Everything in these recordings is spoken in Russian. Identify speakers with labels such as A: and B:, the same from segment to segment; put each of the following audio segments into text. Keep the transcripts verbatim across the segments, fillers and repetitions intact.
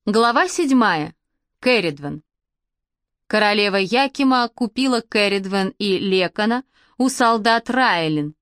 A: Глава седьмая. Керридвен. Королева Якима купила Керридвен и Лекона у солдат Райлин.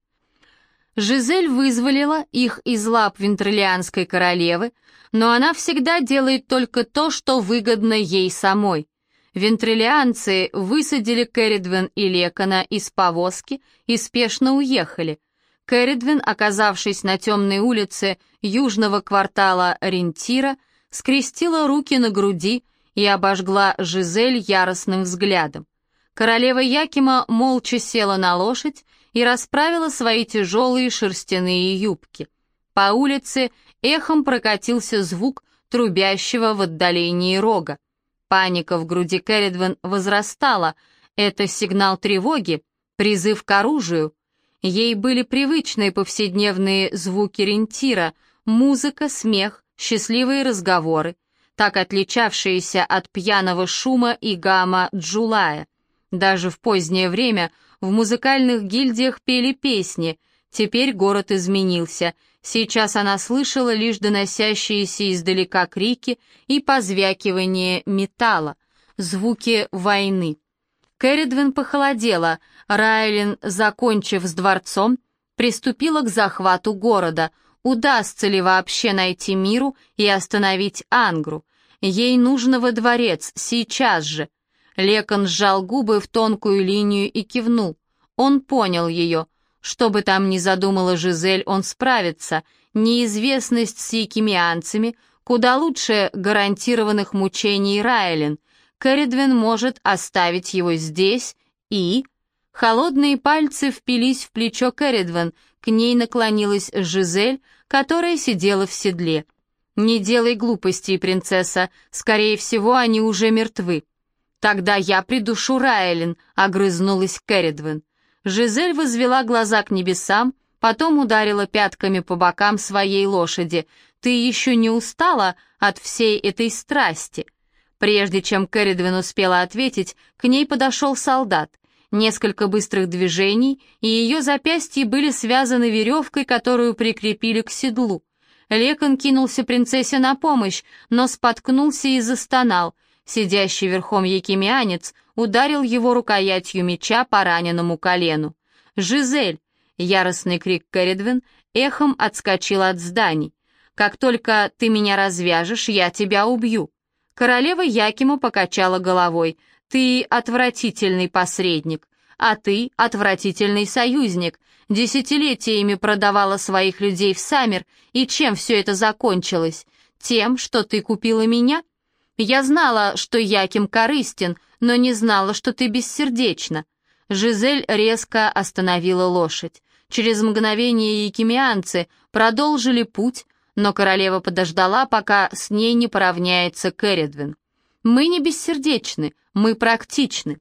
A: Жизель вызволила их из лап вентрилианской королевы, но она всегда делает только то, что выгодно ей самой. Вентрилианцы высадили Керридвен и Лекона из повозки и спешно уехали. Керридвен, оказавшись на темной улице южного квартала Рентира, скрестила руки на груди и обожгла Жизель яростным взглядом. Королева Якима молча села на лошадь и расправила свои тяжелые шерстяные юбки. По улице эхом прокатился звук трубящего в отдалении рога. Паника в груди Керридвен возрастала. Это сигнал тревоги, призыв к оружию. Ей были привычны повседневные звуки Рентира, музыка, смех, счастливые разговоры, так отличавшиеся от пьяного шума и гамма Джулая. Даже в позднее время в музыкальных гильдиях пели песни. Теперь город изменился. Сейчас она слышала лишь доносящиеся издалека крики и позвякивание металла, звуки войны. Керридвен похолодела. Райлин, закончив с дворцом, приступила к захвату города. Удастся ли вообще найти Миру и остановить Ангру? Ей нужно во дворец, сейчас же. Лекон сжал губы в тонкую линию и кивнул. Он понял ее. Что бы там ни задумала Жизель, он справится. Неизвестность с якимианцами куда лучше гарантированных мучений Райлин. Керридвен может оставить его здесь и... Холодные пальцы впились в плечо Керридвен, к ней наклонилась Жизель, которая сидела в седле. «Не делай глупостей, принцесса, скорее всего, они уже мертвы». «Тогда я придушу Райлин», — огрызнулась Керридвен. Жизель возвела глаза к небесам, потом ударила пятками по бокам своей лошади. «Ты еще не устала от всей этой страсти?» Прежде чем Керридвен успела ответить, к ней подошел солдат. Несколько быстрых движений, и ее запястья были связаны веревкой, которую прикрепили к седлу. Лекон кинулся принцессе на помощь, но споткнулся и застонал. Сидящий верхом якимианец ударил его рукоятью меча по раненому колену. «Жизель!» — яростный крик Керридвен эхом отскочил от зданий. «Как только ты меня развяжешь, я тебя убью!» Королева Якима покачала головой. «Ты отвратительный посредник, а ты отвратительный союзник. Десятилетиями продавала своих людей в Саммер, и чем все это закончилось? Тем, что ты купила меня? Я знала, что Яким корыстен, но не знала, что ты бессердечна». Жизель резко остановила лошадь. Через мгновение якимианцы продолжили путь, но королева подождала, пока с ней не поравняется Керридвен. «Мы не бессердечны, мы практичны».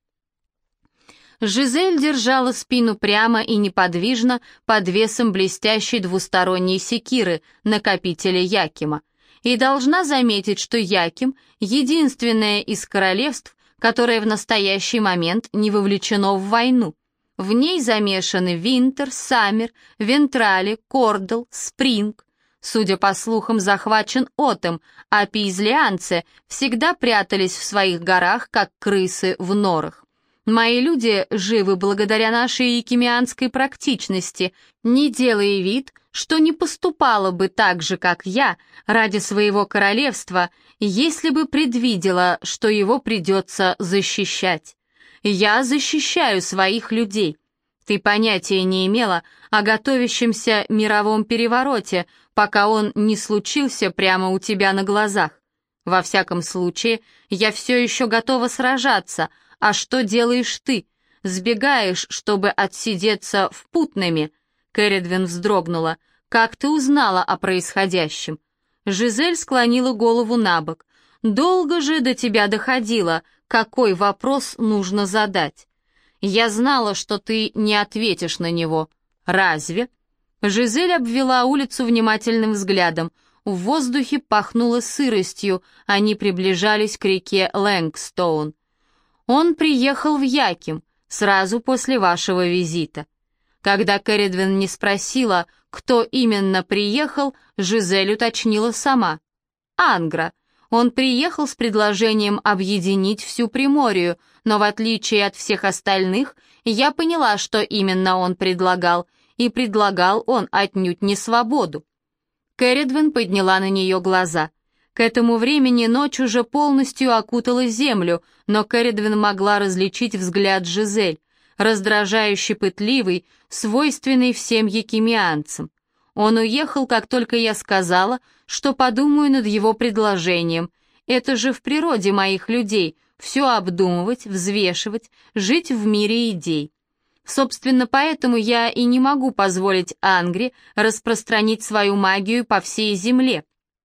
A: Жизель держала спину прямо и неподвижно под весом блестящей двусторонней секиры, накопителя Якима. И должна заметить, что Яким — единственное из королевств, которое в настоящий момент не вовлечено в войну. В ней замешаны Винтер, Саммер, Вентрали, Кордл, Спринг. Судя по слухам, захвачен Отем, а пейзлианцы всегда прятались в своих горах, как крысы в норах. Мои люди живы благодаря нашей якимианской практичности, не делая вид, что не поступала бы так же, как я, ради своего королевства, если бы предвидела, что его придется защищать. Я защищаю своих людей. Ты понятия не имела о готовящемся мировом перевороте, пока он не случился прямо у тебя на глазах. Во всяком случае, я все еще готова сражаться. А что делаешь ты? Сбегаешь, чтобы отсидеться в Путнаме?» Керридвен вздрогнула. «Как ты узнала о происходящем?» Жизель склонила голову на бок. «Долго же до тебя доходило, какой вопрос нужно задать?» «Я знала, что ты не ответишь на него». «Разве?» Жизель обвела улицу внимательным взглядом. В воздухе пахнуло сыростью, они приближались к реке Лэнгстоун. «Он приехал в Яким сразу после вашего визита». Когда Керридвен не спросила, кто именно приехал, Жизель уточнила сама. «Ангра. Он приехал с предложением объединить всю Приморию, но в отличие от всех остальных, я поняла, что именно он предлагал, и предлагал он отнюдь не свободу. Кэрридвен подняла на нее глаза. К этому времени ночь уже полностью окутала землю, но Кэрридвен могла различить взгляд Жизель, раздражающе пытливый, свойственный всем якимианцам. Он уехал, как только я сказала, что подумаю над его предложением. Это же в природе моих людей — все обдумывать, взвешивать, жить в мире идей. Собственно, поэтому я и не могу позволить Ангре распространить свою магию по всей земле.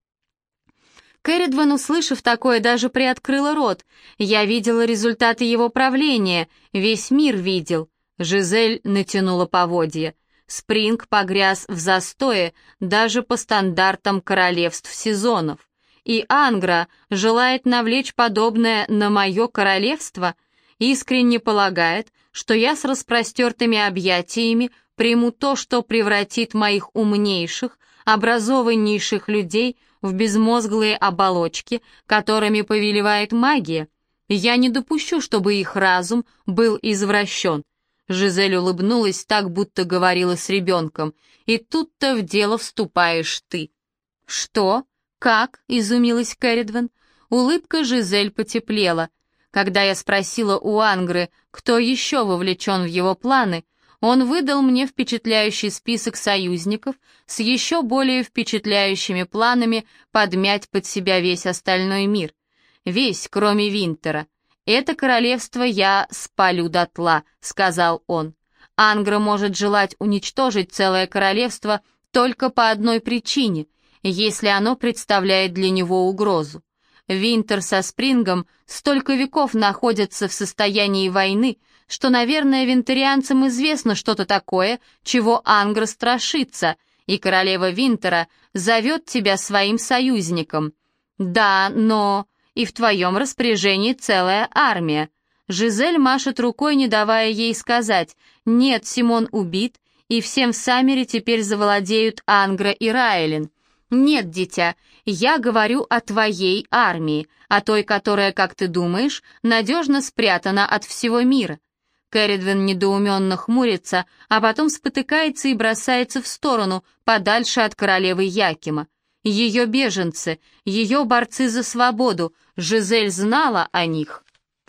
A: Кэрридвен, услышав такое, даже приоткрыла рот. Я видела результаты его правления, весь мир видел. Жизель натянула поводья. Спринг погряз в застое даже по стандартам королевств сезонов. И Ангра желает навлечь подобное на мое королевство, искренне полагает, что я с распростертыми объятиями приму то, что превратит моих умнейших, образованнейших людей в безмозглые оболочки, которыми повелевает магия. Я не допущу, чтобы их разум был извращен. Жизель улыбнулась так, будто говорила с ребенком. «И тут-то в дело вступаешь ты». «Что? Как?» — изумилась Кэрридвен. Улыбка Жизель потеплела. Когда я спросила у Ангры, кто еще вовлечен в его планы, он выдал мне впечатляющий список союзников с еще более впечатляющими планами подмять под себя весь остальной мир. Весь, кроме Винтера. «Это королевство я спалю дотла», — сказал он. Ангра может желать уничтожить целое королевство только по одной причине, если оно представляет для него угрозу. Винтер со Спрингом столько веков находятся в состоянии войны, что, наверное, винтерианцам известно что-то такое, чего Ангра страшится, и королева Винтера зовет тебя своим союзником. Да, но... и в твоем распоряжении целая армия. Жизель машет рукой, не давая ей сказать. Нет, Симон убит, и всем в Саммере теперь завладеют Ангра и Райлин. Нет, дитя, я говорю о твоей армии, о той, которая, как ты думаешь, надежно спрятана от всего мира. Кэрридвен недоуменно хмурится, а потом спотыкается и бросается в сторону, подальше от королевы Якима. Ее беженцы, ее борцы за свободу, Жизель знала о них.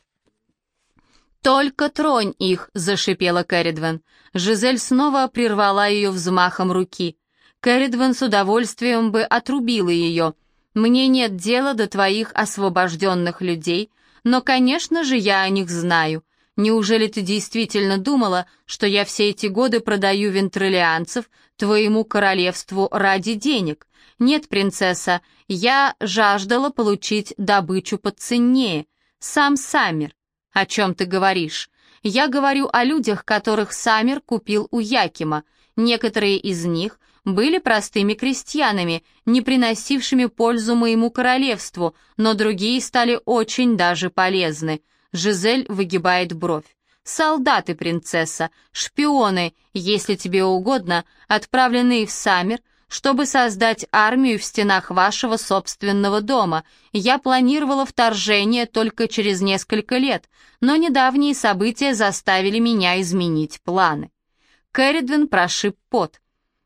A: «Только тронь их!» — зашипела Кэрридвен. Жизель снова прервала ее взмахом руки. Кэрридвен с удовольствием бы отрубила ее. «Мне нет дела до твоих освобожденных людей, но, конечно же, я о них знаю. Неужели ты действительно думала, что я все эти годы продаю вентролианцев твоему королевству ради денег? Нет, принцесса, я жаждала получить добычу поценнее. Сам Саммер. О чем ты говоришь? Я говорю о людях, которых Саммер купил у Якима. Некоторые из них были простыми крестьянами, не приносившими пользу моему королевству, но другие стали очень даже полезны. Жизель выгибает бровь. Солдаты, принцесса, шпионы, если тебе угодно, отправленные в Саммер, чтобы создать армию в стенах вашего собственного дома. Я планировала вторжение только через несколько лет, но недавние события заставили меня изменить планы. Кэрридвен прошиб пот.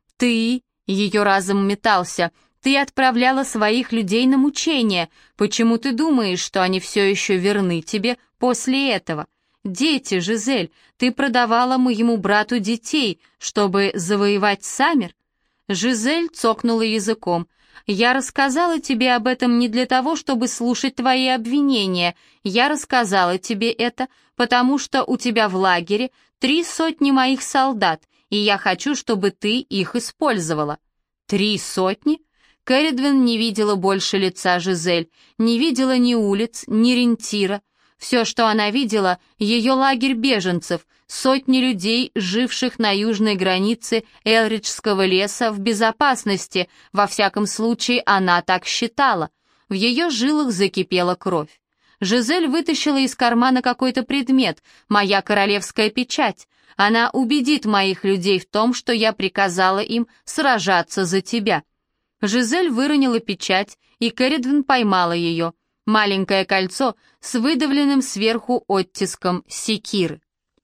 A: Ты, ее разум метался, ты отправляла своих людей на мучения. Почему ты думаешь, что они все еще верны тебе после этого? Дети, Жизель, ты продавала моему брату детей, чтобы завоевать Саммер? Жизель цокнула языком. «Я рассказала тебе об этом не для того, чтобы слушать твои обвинения. Я рассказала тебе это, потому что у тебя в лагере три сотни моих солдат, и я хочу, чтобы ты их использовала». «Три сотни?» Кэрридвен не видела больше лица Жизель, не видела ни улиц, ни рентира. Все, что она видела, ее лагерь беженцев, сотни людей, живших на южной границе Элриджского леса в безопасности, во всяком случае она так считала. В ее жилах закипела кровь. Жизель вытащила из кармана какой-то предмет, моя королевская печать. Она убедит моих людей в том, что я приказала им сражаться за тебя. Жизель выронила печать, и Керридвен поймала ее. Маленькое кольцо с выдавленным сверху оттиском секиры.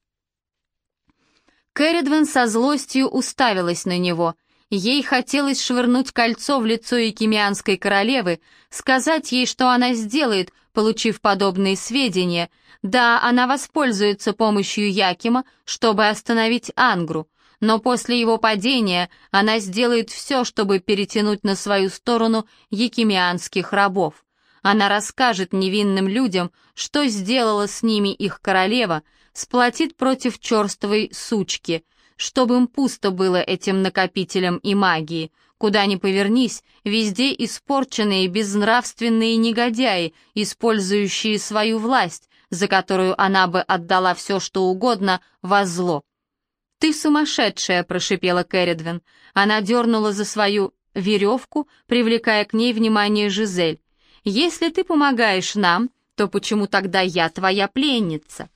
A: Керридвен со злостью уставилась на него. Ей хотелось швырнуть кольцо в лицо якимианской королевы, сказать ей, что она сделает, получив подобные сведения. Да, она воспользуется помощью Якима, чтобы остановить Ангру, но после его падения она сделает все, чтобы перетянуть на свою сторону якимианских рабов. Она расскажет невинным людям, что сделала с ними их королева, сплотит против черствой сучки, чтобы им пусто было этим накопителем и магии. Куда ни повернись, везде испорченные, безнравственные негодяи, использующие свою власть, за которую она бы отдала все, что угодно, во зло. «Ты сумасшедшая!» — прошипела Керридвен. Она дернула за свою веревку, привлекая к ней внимание Жизель. «Если ты помогаешь нам, то почему тогда я твоя пленница?»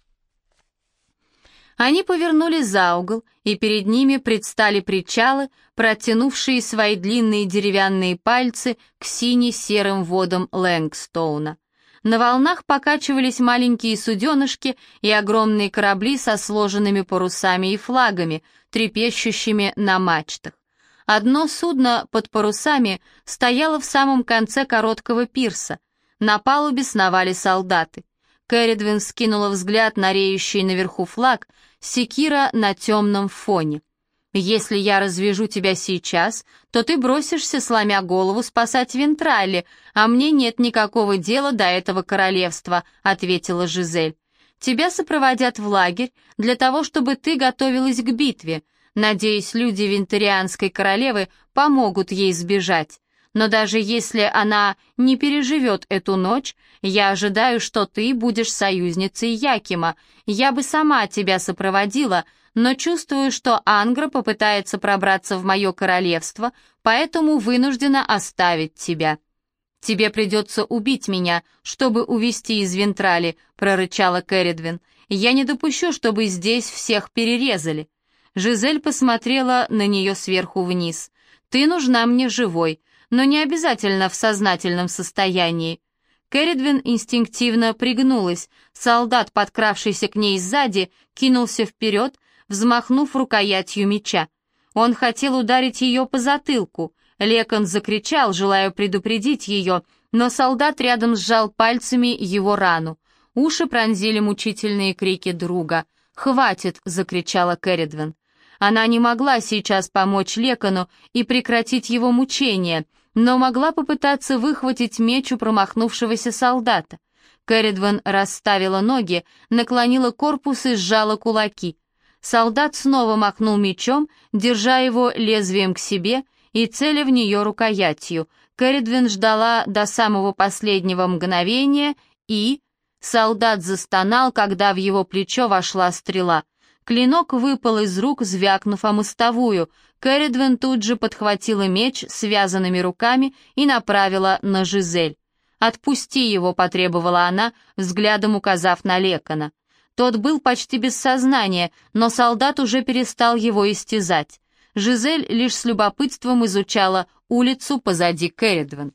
A: Они повернули за угол, и перед ними предстали причалы, протянувшие свои длинные деревянные пальцы к сине-серым водам Лэнгстоуна. На волнах покачивались маленькие суденышки и огромные корабли со сложенными парусами и флагами, трепещущими на мачтах. Одно судно под парусами стояло в самом конце короткого пирса. На палубе сновали солдаты. Керридвен скинула взгляд на реющий наверху флаг, секира на темном фоне. «Если я развяжу тебя сейчас, то ты бросишься, сломя голову, спасать Вентралли, а мне нет никакого дела до этого королевства», — ответила Жизель. «Тебя сопроводят в лагерь для того, чтобы ты готовилась к битве. Надеюсь, люди вентарианской королевы помогут ей сбежать. Но даже если она не переживет эту ночь, я ожидаю, что ты будешь союзницей Якима. Я бы сама тебя сопроводила, но чувствую, что Ангра попытается пробраться в мое королевство, поэтому вынуждена оставить тебя». «Тебе придется убить меня, чтобы увести из Вентрали», — прорычала Керридвен. «Я не допущу, чтобы здесь всех перерезали». Жизель посмотрела на нее сверху вниз. «Ты нужна мне живой, но не обязательно в сознательном состоянии». Керридвен инстинктивно пригнулась. Солдат, подкравшийся к ней сзади, кинулся вперед, взмахнув рукоятью меча. Он хотел ударить ее по затылку. Лекон закричал, желая предупредить ее, но солдат рядом сжал пальцами его рану. Уши пронзили мучительные крики друга. «Хватит!» — закричала Керридвен. Она не могла сейчас помочь Лекону и прекратить его мучения, но могла попытаться выхватить меч у промахнувшегося солдата. Керридвен расставила ноги, наклонила корпус и сжала кулаки. Солдат снова махнул мечом, держа его лезвием к себе и целя в нее рукоятью. Керридвен ждала до самого последнего мгновения и... Солдат застонал, когда в его плечо вошла стрела. Клинок выпал из рук, звякнув о мостовую. Керридвен тут же подхватила меч связанными руками и направила на Жизель. «Отпусти его», — потребовала она, взглядом указав на Лекона. Тот был почти без сознания, но солдат уже перестал его истязать. Жизель лишь с любопытством изучала улицу позади Керридвен.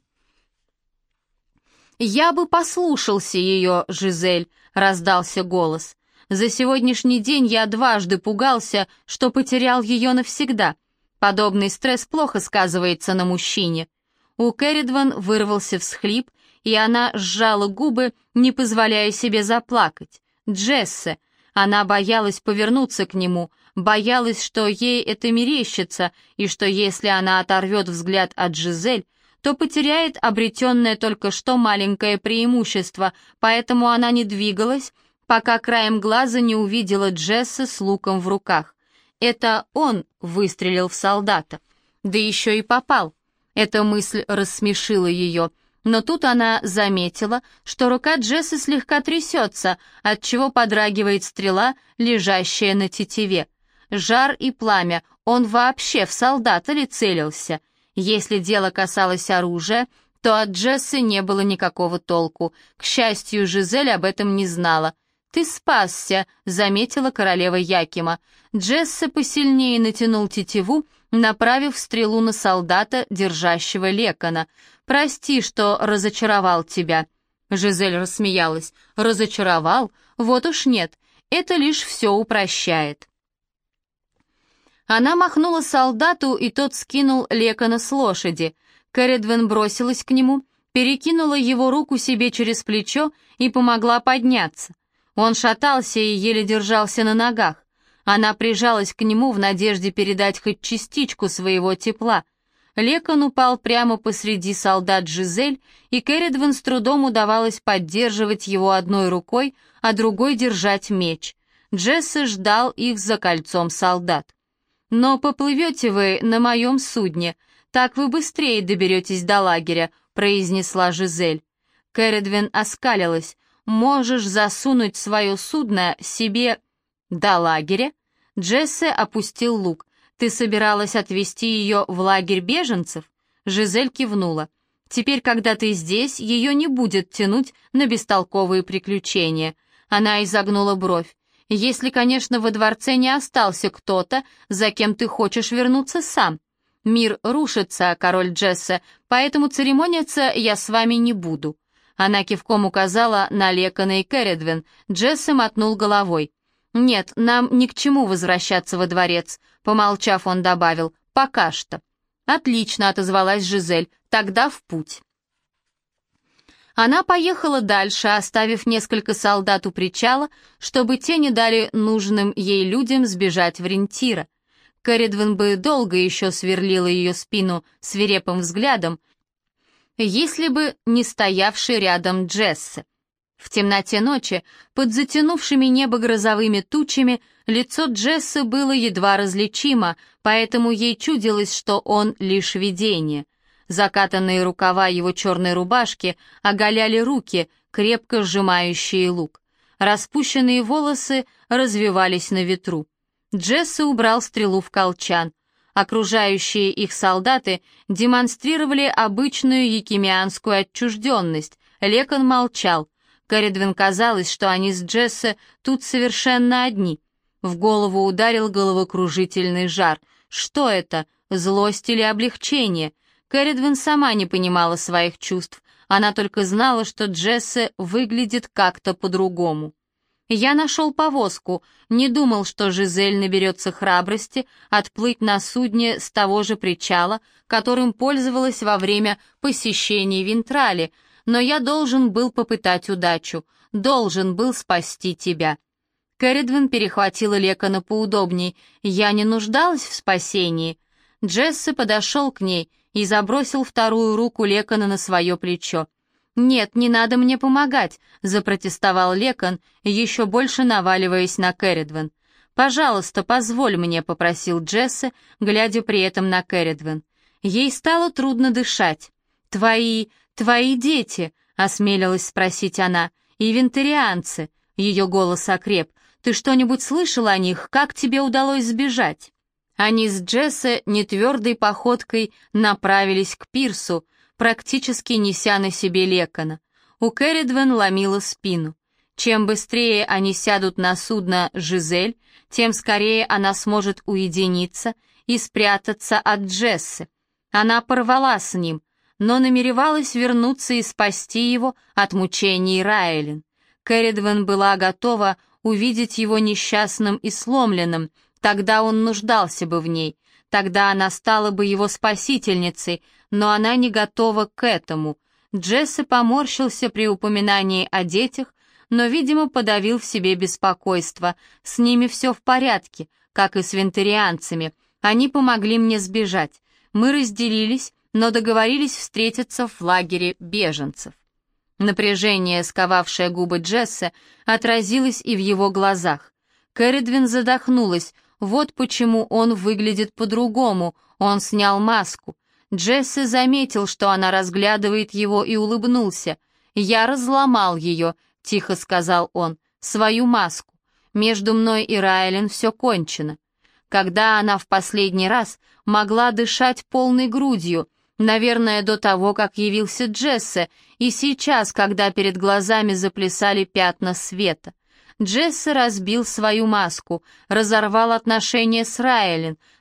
A: «Я бы послушался ее, Жизель», — раздался голос. «За сегодняшний день я дважды пугался, что потерял ее навсегда. Подобный стресс плохо сказывается на мужчине». У Керридвен вырвался всхлип, и она сжала губы, не позволяя себе заплакать. Джессе. Она боялась повернуться к нему, боялась, что ей это мерещится, и что если она оторвет взгляд от Жизель, то потеряет обретенное только что маленькое преимущество, поэтому она не двигалась, пока краем глаза не увидела Джесса с луком в руках. Это он выстрелил в солдата. Да еще и попал. Эта мысль рассмешила ее, но тут она заметила, что рука Джесса слегка трясется, отчего подрагивает стрела, лежащая на тетиве. Жар и пламя, он вообще в солдата ли целился? Если дело касалось оружия, то от Джессы не было никакого толку. К счастью, Жизель об этом не знала. «Ты спасся», — заметила королева Якима. Джесса посильнее натянул тетиву, направив стрелу на солдата, держащего Лекона. «Прости, что разочаровал тебя». Жизель рассмеялась. «Разочаровал? Вот уж нет, это лишь все упрощает». Она махнула солдату, и тот скинул Лекона с лошади. Кэрридвен бросилась к нему, перекинула его руку себе через плечо и помогла подняться. Он шатался и еле держался на ногах. Она прижалась к нему в надежде передать хоть частичку своего тепла. Лекон упал прямо посреди солдат Жизель, и Кэрридвен с трудом удавалось поддерживать его одной рукой, а другой держать меч. Джессе ждал их за кольцом солдат. «Но поплывете вы на моем судне, так вы быстрее доберетесь до лагеря», произнесла Жизель. Кэрридвен оскалилась. «Можешь засунуть свое судно себе...» «До лагеря?» Джессе опустил лук. «Ты собиралась отвезти ее в лагерь беженцев?» Жизель кивнула. «Теперь, когда ты здесь, ее не будет тянуть на бестолковые приключения». Она изогнула бровь. «Если, конечно, во дворце не остался кто-то, за кем ты хочешь вернуться сам. Мир рушится, король Джессе, поэтому церемониться я с вами не буду». Она кивком указала на Лекона и Кэрридвен. Джессе мотнул головой. «Нет, нам ни к чему возвращаться во дворец», — помолчав, он добавил, «пока что». «Отлично», — отозвалась Жизель, — «тогда в путь». Она поехала дальше, оставив несколько солдат у причала, чтобы те не дали нужным ей людям сбежать в Рентира. Кэрридвен бы долго еще сверлила ее спину свирепым взглядом, если бы не стоявший рядом Джессе. В темноте ночи, под затянувшими небо грозовыми тучами, лицо Джессе было едва различимо, поэтому ей чудилось, что он лишь видение. Закатанные рукава его черной рубашки оголяли руки, крепко сжимающие лук. Распущенные волосы развивались на ветру. Джессе убрал стрелу в колчан. Окружающие их солдаты демонстрировали обычную якимианскую отчужденность. Лекон молчал. Кэрридвен казалось, что они с Джессе тут совершенно одни. В голову ударил головокружительный жар. Что это? Злость или облегчение? Кэрридвен сама не понимала своих чувств. Она только знала, что Джессе выглядит как-то по-другому. «Я нашел повозку. Не думал, что Жизель наберется храбрости отплыть на судне с того же причала, которым пользовалась во время посещения Вентрали, но я должен был попытать удачу, должен был спасти тебя». Кэрридвен перехватила Лекона поудобней. «Я не нуждалась в спасении». Джессе подошел к ней и забросил вторую руку Лекона на свое плечо. «Нет, не надо мне помогать», — запротестовал Лекон, еще больше наваливаясь на Кэрридвен. «Пожалуйста, позволь мне», — попросил Джессе, глядя при этом на Кэрридвен. Ей стало трудно дышать. «Твои... твои дети», — осмелилась спросить она, — «и вентарианцы», — ее голос окреп. «Ты что-нибудь слышал о них? Как тебе удалось сбежать?» Они с Джессе нетвердой походкой направились к пирсу, практически неся на себе Лекона. У Кэрридвен ломила спину. Чем быстрее они сядут на судно «Жизель», тем скорее она сможет уединиться и спрятаться от Джессе. Она порвала с ним, но намеревалась вернуться и спасти его от мучений Райлин. Кэрридвен была готова увидеть его несчастным и сломленным, тогда он нуждался бы в ней, тогда она стала бы его спасительницей, но она не готова к этому. Джессе поморщился при упоминании о детях, но, видимо, подавил в себе беспокойство. С ними все в порядке, как и с вентарианцами. Они помогли мне сбежать. Мы разделились, но договорились встретиться в лагере беженцев. Напряжение, сковавшее губы Джессе, отразилось и в его глазах. Кэрридвен задохнулась. Вот почему он выглядит по-другому. Он снял маску. Джессе заметил, что она разглядывает его, и улыбнулся. «Я разломал ее», — тихо сказал он, — «свою маску. Между мной и Райлин все кончено». Когда она в последний раз могла дышать полной грудью, наверное, до того, как явился Джессе, и сейчас, когда перед глазами заплясали пятна света. Джессе разбил свою маску, разорвал отношения с Райлин,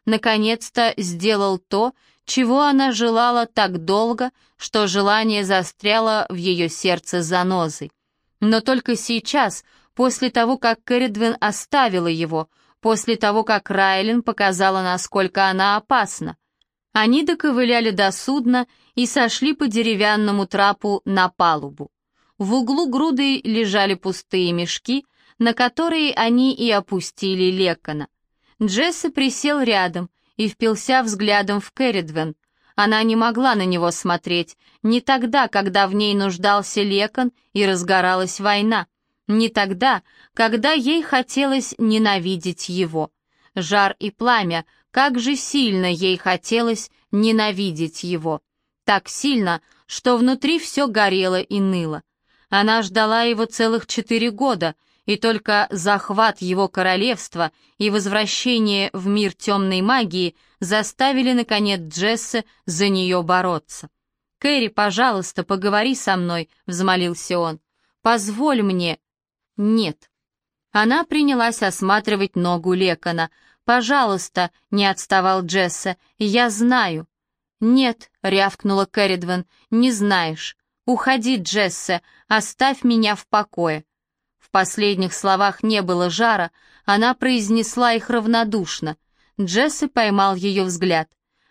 A: наконец-то сделал то, чего она желала так долго, что желание застряло в ее сердце занозой. Но только сейчас, после того, как Кэрридвен оставила его, после того, как Райлин показала, насколько она опасна, они доковыляли до судна и сошли по деревянному трапу на палубу. В углу грудой лежали пустые мешки, на которые они и опустили Лекона. Джесси присел рядом и впился взглядом в Кэрридвен. Она не могла на него смотреть, не тогда, когда в ней нуждался Лекон и разгоралась война, не тогда, когда ей хотелось ненавидеть его. Жар и пламя, как же сильно ей хотелось ненавидеть его. Так сильно, что внутри все горело и ныло. Она ждала его целых четыре года, и только захват его королевства и возвращение в мир темной магии заставили, наконец, Джесси за нее бороться. «Кэрри, пожалуйста, поговори со мной», — взмолился он. «Позволь мне». «Нет». Она принялась осматривать ногу Лекона. «Пожалуйста», — не отставал Джесси, — «я знаю». «Нет», — рявкнула Кэрридвен, — «не знаешь. Уходи, Джесси, оставь меня в покое». В последних словах не было жара, она произнесла их равнодушно. Джесси поймал ее взгляд.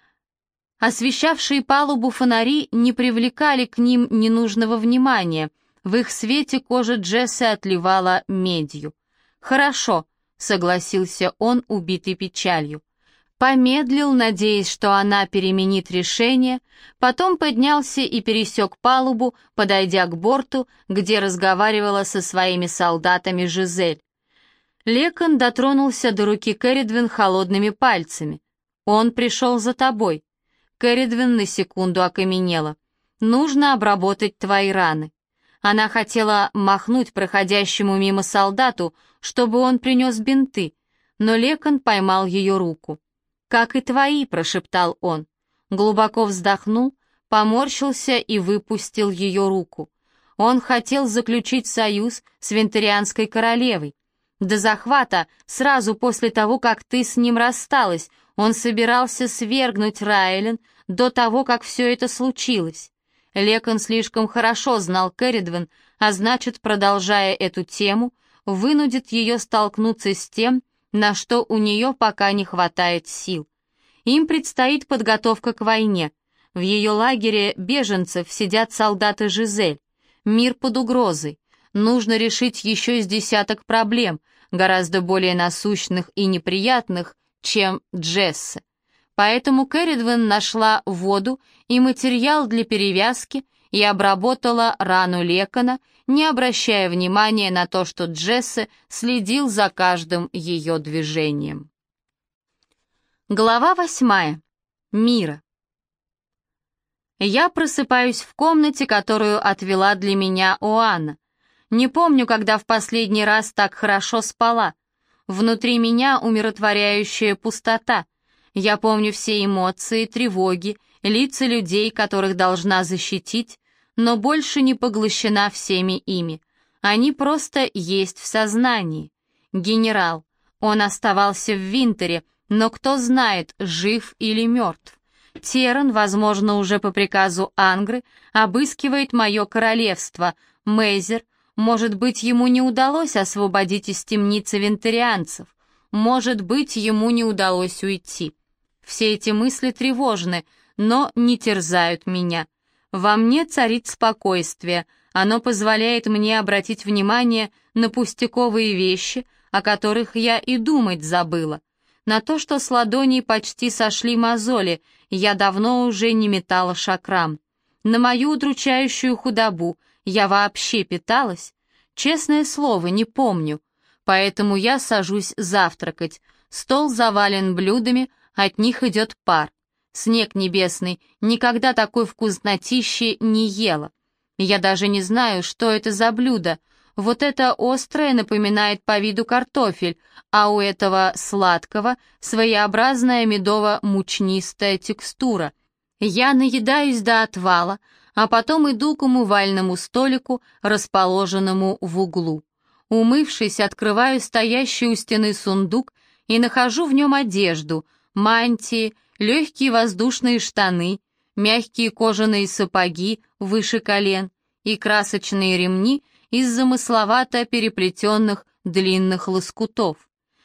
A: Освещавшие палубу фонари не привлекали к ним ненужного внимания. В их свете кожа Джесси отливала медью. «Хорошо», — согласился он, убитый печалью. Помедлил, надеясь, что она переменит решение, потом поднялся и пересек палубу, подойдя к борту, где разговаривала со своими солдатами Жизель. Лекон дотронулся до руки Кэрридвен холодными пальцами. «Он пришел за тобой». Кэрридвен на секунду окаменела. «Нужно обработать твои раны». Она хотела махнуть проходящему мимо солдату, чтобы он принес бинты, но Лекон поймал ее руку. «Как и твои», — прошептал он. Глубоко вздохнул, поморщился и выпустил ее руку. Он хотел заключить союз с Винтерианской королевой. До захвата, сразу после того, как ты с ним рассталась, он собирался свергнуть Райлин до того, как все это случилось. Лекон слишком хорошо знал Кэрридвен, а значит, продолжая эту тему, вынудит ее столкнуться с тем, на что у нее пока не хватает сил. Им предстоит подготовка к войне. В ее лагере беженцев сидят солдаты Жизель. Мир под угрозой. Нужно решить еще с десяток проблем, гораздо более насущных и неприятных, чем Джесси. Поэтому Кэрридвен нашла воду и материал для перевязки и обработала рану Лекона, не обращая внимания на то, что Джесси следил за каждым ее движением. Глава восьмая. Мира. Я просыпаюсь в комнате, которую отвела для меня Оанна. Не помню, когда в последний раз так хорошо спала. Внутри меня умиротворяющая пустота. Я помню все эмоции, тревоги, лица людей, которых должна защитить, но больше не поглощена всеми ими. Они просто есть в сознании. Генерал. Он оставался в Винтере, но кто знает, жив или мертв. Террен, возможно, уже по приказу Ангры, обыскивает мое королевство. Мейзер, может быть, ему не удалось освободить из темницы винтерианцев. Может быть, ему не удалось уйти. Все эти мысли тревожны, но не терзают меня. Во мне царит спокойствие, оно позволяет мне обратить внимание на пустяковые вещи, о которых я и думать забыла. На то, что с ладоней почти сошли мозоли, я давно уже не метала шакрам. На мою удручающую худобу я вообще питалась? Честное слово, не помню. Поэтому я сажусь завтракать. Стол завален блюдами, от них идет пар. Снег небесный, никогда такой вкуснотищи не ела. Я даже не знаю, что это за блюдо. Вот это острое напоминает по виду картофель, а у этого сладкого своеобразная медово-мучнистая текстура. Я наедаюсь до отвала, а потом иду к умывальному столику, расположенному в углу. Умывшись, открываю стоящий у стены сундук и нахожу в нем одежду, мантии, легкие воздушные штаны, мягкие кожаные сапоги выше колен и красочные ремни из замысловато переплетенных длинных лоскутов.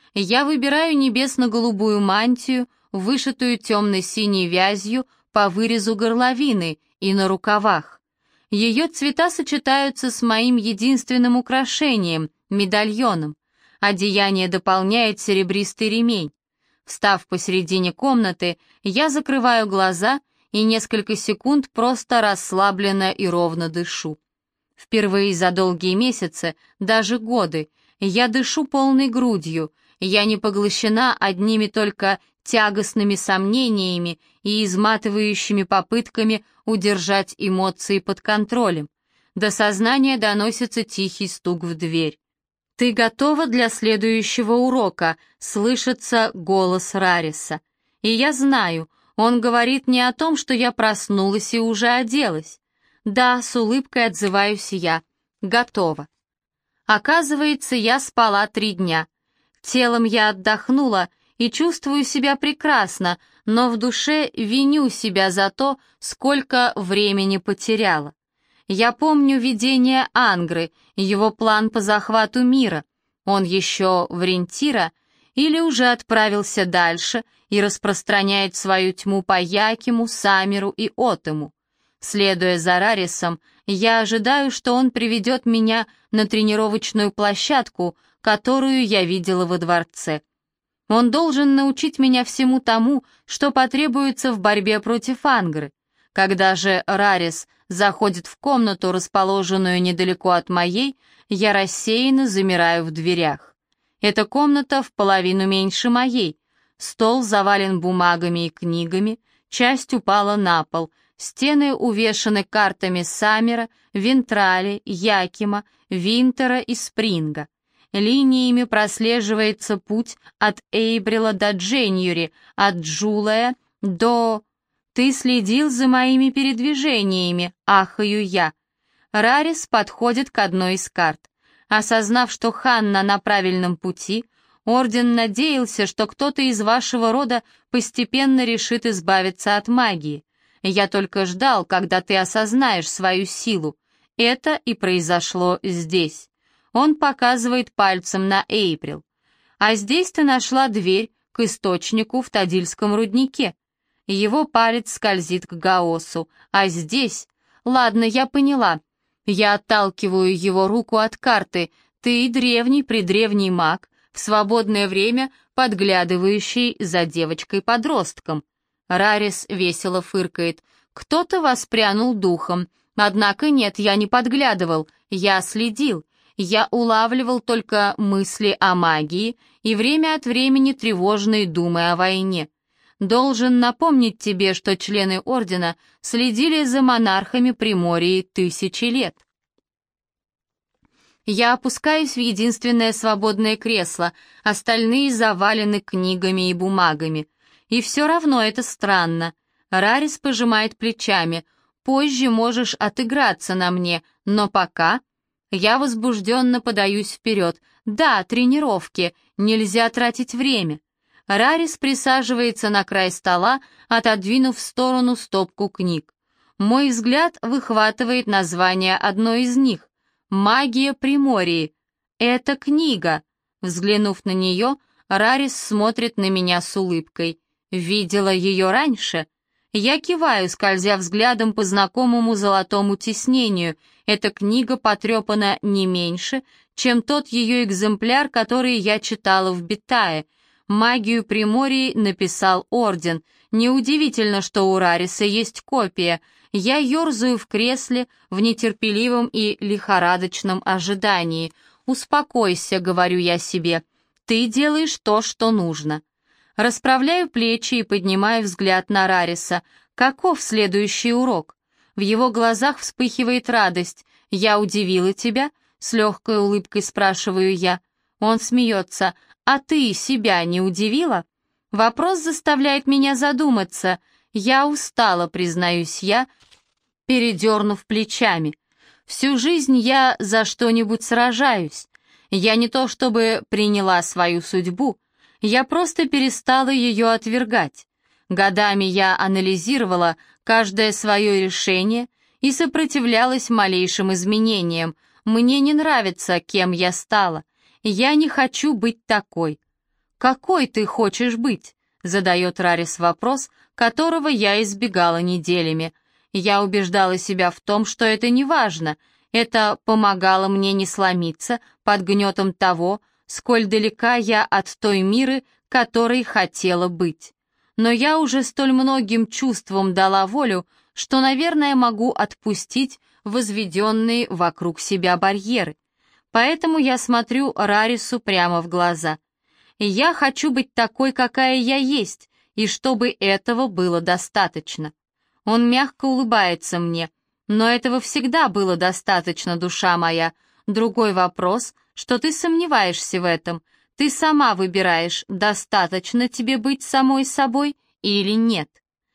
A: Я выбираю небесно-голубую мантию, вышитую темно-синей вязью по вырезу горловины и на рукавах. Ее цвета сочетаются с моим единственным украшением — медальоном. Одеяние дополняет серебристый ремень. Встав посередине комнаты, я закрываю глаза и несколько секунд просто расслабленно и ровно дышу. Впервые за долгие месяцы, даже годы, я дышу полной грудью, я не поглощена одними только тягостными сомнениями и изматывающими попытками удержать эмоции под контролем. До сознания доносится тихий стук в дверь. «Ты готова для следующего урока?» — слышится голос Рариса. И я знаю, он говорит не о том, что я проснулась и уже оделась. Да, с улыбкой отзываюсь я. Готова. Оказывается, я спала три дня. Телом я отдохнула и чувствую себя прекрасно, но в душе виню себя за то, сколько времени потеряла. Я помню видение Ангры, его план по захвату мира. Он еще в Рентира или уже отправился дальше и распространяет свою тьму по Якиму, Самеру и Отему. Следуя за Рарисом, я ожидаю, что он приведет меня на тренировочную площадку, которую я видела во дворце. Он должен научить меня всему тому, что потребуется в борьбе против Ангры. Когда же Рарис заходит в комнату, расположенную недалеко от моей, я рассеянно замираю в дверях. Эта комната в половину меньше моей. Стол завален бумагами и книгами, часть упала на пол, стены увешаны картами Саммера, Вентрали, Якима, Винтера и Спринга. Линиями прослеживается путь от Эйбрила до Дженюри, от Джулая до... «Ты следил за моими передвижениями», — ахаю я. Рарис подходит к одной из карт. Осознав, что Ханна на правильном пути, Орден надеялся, что кто-то из вашего рода постепенно решит избавиться от магии. Я только ждал, когда ты осознаешь свою силу. Это и произошло здесь. Он показывает пальцем на Эйприл. А здесь ты нашла дверь к источнику в Тадильском руднике. Его палец скользит к Гаосу, а здесь... Ладно, я поняла. Я отталкиваю его руку от карты. Ты древний-предревний маг, в свободное время подглядывающий за девочкой-подростком. Рарис весело фыркает. Кто-то воспрянул духом. Однако нет, я не подглядывал, я следил. Я улавливал только мысли о магии и время от времени тревожные думы о войне. Должен напомнить тебе, что члены Ордена следили за монархами Примории тысячи лет. Я опускаюсь в единственное свободное кресло, остальные завалены книгами и бумагами. И все равно это странно. Рарис пожимает плечами. Позже можешь отыграться на мне, но пока... Я возбужденно подаюсь вперед. Да, тренировки, нельзя тратить время. Рарис присаживается на край стола, отодвинув в сторону стопку книг. Мой взгляд выхватывает название одной из них. «Магия Примории». Это книга. Взглянув на нее, Рарис смотрит на меня с улыбкой. Видела ее раньше? Я киваю, скользя взглядом по знакомому золотому тиснению. Эта книга потрепана не меньше, чем тот ее экземпляр, который я читала в Битае. «Магию Примории» написал Орден. Неудивительно, что у Рариса есть копия. Я ерзаю в кресле в нетерпеливом и лихорадочном ожидании. «Успокойся», — говорю я себе. «Ты делаешь то, что нужно». Расправляю плечи и поднимаю взгляд на Рариса. Каков следующий урок? В его глазах вспыхивает радость. «Я удивила тебя?» — с легкой улыбкой спрашиваю я. Он смеется. «А ты себя не удивила?» Вопрос заставляет меня задуматься. Я устала, признаюсь я, передернув плечами. Всю жизнь я за что-нибудь сражаюсь. Я не то чтобы приняла свою судьбу. Я просто перестала ее отвергать. Годами я анализировала каждое свое решение и сопротивлялась малейшим изменениям. Мне не нравится, кем я стала. Я не хочу быть такой. «Какой ты хочешь быть?» — задает Рарис вопрос, которого я избегала неделями. Я убеждала себя в том, что это не важно. Это помогало мне не сломиться под гнетом того, сколь далека я от той миры, которой хотела быть. Но я уже столь многим чувствам дала волю, что, наверное, могу отпустить возведенные вокруг себя барьеры. Поэтому я смотрю Рарису прямо в глаза. Я хочу быть такой, какая я есть, и чтобы этого было достаточно. Он мягко улыбается мне. Но этого всегда было достаточно, душа моя. Другой вопрос, что ты сомневаешься в этом. Ты сама выбираешь, достаточно тебе быть самой собой или нет.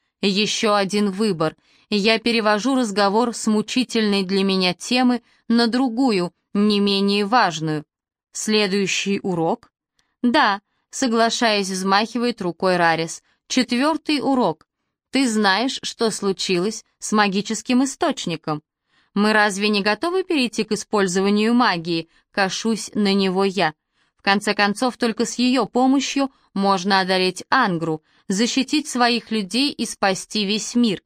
A: Еще один выбор. Я перевожу разговор с мучительной для меня темы на другую, не менее важную. Следующий урок? Да, соглашаясь, взмахивает рукой Рарис. Четвертый урок. Ты знаешь, что случилось с магическим источником. Мы разве не готовы перейти к использованию магии? Кашусь на него я. В конце концов, только с ее помощью можно одолеть Ангру, защитить своих людей и спасти весь мир.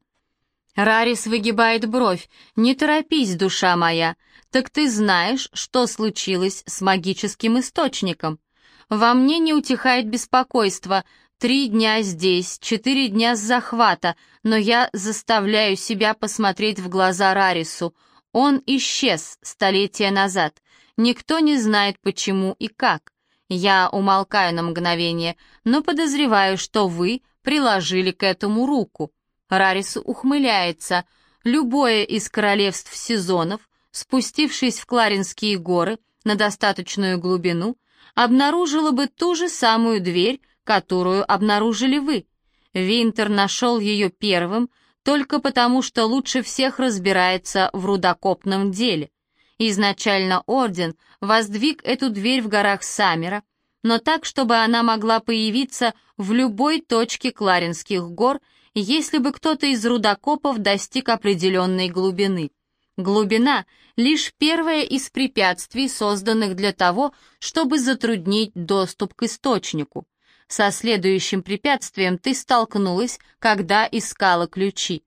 A: Рарис выгибает бровь. «Не торопись, душа моя. Так ты знаешь, что случилось с магическим источником? Во мне не утихает беспокойство. Три дня здесь, четыре дня с захвата, но я заставляю себя посмотреть в глаза Рарису. Он исчез столетия назад. Никто не знает, почему и как. Я умолкаю на мгновение, но подозреваю, что вы приложили к этому руку». Рарис ухмыляется. Любое из королевств сезонов, спустившись в Кларинские горы на достаточную глубину, обнаружило бы ту же самую дверь, которую обнаружили вы. Винтер нашел ее первым только потому, что лучше всех разбирается в рудокопном деле. Изначально Орден воздвиг эту дверь в горах Саммера, но так, чтобы она могла появиться в любой точке Кларинских гор, если бы кто-то из рудокопов достиг определенной глубины. Глубина — лишь первое из препятствий, созданных для того, чтобы затруднить доступ к источнику. Со следующим препятствием ты столкнулась, когда искала ключи.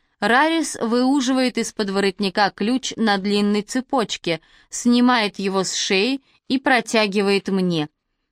A: Рарис выуживает из-под воротника ключ на длинной цепочке, снимает его с шеи и протягивает мне.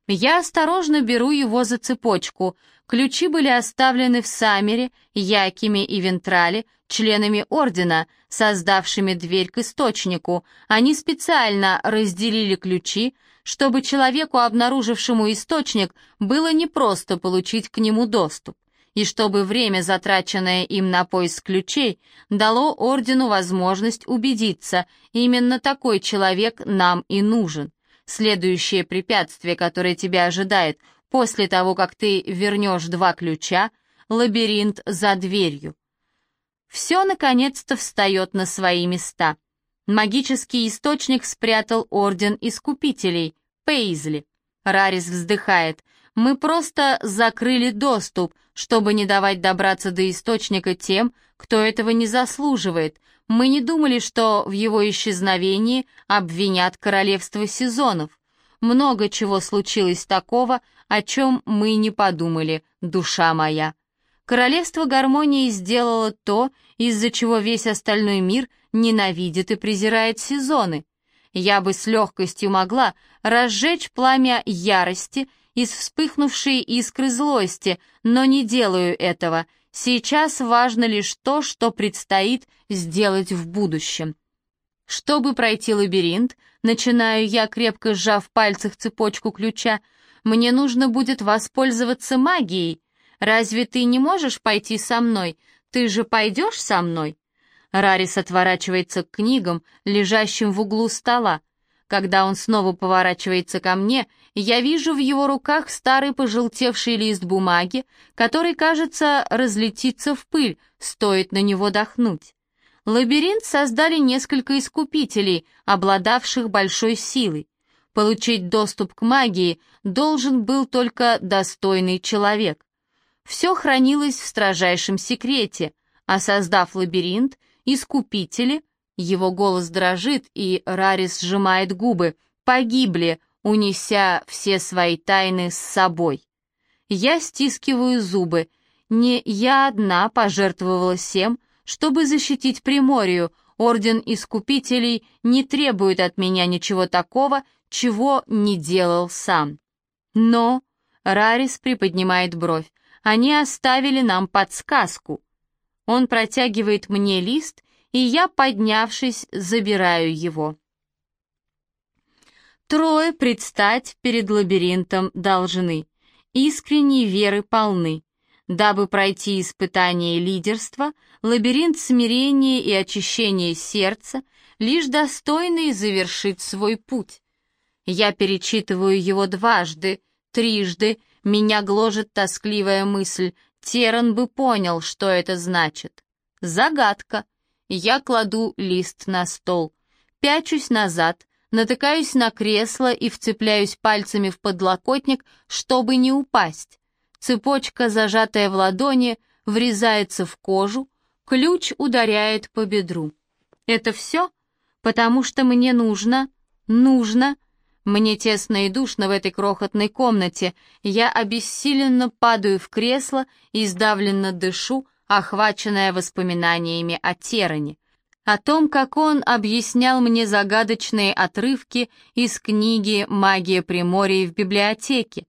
A: Я осторожно беру его за цепочку. Ключи были оставлены в Саммере, Якиме и Вентрале, членами Ордена, создавшими дверь к источнику. Они специально разделили ключи, чтобы человеку, обнаружившему источник, было непросто получить к нему доступ, и чтобы время, затраченное им на поиск ключей, дало Ордену возможность убедиться, именно такой человек нам и нужен. Следующее препятствие, которое тебя ожидает после того, как ты вернешь два ключа — лабиринт за дверью. Все наконец-то встает на свои места. Магический источник спрятал Орден Искупителей, Пейзли. Рарис вздыхает. Мы просто закрыли доступ, чтобы не давать добраться до источника тем, кто этого не заслуживает. Мы не думали, что в его исчезновении обвинят королевство сезонов. Много чего случилось такого, о чем мы не подумали, душа моя. Королевство гармонии сделало то, из-за чего весь остальной мир ненавидит и презирает сезоны. Я бы с легкостью могла разжечь пламя ярости из вспыхнувшей искры злости, но не делаю этого. Сейчас важно лишь то, что предстоит сделать в будущем. Чтобы пройти лабиринт, начинаю я, крепко сжав в пальцах цепочку ключа, мне нужно будет воспользоваться магией. Разве ты не можешь пойти со мной? Ты же пойдешь со мной? Рарис отворачивается к книгам, лежащим в углу стола. Когда он снова поворачивается ко мне, я вижу в его руках старый пожелтевший лист бумаги, который, кажется, разлетится в пыль, стоит на него дохнуть. Лабиринт создали несколько искупителей, обладавших большой силой. Получить доступ к магии должен был только достойный человек. Все хранилось в строжайшем секрете, а создав лабиринт, искупители, его голос дрожит, и Рарис сжимает губы, погибли, унеся все свои тайны с собой. Я стискиваю зубы. Не я одна пожертвовала всем, чтобы защитить Приморию. Орден Искупителей не требует от меня ничего такого, чего не делал сам. Но, Рарис приподнимает бровь, они оставили нам подсказку. Он протягивает мне лист, и я, поднявшись, забираю его. Трое предстать перед лабиринтом должны, искренней веры полны. Дабы пройти испытание лидерства, лабиринт смирения и очищения сердца, лишь достойный завершит свой путь. Я перечитываю его дважды, трижды, меня гложет тоскливая мысль, Терран бы понял, что это значит. Загадка. Я кладу лист на стол, пячусь назад, натыкаюсь на кресло и вцепляюсь пальцами в подлокотник, чтобы не упасть. Цепочка, зажатая в ладони, врезается в кожу, ключ ударяет по бедру. Это все? Потому что мне нужно, нужно... Мне тесно и душно в этой крохотной комнате. Я обессиленно падаю в кресло и сдавленно дышу, охваченная воспоминаниями о Терране. О том, как он объяснял мне загадочные отрывки из книги «Магия Приморья» в библиотеке.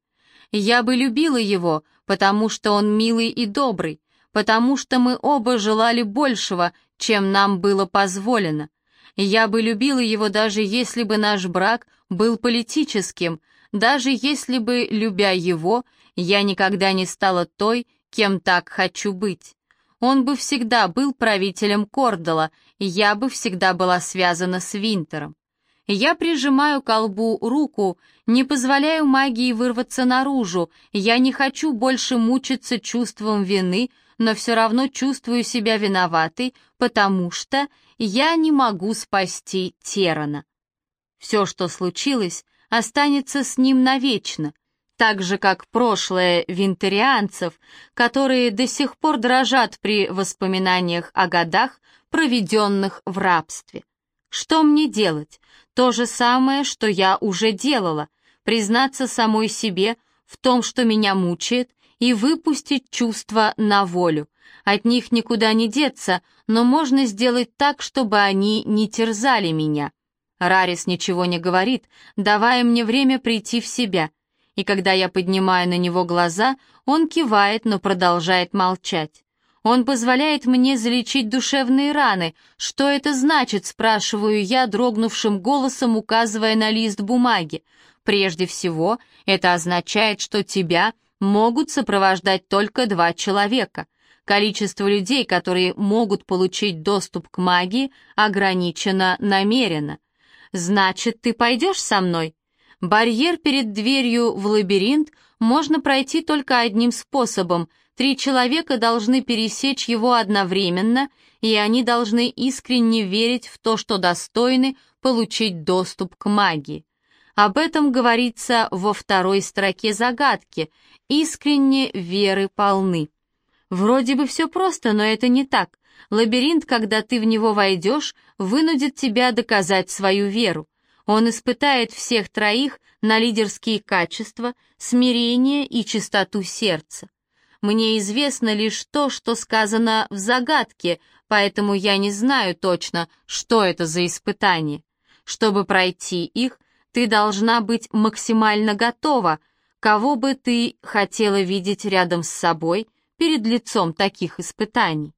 A: Я бы любила его, потому что он милый и добрый, потому что мы оба желали большего, чем нам было позволено. Я бы любила его, даже если бы наш брак был политическим, даже если бы, любя его, я никогда не стала той, кем так хочу быть. Он бы всегда был правителем Кордала, и я бы всегда была связана с Винтером. Я прижимаю к колбу руку, не позволяю магии вырваться наружу, я не хочу больше мучиться чувством вины, но все равно чувствую себя виноватой, потому что я не могу спасти Террана. Все, что случилось, останется с ним навечно, так же, как прошлое винтерианцев, которые до сих пор дрожат при воспоминаниях о годах, проведенных в рабстве. Что мне делать? То же самое, что я уже делала, признаться самой себе в том, что меня мучает, и выпустить чувства на волю. От них никуда не деться, но можно сделать так, чтобы они не терзали меня. Рарис ничего не говорит, давая мне время прийти в себя. И когда я поднимаю на него глаза, он кивает, но продолжает молчать. Он позволяет мне залечить душевные раны. Что это значит, спрашиваю я дрогнувшим голосом, указывая на лист бумаги. Прежде всего, это означает, что тебя могут сопровождать только два человека. Количество людей, которые могут получить доступ к магии, ограничено намеренно. Значит, ты пойдешь со мной? Барьер перед дверью в лабиринт можно пройти только одним способом. Три человека должны пересечь его одновременно, и они должны искренне верить в то, что достойны получить доступ к магии. Об этом говорится во второй строке загадки. Искренне веры полны. Вроде бы все просто, но это не так. Лабиринт, когда ты в него войдешь, вынудит тебя доказать свою веру. Он испытает всех троих на лидерские качества, смирение и чистоту сердца. Мне известно лишь то, что сказано в загадке, поэтому я не знаю точно, что это за испытание. Чтобы пройти их, ты должна быть максимально готова. Кого бы ты хотела видеть рядом с собой перед лицом таких испытаний?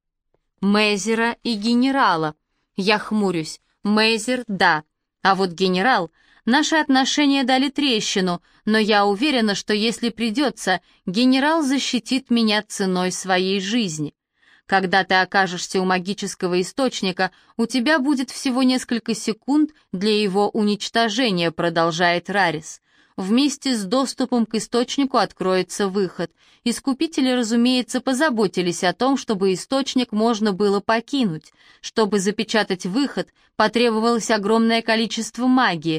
A: Мейзера и генерала. Я хмурюсь. Мейзер — да. А вот генерал... Наши отношения дали трещину, но я уверена, что если придется, генерал защитит меня ценой своей жизни. Когда ты окажешься у магического источника, у тебя будет всего несколько секунд для его уничтожения, продолжает Рарис. Вместе с доступом к источнику откроется выход. Искупители, разумеется, позаботились о том, чтобы источник можно было покинуть. Чтобы запечатать выход, потребовалось огромное количество магии.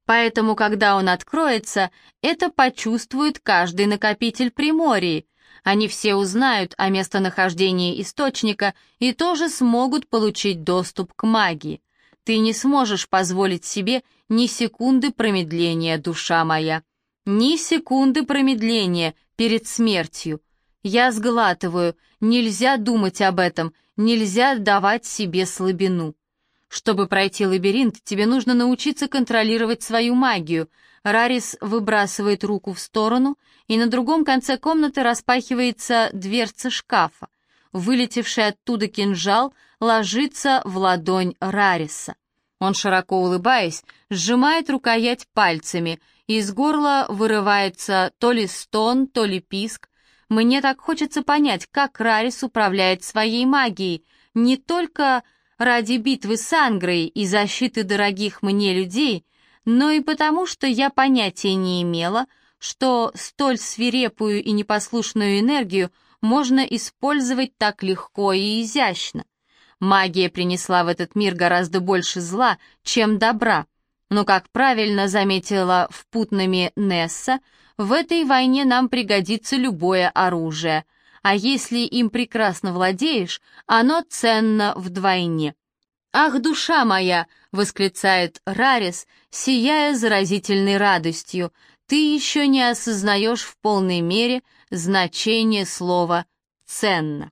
A: Поэтому, когда он откроется, это почувствует каждый накопитель Примории. Они все узнают о местонахождении источника и тоже смогут получить доступ к магии. Ты не сможешь позволить себе ни секунды промедления, душа моя. Ни секунды промедления перед смертью. Я сглатываю, нельзя думать об этом, нельзя давать себе слабину. Чтобы пройти лабиринт, тебе нужно научиться контролировать свою магию. Рарис выбрасывает руку в сторону, и на другом конце комнаты распахивается дверца шкафа. Вылетевший оттуда кинжал ложится в ладонь Рариса. Он, широко улыбаясь, сжимает рукоять пальцами, и из горла вырывается то ли стон, то ли писк. Мне так хочется понять, как Рарис управляет своей магией, не только ради битвы с Ангрой и защиты дорогих мне людей, но и потому, что я понятия не имела, что столь свирепую и непослушную энергию можно использовать так легко и изящно. Магия принесла в этот мир гораздо больше зла, чем добра. Но, как правильно заметила в Путнаме Несса, в этой войне нам пригодится любое оружие, а если им прекрасно владеешь, оно ценно вдвойне. «Ах, душа моя!» — восклицает Рарис, сияя заразительной радостью. «Ты еще не осознаешь в полной мере значение слова «ценно».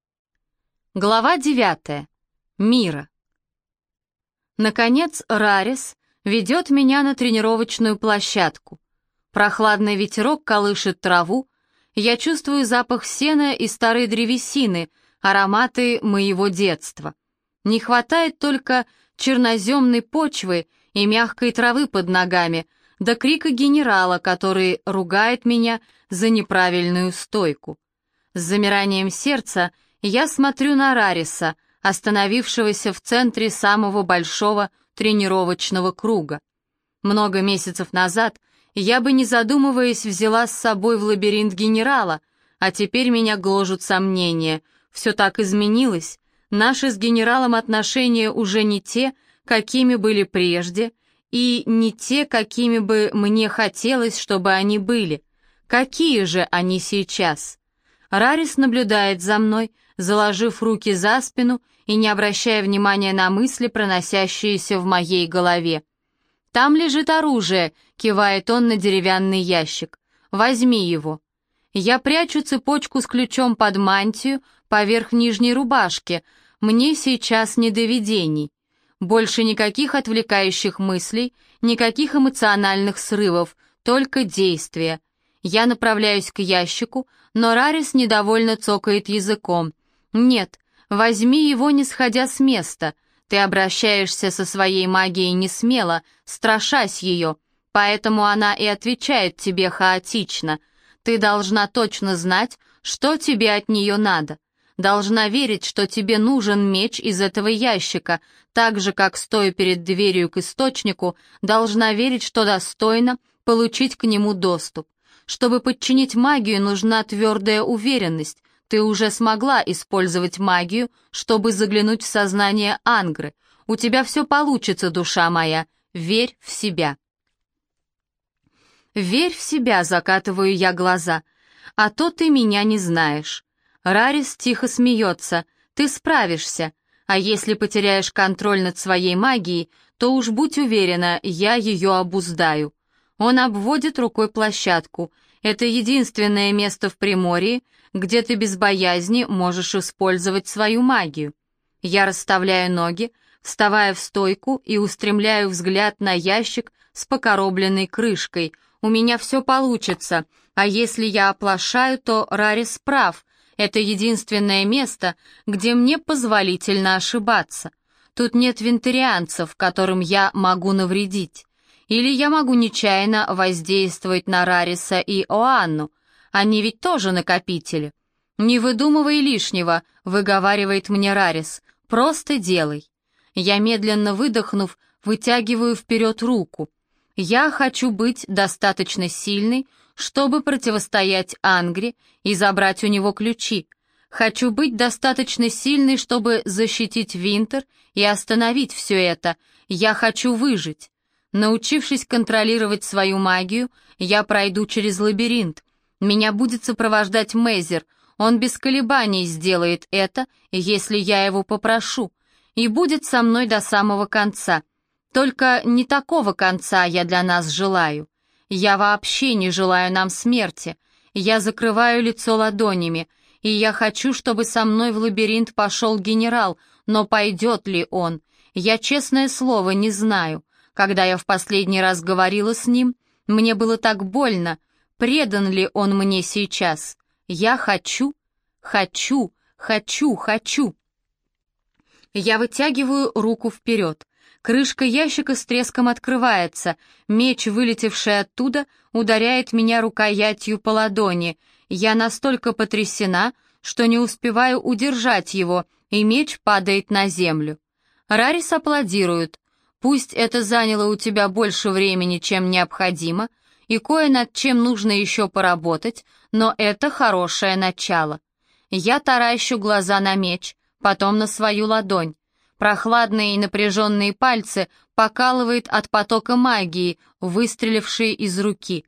A: Глава девятая. Мира. Наконец Рарис ведет меня на тренировочную площадку. Прохладный ветерок колышет траву, я чувствую запах сена и старой древесины, ароматы моего детства. Не хватает только черноземной почвы и мягкой травы под ногами, до крика генерала, который ругает меня за неправильную стойку. С замиранием сердца я смотрю на Рариса, остановившегося в центре самого большого тренировочного круга. Много месяцев назад я бы, не задумываясь, взяла с собой в лабиринт генерала, а теперь меня гложут сомнения. Все так изменилось. Наши с генералом отношения уже не те, какими были прежде, и не те, какими бы мне хотелось, чтобы они были. Какие же они сейчас? Рарис наблюдает за мной, заложив руки за спину и не обращая внимания на мысли, проносящиеся в моей голове. «Там лежит оружие», — кивает он на деревянный ящик. «Возьми его». Я прячу цепочку с ключом под мантию поверх нижней рубашки. Мне сейчас не до видений. Больше никаких отвлекающих мыслей, никаких эмоциональных срывов, только действия. Я направляюсь к ящику, но Рарис недовольно цокает языком. «Нет, возьми его, не сходя с места. Ты обращаешься со своей магией не смело, страшась ее, поэтому она и отвечает тебе хаотично. Ты должна точно знать, что тебе от нее надо. Должна верить, что тебе нужен меч из этого ящика, так же, как, стоя перед дверью к источнику, должна верить, что достойна получить к нему доступ. Чтобы подчинить магию, нужна твердая уверенность. Ты уже смогла использовать магию, чтобы заглянуть в сознание Ангры. У тебя все получится, душа моя. Верь в себя». «Верь в себя», — закатываю я глаза. «А то ты меня не знаешь». Рарис тихо смеется. «Ты справишься. А если потеряешь контроль над своей магией, то уж будь уверена, я ее обуздаю». Он обводит рукой площадку. Это единственное место в Приморье, где ты без боязни можешь использовать свою магию. Я расставляю ноги, вставая в стойку и устремляю взгляд на ящик с покоробленной крышкой. У меня все получится, а если я оплошаю, то Рарис прав. Это единственное место, где мне позволительно ошибаться. Тут нет вентарианцев, которым я могу навредить. Или я могу нечаянно воздействовать на Рариса и Оанну. Они ведь тоже накопители. «Не выдумывай лишнего», — выговаривает мне Рарис. «Просто делай». Я, медленно выдохнув, вытягиваю вперед руку. Я хочу быть достаточно сильной, чтобы противостоять Ангре и забрать у него ключи. Хочу быть достаточно сильной, чтобы защитить Винтер и остановить все это. Я хочу выжить. Научившись контролировать свою магию, я пройду через лабиринт. Меня будет сопровождать Мейзер. Он без колебаний сделает это, если я его попрошу, и будет со мной до самого конца. Только не такого конца я для нас желаю. Я вообще не желаю нам смерти. Я закрываю лицо ладонями, и я хочу, чтобы со мной в лабиринт пошел генерал, но пойдет ли он? Я, честное слово, не знаю. Когда я в последний раз говорила с ним, мне было так больно. Предан ли он мне сейчас? Я хочу, хочу, хочу, хочу. Я вытягиваю руку вперед. Крышка ящика с треском открывается. Меч, вылетевший оттуда, ударяет меня рукоятью по ладони. Я настолько потрясена, что не успеваю удержать его, и меч падает на землю. Рарис аплодирует. Пусть это заняло у тебя больше времени, чем необходимо, и кое над чем нужно еще поработать, но это хорошее начало. Я таращу глаза на меч, потом на свою ладонь. Прохладные и напряженные пальцы покалывает от потока магии, выстрелившей из руки.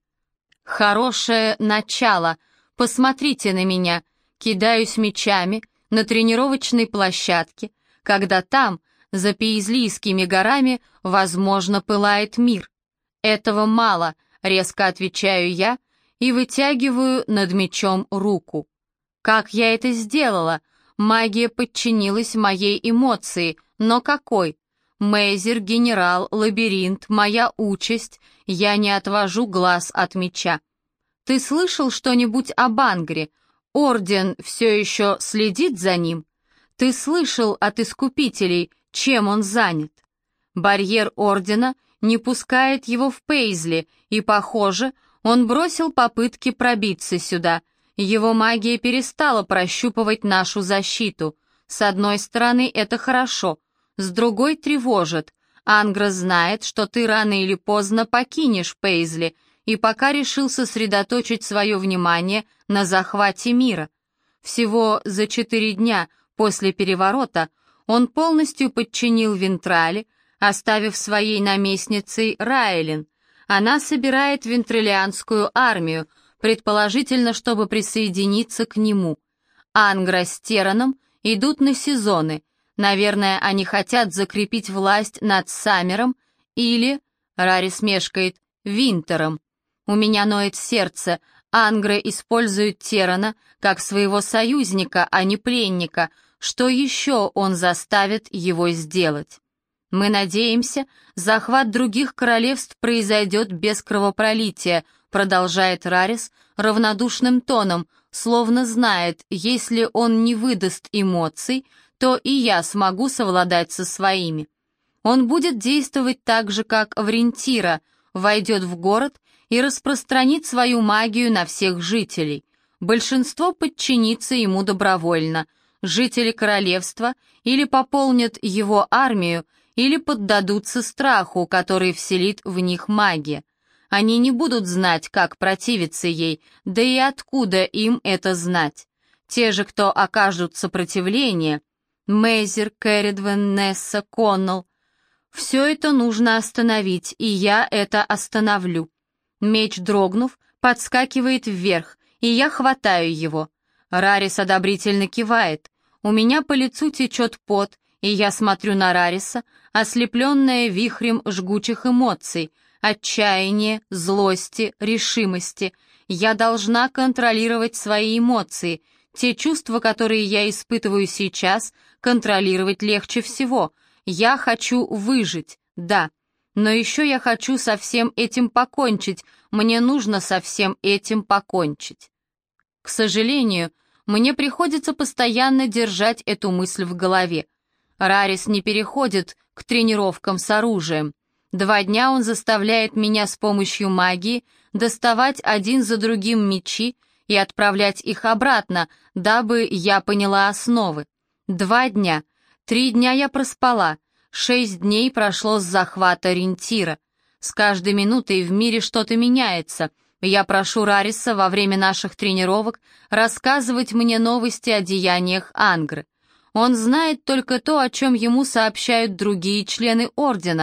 A: Хорошее начало. Посмотрите на меня. Кидаюсь мечами на тренировочной площадке, когда там, за Пейзлийскими горами, возможно, пылает мир. Этого мало, резко отвечаю я и вытягиваю над мечом руку. Как я это сделала? Магия подчинилась моей эмоции, но какой? Мейзер, генерал, лабиринт, моя участь. Я не отвожу глаз от меча. Ты слышал что-нибудь об Ангре? Орден все еще следит за ним? Ты слышал от искупителей, чем он занят? Барьер Ордена не пускает его в Пейзли, и, похоже, он бросил попытки пробиться сюда. Его магия перестала прощупывать нашу защиту. С одной стороны, это хорошо, с другой тревожит. Ангра знает, что ты рано или поздно покинешь Пейзли, и пока решил сосредоточить свое внимание на захвате мира. Всего за четыре дня после переворота он полностью подчинил Вентрали, оставив своей наместницей Райлин. Она собирает вентралианскую армию, предположительно, чтобы присоединиться к нему. Ангра с Тераном идут на сезоны. Наверное, они хотят закрепить власть над Саммером или, Рарис мешкает, Винтером. У меня ноет сердце. Ангра использует Терана как своего союзника, а не пленника. Что еще он заставит его сделать? Мы надеемся, захват других королевств произойдет без кровопролития, продолжает Рарис равнодушным тоном, словно знает, если он не выдаст эмоций, то и я смогу совладать со своими. Он будет действовать так же, как Врентира, войдет в город и распространит свою магию на всех жителей. Большинство подчинится ему добровольно. Жители королевства или пополнят его армию, или поддадутся страху, который вселит в них магия. Они не будут знать, как противиться ей, да и откуда им это знать. Те же, кто окажут сопротивление, Мейзер, Керридвен, Несса, Коннелл, все это нужно остановить, и я это остановлю. Меч, дрогнув, подскакивает вверх, и я хватаю его. Рарис одобрительно кивает. У меня по лицу течет пот, и я смотрю на Рариса, ослепленная вихрем жгучих эмоций, отчаяния, злости, решимости. Я должна контролировать свои эмоции. Те чувства, которые я испытываю сейчас, контролировать легче всего. Я хочу выжить, да. Но еще я хочу со всем этим покончить. Мне нужно со всем этим покончить. К сожалению, мне приходится постоянно держать эту мысль в голове. Рарис не переходит к тренировкам с оружием. Два дня он заставляет меня с помощью магии доставать один за другим мечи и отправлять их обратно, дабы я поняла основы. Два дня. Три дня я проспала. Шесть дней прошло с захвата Рентира. С каждой минутой в мире что-то меняется. Я прошу Рариса во время наших тренировок рассказывать мне новости о деяниях Ангры. Он знает только то, о чем ему сообщают другие члены Ордена.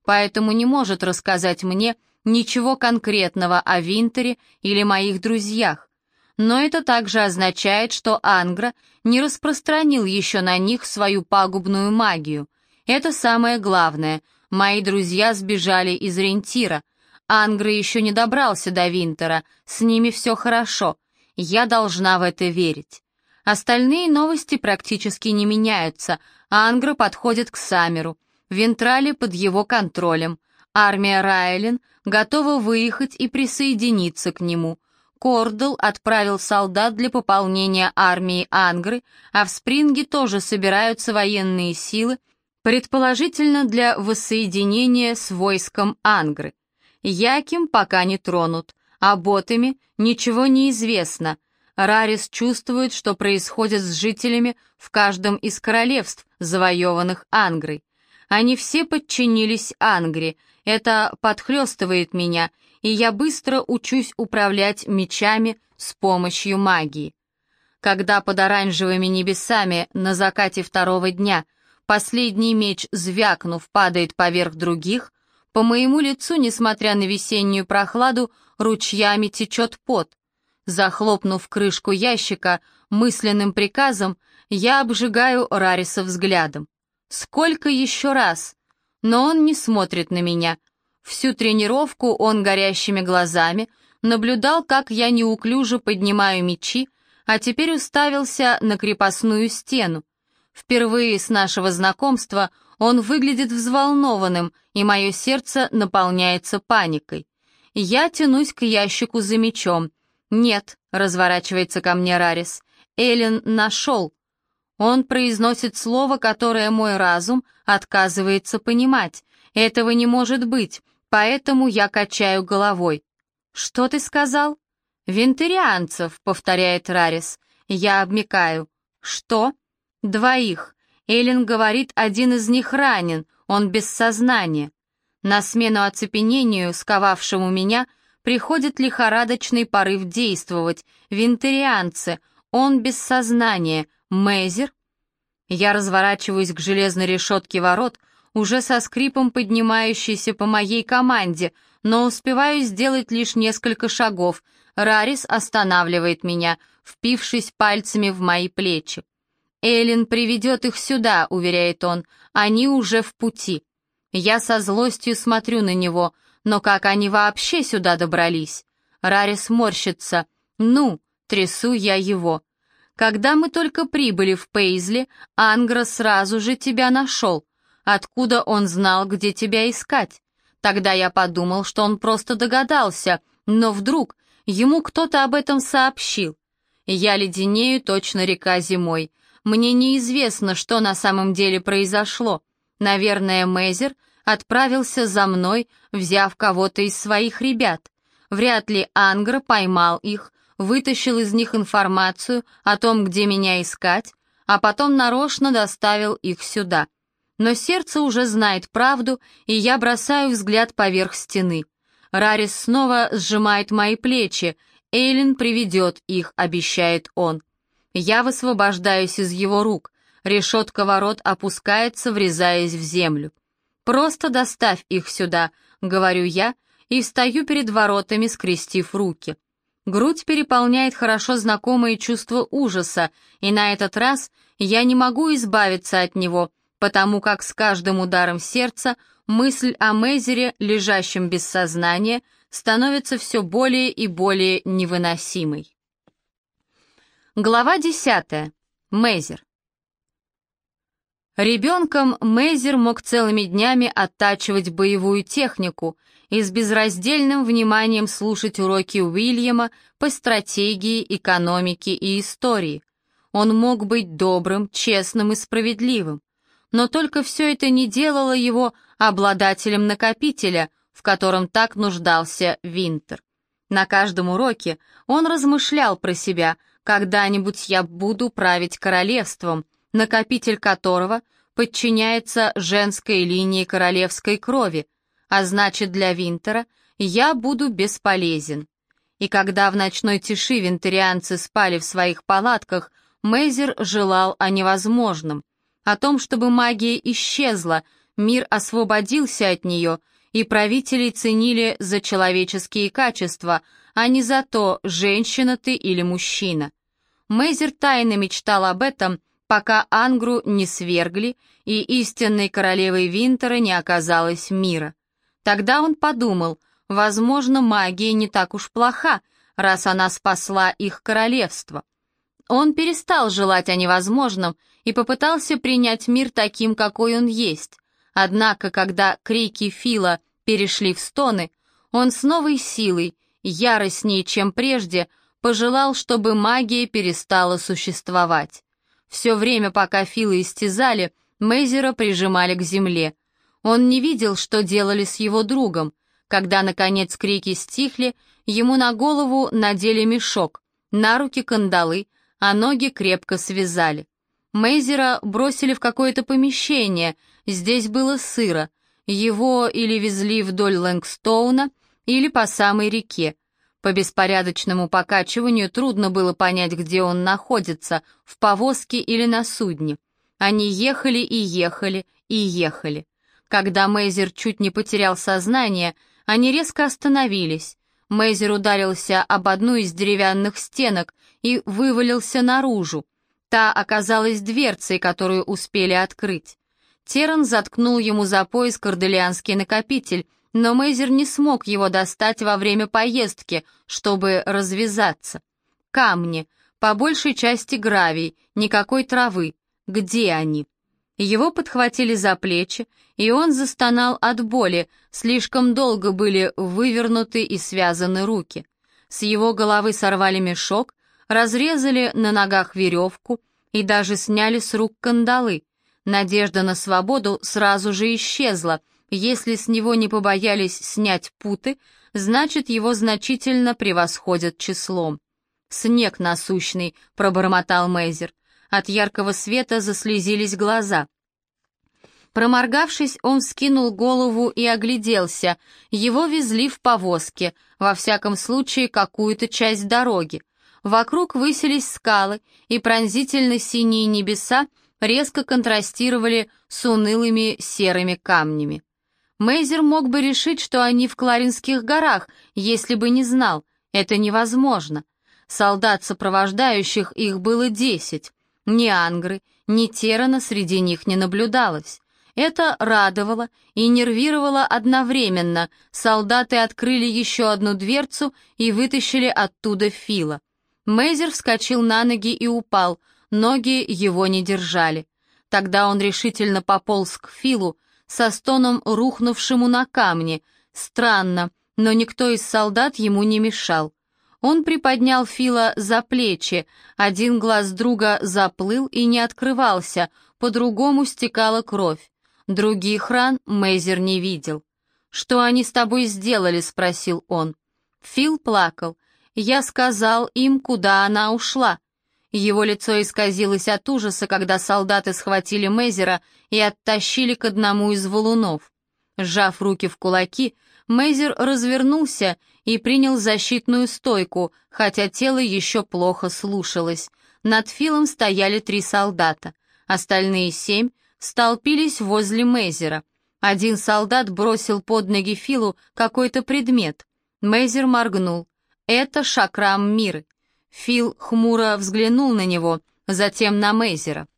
A: поэтому не может рассказать мне ничего конкретного о Винтере или моих друзьях. Но это также означает, что Ангра не распространил еще на них свою пагубную магию. Это самое главное. Мои друзья сбежали из Рентира. Ангра еще не добрался до Винтера, с ними все хорошо. Я должна в это верить. Остальные новости практически не меняются. Ангра подходит к Саммеру. Вентрали под его контролем. Армия Райлин готова выехать и присоединиться к нему. Кордл отправил солдат для пополнения армии Ангры, а в Спринге тоже собираются военные силы, предположительно для воссоединения с войском Ангры. Яким пока не тронут, а Ботами ничего не известно. Рарис чувствует, что происходит с жителями в каждом из королевств, завоеванных Ангрой. Они все подчинились Ангре, это подхлестывает меня, и я быстро учусь управлять мечами с помощью магии. Когда под оранжевыми небесами на закате второго дня последний меч, звякнув, падает поверх других, по моему лицу, несмотря на весеннюю прохладу, ручьями течет пот. Захлопнув крышку ящика, мысленным приказом я обжигаю Рариса взглядом. Сколько еще раз? Но он не смотрит на меня. Всю тренировку он горящими глазами наблюдал, как я неуклюже поднимаю мечи, а теперь уставился на крепостную стену. Впервые с нашего знакомства он выглядит взволнованным, и мое сердце наполняется паникой. Я тянусь к ящику за мечом. «Нет», — разворачивается ко мне Рарис, — «Эллен нашел». Он произносит слово, которое мой разум отказывается понимать. Этого не может быть, поэтому я качаю головой. «Что ты сказал?» «Винтерианцев», — повторяет Рарис. Я обмякаю. «Что?» «Двоих. Эллен говорит, один из них ранен, он без сознания». На смену оцепенению, сковавшему меня, приходит лихорадочный порыв действовать. Винтерианцы, он без сознания. Мейзер? Я разворачиваюсь к железной решетке ворот, уже со скрипом поднимающейся по моей команде, но успеваю сделать лишь несколько шагов. Рарис останавливает меня, впившись пальцами в мои плечи. «Эллен приведет их сюда», — уверяет он, — «они уже в пути». Я со злостью смотрю на него, но как они вообще сюда добрались? Рарис морщится. «Ну», — трясу я его. «Когда мы только прибыли в Пейзли, Ангра сразу же тебя нашел. Откуда он знал, где тебя искать? Тогда я подумал, что он просто догадался, но вдруг ему кто-то об этом сообщил. Я леденею, точно река зимой. Мне неизвестно, что на самом деле произошло. Наверное, Мейзер отправился за мной, взяв кого-то из своих ребят. Вряд ли Ангра поймал их, вытащил из них информацию о том, где меня искать, а потом нарочно доставил их сюда. Но сердце уже знает правду, и я бросаю взгляд поверх стены. Рарис снова сжимает мои плечи. «Эйлин приведет их», — обещает он. Я высвобождаюсь из его рук. Решетка ворот опускается, врезаясь в землю. «Просто доставь их сюда», — говорю я, и встаю перед воротами, скрестив руки. Грудь переполняет хорошо знакомое чувство ужаса, и на этот раз я не могу избавиться от него, потому как с каждым ударом сердца мысль о Мейзере, лежащем без сознания, становится все более и более невыносимой. Глава десятая. Мейзер. Ребенком Мейзер мог целыми днями оттачивать боевую технику и с безраздельным вниманием слушать уроки Уильяма по стратегии, экономике и истории. Он мог быть добрым, честным и справедливым, но только все это не делало его обладателем накопителя, в котором так нуждался Винтер. На каждом уроке он размышлял про себя: «Когда-нибудь я буду править королевством, накопитель которого подчиняется женской линии королевской крови, а значит, для Винтера я буду бесполезен». И когда в ночной тиши винтерианцы спали в своих палатках, Мейзер желал о невозможном, о том, чтобы магия исчезла, Мир освободился от нее, и правителей ценили за человеческие качества, а не за то, женщина ты или мужчина. Мейзер тайно мечтал об этом, пока Ангру не свергли и истинной королевой Винтера не оказалось мира. Тогда он подумал, возможно, магия не так уж плоха, раз она спасла их королевство. Он перестал желать о невозможном и попытался принять мир таким, какой он есть. Однако, когда крики Фила перешли в стоны, он с новой силой, яростнее, чем прежде, пожелал, чтобы магия перестала существовать. Все время, пока Фила истязали, Мейзера прижимали к земле. Он не видел, что делали с его другом. Когда, наконец, крики стихли, ему на голову надели мешок, на руки кандалы, а ноги крепко связали. Мейзера бросили в какое-то помещение, здесь было сыро. Его или везли вдоль Лэнгстоуна, или по самой реке. По беспорядочному покачиванию трудно было понять, где он находится, в повозке или на судне. Они ехали и ехали и ехали. Когда Мейзер чуть не потерял сознание, они резко остановились. Мейзер ударился об одну из деревянных стенок и вывалился наружу. Та оказалась дверцей, которую успели открыть. Террен заткнул ему за пояс корделианский накопитель, но Мейзер не смог его достать во время поездки, чтобы развязаться. Камни, по большей части гравий, никакой травы. Где они? Его подхватили за плечи, и он застонал от боли, слишком долго были вывернуты и связаны руки. С его головы сорвали мешок, разрезали на ногах веревку и даже сняли с рук кандалы. Надежда на свободу сразу же исчезла. Если с него не побоялись снять путы, значит, его значительно превосходят числом. «Снег насущный», — пробормотал Мейзер. От яркого света заслезились глаза. Проморгавшись, он вскинул голову и огляделся. Его везли в повозке, во всяком случае, какую-то часть дороги. Вокруг высились скалы, и пронзительно-синие небеса резко контрастировали с унылыми серыми камнями. Мейзер мог бы решить, что они в Кларинских горах, если бы не знал. Это невозможно. Солдат, сопровождающих их, было десять. Ни Ангры, ни Террена среди них не наблюдалось. Это радовало и нервировало одновременно. Солдаты открыли еще одну дверцу и вытащили оттуда Фила. Мейзер вскочил на ноги и упал, ноги его не держали. Тогда он решительно пополз к Филу, со стоном рухнувшему на камни. Странно, но никто из солдат ему не мешал. Он приподнял Фила за плечи, один глаз друга заплыл и не открывался, по-другому стекала кровь. Других ран Мейзер не видел. «Что они с тобой сделали?» — спросил он. Фил плакал. «Я сказал им, куда она ушла». Его лицо исказилось от ужаса, когда солдаты схватили Мейзера и оттащили к одному из валунов. Сжав руки в кулаки, Мейзер развернулся и принял защитную стойку, хотя тело еще плохо слушалось. Над Филом стояли три солдата. Остальные семь столпились возле Мейзера. Один солдат бросил под ноги Филу какой-то предмет. Мейзер моргнул. «Это шакрам Миры». Фил хмуро взглянул на него, затем на Мейзера.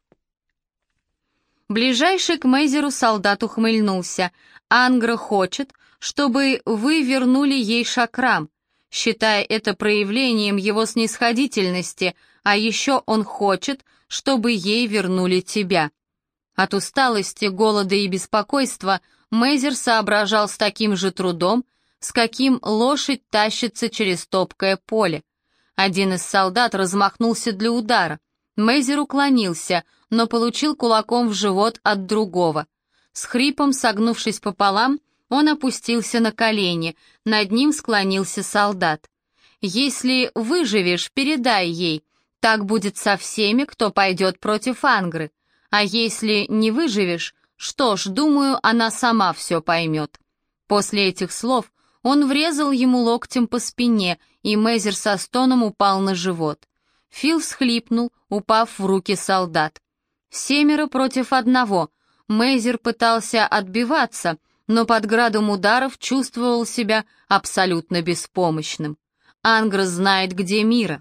A: Ближайший к Мейзеру солдат ухмыльнулся. «Ангра хочет, чтобы вы вернули ей шакрам, считая это проявлением его снисходительности, а еще он хочет, чтобы ей вернули тебя». От усталости, голода и беспокойства Мейзер соображал с таким же трудом, с каким лошадь тащится через топкое поле. Один из солдат размахнулся для удара. Мейзер уклонился, но получил кулаком в живот от другого. С хрипом, согнувшись пополам, он опустился на колени, над ним склонился солдат. «Если выживешь, передай ей, так будет со всеми, кто пойдет против Ангры. А если не выживешь, что ж, думаю, она сама все поймет». После этих слов он врезал ему локтем по спине, и Мейзер со стоном упал на живот. Фил всхлипнул, упав в руки солдат. «Семеро против одного. Мейзер пытался отбиваться, но под градом ударов чувствовал себя абсолютно беспомощным. Ангра знает, где Мира.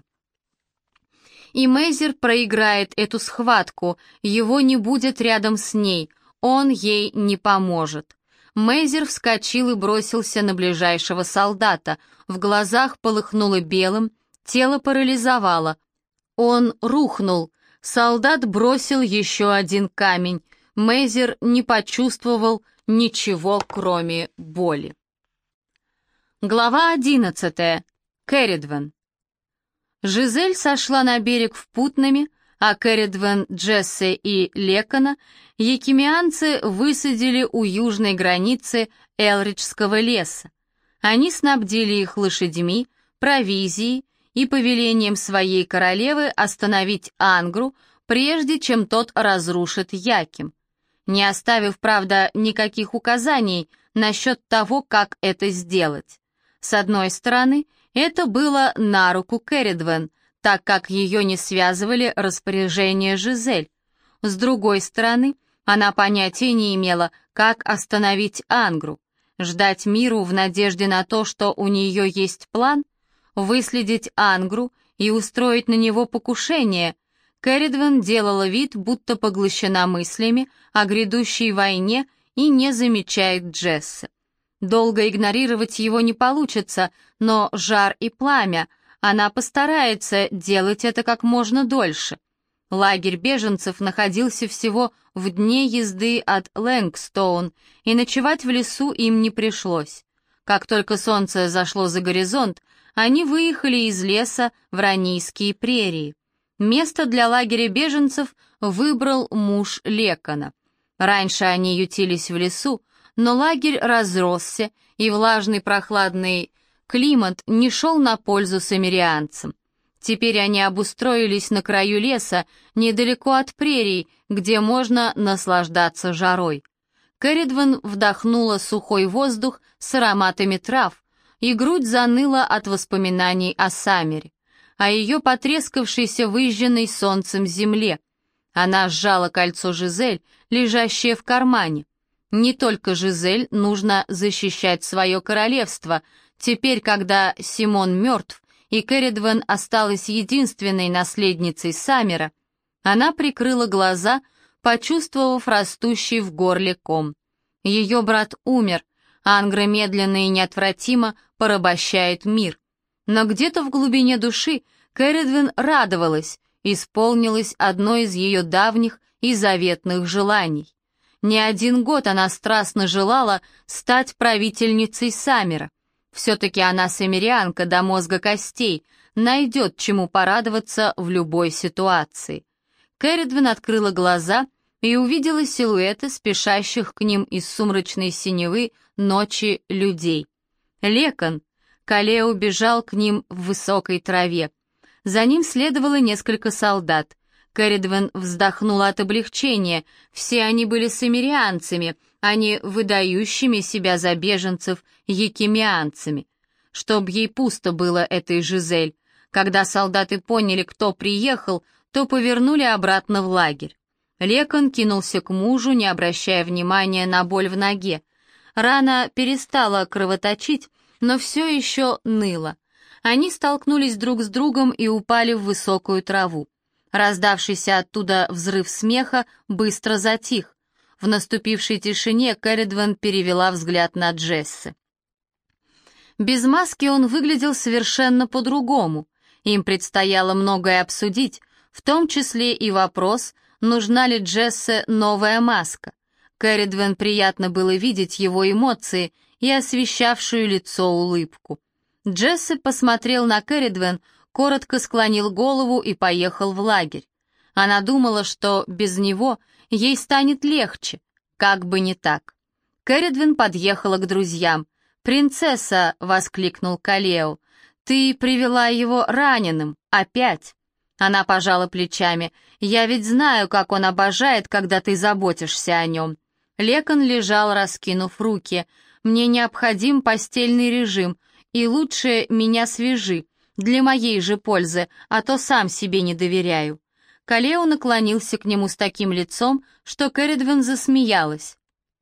A: И Мейзер проиграет эту схватку, его не будет рядом с ней, он ей не поможет. Мейзер вскочил и бросился на ближайшего солдата, в глазах полыхнуло белым, тело парализовало. Он рухнул, солдат бросил еще один камень, Мейзер не почувствовал ничего, кроме боли. Глава одиннадцатая. Керридвен. Жизель сошла на берег в Путнаме, а Керридвен, Джессе и Лекона якимианцы высадили у южной границы Элриджского леса. Они снабдили их лошадьми, провизией и повелением своей королевы остановить Ангру, прежде чем тот разрушит Яким, не оставив, правда, никаких указаний насчет того, как это сделать. С одной стороны, это было на руку Керридвен, так как ее не связывали распоряжения Жизель. С другой стороны, она понятия не имела, как остановить Ангру, ждать Миру в надежде на то, что у нее есть план, выследить Ангру и устроить на него покушение. Керридвен делала вид, будто поглощена мыслями о грядущей войне и не замечает Джесса. Долго игнорировать его не получится, но жар и пламя, она постарается делать это как можно дольше. Лагерь беженцев находился всего в дне езды от Лэнгстоун, и ночевать в лесу им не пришлось. Как только солнце зашло за горизонт, они выехали из леса в Ранийские прерии. Место для лагеря беженцев выбрал муж Лекона. Раньше они ютились в лесу, но лагерь разросся, и влажный прохладный климат не шел на пользу самирианцам. Теперь они обустроились на краю леса, недалеко от прерий, где можно наслаждаться жарой. Керридвен вдохнула сухой воздух с ароматами трав, и грудь заныла от воспоминаний о Саммере, о ее потрескавшейся выжженной солнцем земле. Она сжала кольцо Жизель, лежащее в кармане. Не только Жизель нужно защищать свое королевство. Теперь, когда Симон мертв, и Керридвен осталась единственной наследницей Саммера, она прикрыла глаза, почувствовав растущий в горле ком. Ее брат умер, Ангра медленно и неотвратимо порабощает мир. Но где-то в глубине души Керридвен радовалась, исполнилось одно из ее давних и заветных желаний. Не один год она страстно желала стать правительницей Саммера. Все-таки она саммерианка до мозга костей, найдет чему порадоваться в любой ситуации. Керридвен открыла глаза и увидела силуэты спешащих к ним из сумрачной синевы ночи людей. Лекон, Калео бежал к ним в высокой траве. За ним следовало несколько солдат. Керридвен вздохнула от облегчения. Все они были саммерианцами, а не выдающими себя за беженцев якимианцами. Чтоб ей пусто было этой Жизель. Когда солдаты поняли, кто приехал, то повернули обратно в лагерь. Лекон кинулся к мужу, не обращая внимания на боль в ноге. Рана перестала кровоточить, но все еще ныла. Они столкнулись друг с другом и упали в высокую траву. Раздавшийся оттуда взрыв смеха быстро затих. В наступившей тишине Керридвен перевела взгляд на Джесси. Без маски он выглядел совершенно по-другому. Им предстояло многое обсудить, в том числе и вопрос, нужна ли Джесси новая маска. Керридвен приятно было видеть его эмоции и освещавшую лицо улыбку. Джесси посмотрел на Керридвен, коротко склонил голову и поехал в лагерь. Она думала, что без него ей станет легче, как бы не так. Керридвен подъехала к друзьям. «Принцесса!» — воскликнул Калео. «Ты привела его раненым, опять!» Она пожала плечами. «Я ведь знаю, как он обожает, когда ты заботишься о нем». Лекон лежал, раскинув руки. «Мне необходим постельный режим, и лучше меня свяжи, для моей же пользы, а то сам себе не доверяю». Калео наклонился к нему с таким лицом, что Кэрридвен засмеялась.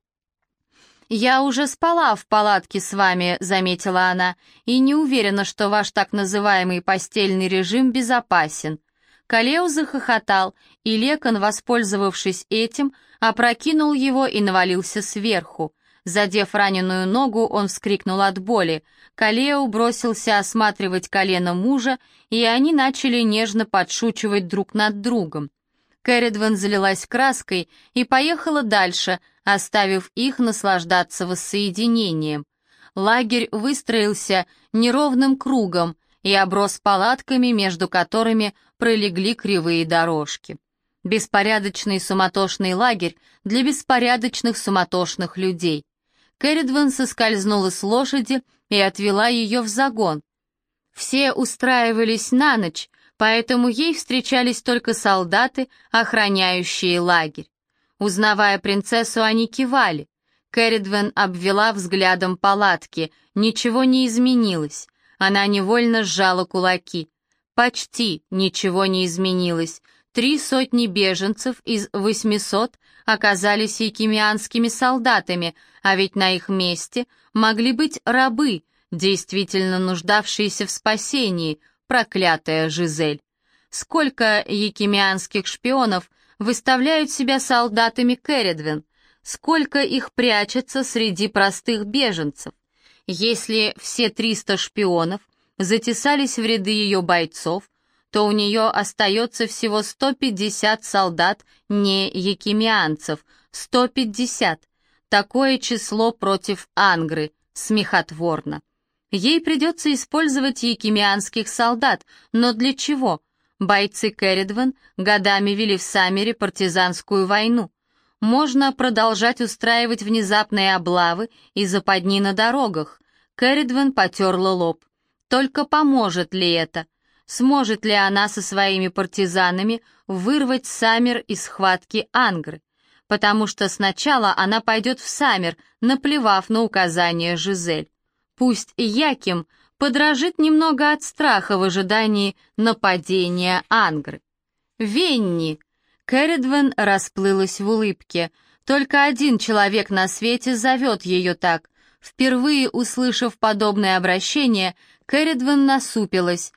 A: «Я уже спала в палатке с вами», — заметила она, «и не уверена, что ваш так называемый постельный режим безопасен». Калео захохотал, и Лекон, воспользовавшись этим, опрокинул его и навалился сверху. Задев раненую ногу, он вскрикнул от боли. Калео бросился осматривать колено мужа, и они начали нежно подшучивать друг над другом. Кэрридвен залилась краской и поехала дальше, оставив их наслаждаться воссоединением. Лагерь выстроился неровным кругом и оброс палатками, между которыми пролегли кривые дорожки. Беспорядочный суматошный лагерь для беспорядочных суматошных людей. Кэрридвен соскользнула с лошади и отвела ее в загон. Все устраивались на ночь, поэтому ей встречались только солдаты, охраняющие лагерь. Узнавая принцессу, они кивали. Кэрридвен обвела взглядом палатки, ничего не изменилось. Она невольно сжала кулаки. Почти ничего не изменилось. Три сотни беженцев из восьмисот оказались якимианскими солдатами, а ведь на их месте могли быть рабы, действительно нуждавшиеся в спасении, проклятая Жизель. Сколько якимианских шпионов выставляют себя солдатами Кэрридвен? Сколько их прячется среди простых беженцев? Если все триста шпионов затесались в ряды ее бойцов, то у нее остается всего сто пятьдесят солдат не якимианцев, сто пятьдесят. Такое число против Ангры, смехотворно. Ей придется использовать якимианских солдат, но для чего? Бойцы Кэрридвен годами вели в Саммере партизанскую войну. Можно продолжать устраивать внезапные облавы и западни на дорогах. Кэрридвен потерла лоб. Только поможет ли это? Сможет ли она со своими партизанами вырвать Саммер из схватки Ангры? Потому что сначала она пойдет в Саммер, наплевав на указания Жизель. Пусть Яким подражит немного от страха в ожидании нападения Ангры. «Венни!» Кэрридвен расплылась в улыбке. Только один человек на свете зовет ее так. Впервые услышав подобное обращение, Кэрридвен насупилась.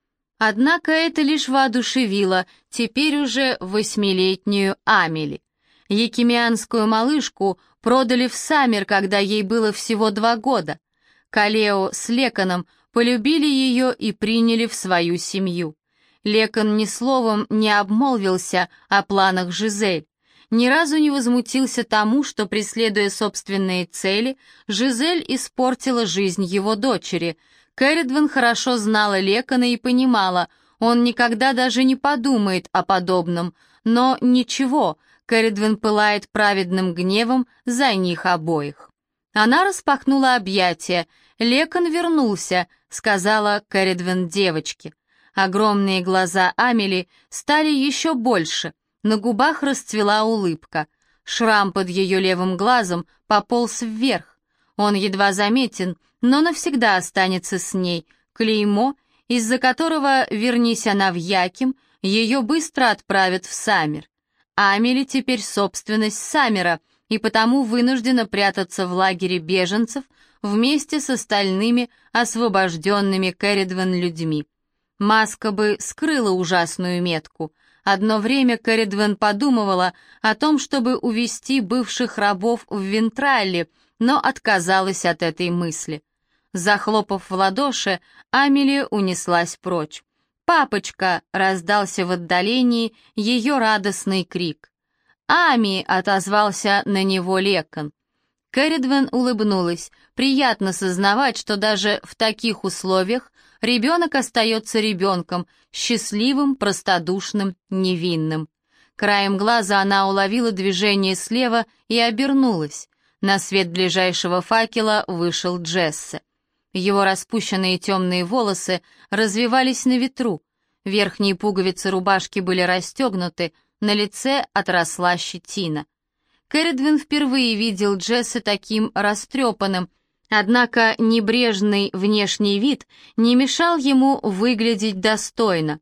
A: Однако это лишь воодушевило теперь уже восьмилетнюю Амели. Якимианскую малышку продали в Саммер, когда ей было всего два года. Калео с Леконом полюбили ее и приняли в свою семью. Лекон ни словом не обмолвился о планах Жизель. Ни разу не возмутился тому, что, преследуя собственные цели, Жизель испортила жизнь его дочери. Кэрридвен хорошо знала Лекона и понимала, он никогда даже не подумает о подобном, но ничего, Кэрридвен пылает праведным гневом за них обоих. Она распахнула объятия. «Лекон вернулся», — сказала Кэрридвен девочке. Огромные глаза Амели стали еще больше, на губах расцвела улыбка. Шрам под ее левым глазом пополз вверх. Он едва заметен, но навсегда останется с ней. Клеймо, из-за которого, вернись она в Яким, ее быстро отправят в Саммер. Амели теперь собственность Саммера, и потому вынуждена прятаться в лагере беженцев вместе с остальными освобожденными Кэрридвен людьми. Маска бы скрыла ужасную метку. Одно время Кэрридвен подумывала о том, чтобы увести бывших рабов в Вентралли, но отказалась от этой мысли. Захлопав в ладоши, Амели унеслась прочь. «Папочка!» — раздался в отдалении ее радостный крик. «Ами!» — отозвался на него Лекон. Кэрридвен улыбнулась. Приятно сознавать, что даже в таких условиях ребенок остается ребенком, счастливым, простодушным, невинным. Краем глаза она уловила движение слева и обернулась. На свет ближайшего факела вышел Джессе. Его распущенные темные волосы развивались на ветру. Верхние пуговицы рубашки были расстегнуты, на лице отросла щетина. Кэрридвен впервые видел Джессе таким растрепанным, однако небрежный внешний вид не мешал ему выглядеть достойно.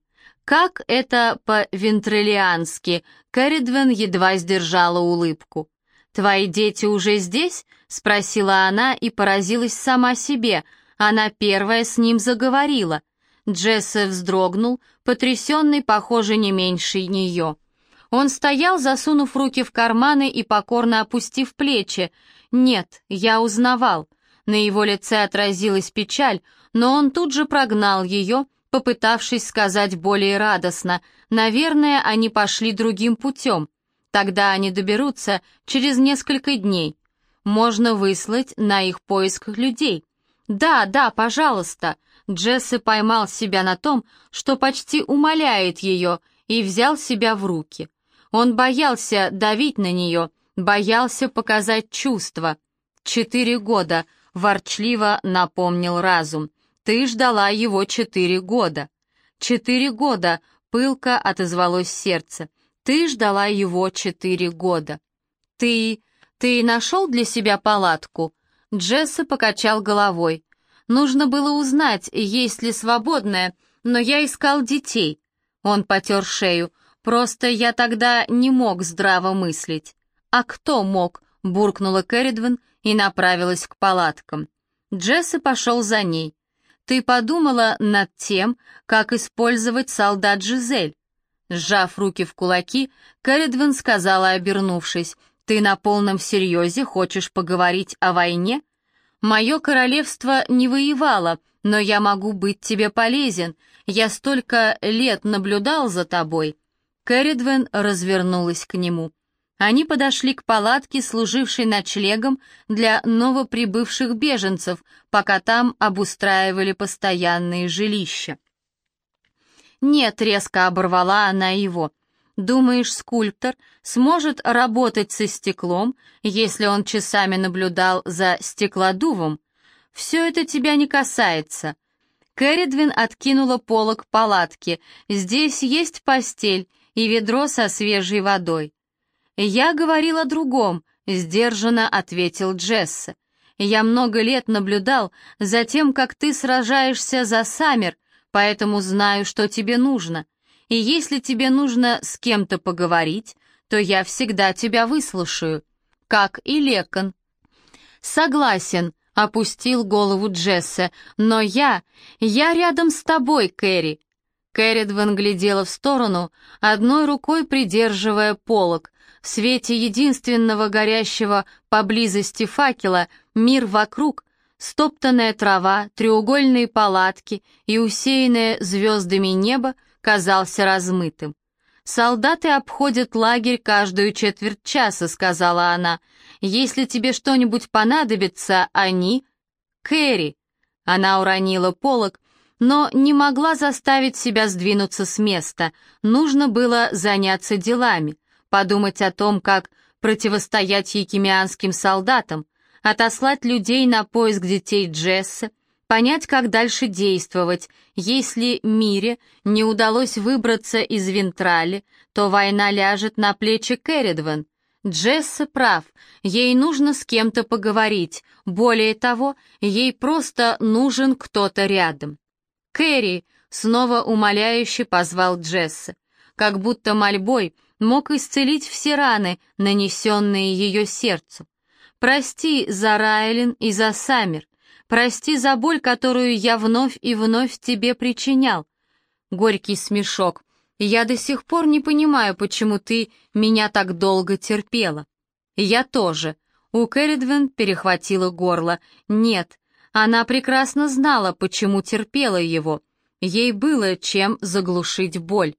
A: Как это по-вентрелиански? Кэрридвен едва сдержала улыбку. «Твои дети уже здесь?» — спросила она и поразилась сама себе. Она первая с ним заговорила. Джессе вздрогнул, потрясенный, похоже, не меньше нее. Он стоял, засунув руки в карманы и покорно опустив плечи. «Нет, я узнавал». На его лице отразилась печаль, но он тут же прогнал ее, попытавшись сказать более радостно. «Наверное, они пошли другим путем. Тогда они доберутся через несколько дней. Можно выслать на их поиск людей». «Да, да, пожалуйста». Джессе поймал себя на том, что почти умоляет ее, и взял себя в руки. Он боялся давить на нее, боялся показать чувства. «Четыре года», — ворчливо напомнил разум. «Ты ждала его четыре года». «Четыре года», — пылко отозвалось сердце. «Ты ждала его четыре года». «Ты... ты нашел для себя палатку?» Джессе покачал головой. «Нужно было узнать, есть ли свободная, но я искал детей». Он потер шею. «Просто я тогда не мог здраво мыслить». «А кто мог?» — буркнула Кэрридвен и направилась к палаткам. Джессе пошел за ней. «Ты подумала над тем, как использовать солдат Жизель?» Сжав руки в кулаки, Кэрридвен сказала, обернувшись, «Ты на полном серьезе хочешь поговорить о войне? Мое королевство не воевало, но я могу быть тебе полезен. Я столько лет наблюдал за тобой». Кэрридвен развернулась к нему. Они подошли к палатке, служившей ночлегом для новоприбывших беженцев, пока там обустраивали постоянные жилища. «Нет», — резко оборвала она его. «Думаешь, скульптор сможет работать со стеклом, если он часами наблюдал за стеклодувом? Все это тебя не касается». Кэрридвен откинула полог палатки. «Здесь есть постель и ведро со свежей водой». «Я говорил о другом», — сдержанно ответил Джессе. «Я много лет наблюдал за тем, как ты сражаешься за Саммер, поэтому знаю, что тебе нужно. И если тебе нужно с кем-то поговорить, то я всегда тебя выслушаю, как и Лекон». «Согласен», — опустил голову Джессе, «но я... я рядом с тобой, Кэрри». Кэрридвен глядела в сторону, одной рукой придерживая полог. В свете единственного горящего поблизости факела мир вокруг, стоптанная трава, треугольные палатки и усеянное звездами небо казался размытым. «Солдаты обходят лагерь каждую четверть часа», — сказала она. «Если тебе что-нибудь понадобится, они...» «Кэрри!» Она уронила полог, но не могла заставить себя сдвинуться с места. Нужно было заняться делами, подумать о том, как противостоять якимианским солдатам, отослать людей на поиск детей Джессе, понять, как дальше действовать. Если Мире не удалось выбраться из Вентрали, то война ляжет на плечи Кэрридвен. Джессе прав, ей нужно с кем-то поговорить, более того, ей просто нужен кто-то рядом. «Кэрри!» — снова умоляюще позвал Джессе, как будто мольбой мог исцелить все раны, нанесенные ее сердцу. «Прости за Райлин и за Саммер. Прости за боль, которую я вновь и вновь тебе причинял». Горький смешок. «Я до сих пор не понимаю, почему ты меня так долго терпела». «Я тоже». У Кэрридвен перехватило горло. «Нет». Она прекрасно знала, почему терпела его. Ей было чем заглушить боль.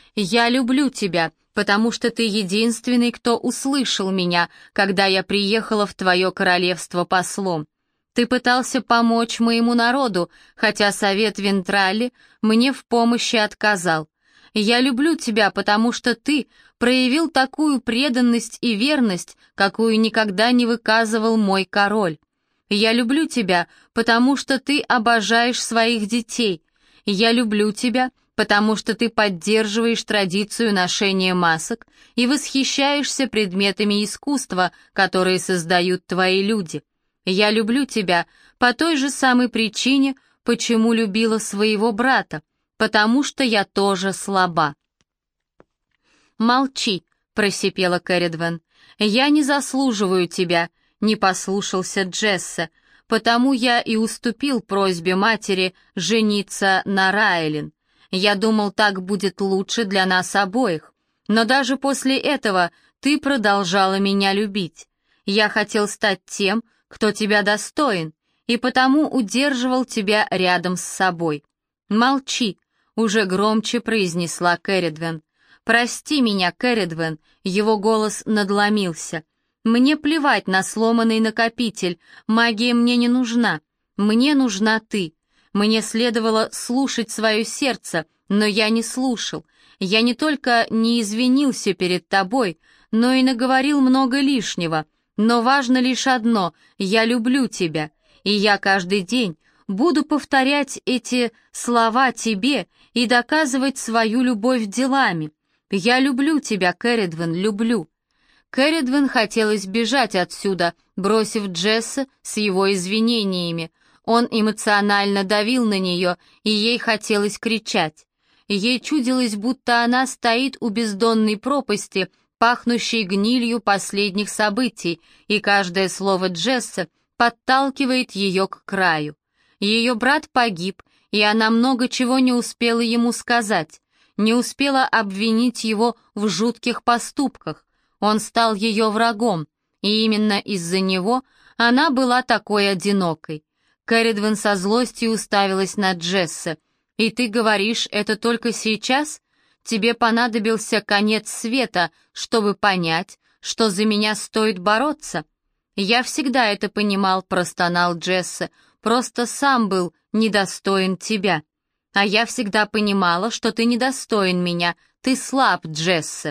A: «Я люблю тебя, потому что ты единственный, кто услышал меня, когда я приехала в твое королевство послом. Ты пытался помочь моему народу, хотя совет Вентрали мне в помощи отказал. Я люблю тебя, потому что ты проявил такую преданность и верность, какую никогда не выказывал мой король. Я люблю тебя, потому что ты обожаешь своих детей. Я люблю тебя, потому что ты поддерживаешь традицию ношения масок и восхищаешься предметами искусства, которые создают твои люди. Я люблю тебя по той же самой причине, почему любила своего брата, потому что я тоже слаба». «Молчи», — просипела Кэрридвен. «Я не заслуживаю тебя», — не послушался Джессе, «потому я и уступил просьбе матери жениться на Райлин. Я думал, так будет лучше для нас обоих. Но даже после этого ты продолжала меня любить. Я хотел стать тем, кто тебя достоин, и потому удерживал тебя рядом с собой». «Молчи», — уже громче произнесла Кэрридвен. «Прости меня, Кэрридвен», — его голос надломился. «Мне плевать на сломанный накопитель, магия мне не нужна. Мне нужна ты. Мне следовало слушать свое сердце, но я не слушал. Я не только не извинился перед тобой, но и наговорил много лишнего. Но важно лишь одно — я люблю тебя, и я каждый день буду повторять эти слова тебе и доказывать свою любовь делами. Я люблю тебя, Кэрридвен, люблю». Кэрридвен хотелось бежать отсюда, бросив Джесса с его извинениями. Он эмоционально давил на нее, и ей хотелось кричать. Ей чудилось, будто она стоит у бездонной пропасти, пахнущей гнилью последних событий, и каждое слово Джесса подталкивает ее к краю. Ее брат погиб, и она много чего не успела ему сказать, не успела обвинить его в жутких поступках. Он стал ее врагом, и именно из-за него она была такой одинокой. Кэрридвен со злостью уставилась на Джесса. «И ты говоришь это только сейчас? Тебе понадобился конец света, чтобы понять, что за меня стоит бороться?» «Я всегда это понимал», — простонал Джесса, «просто сам был недостоин тебя». «А я всегда понимала, что ты недостоин меня, ты слаб, Джесса».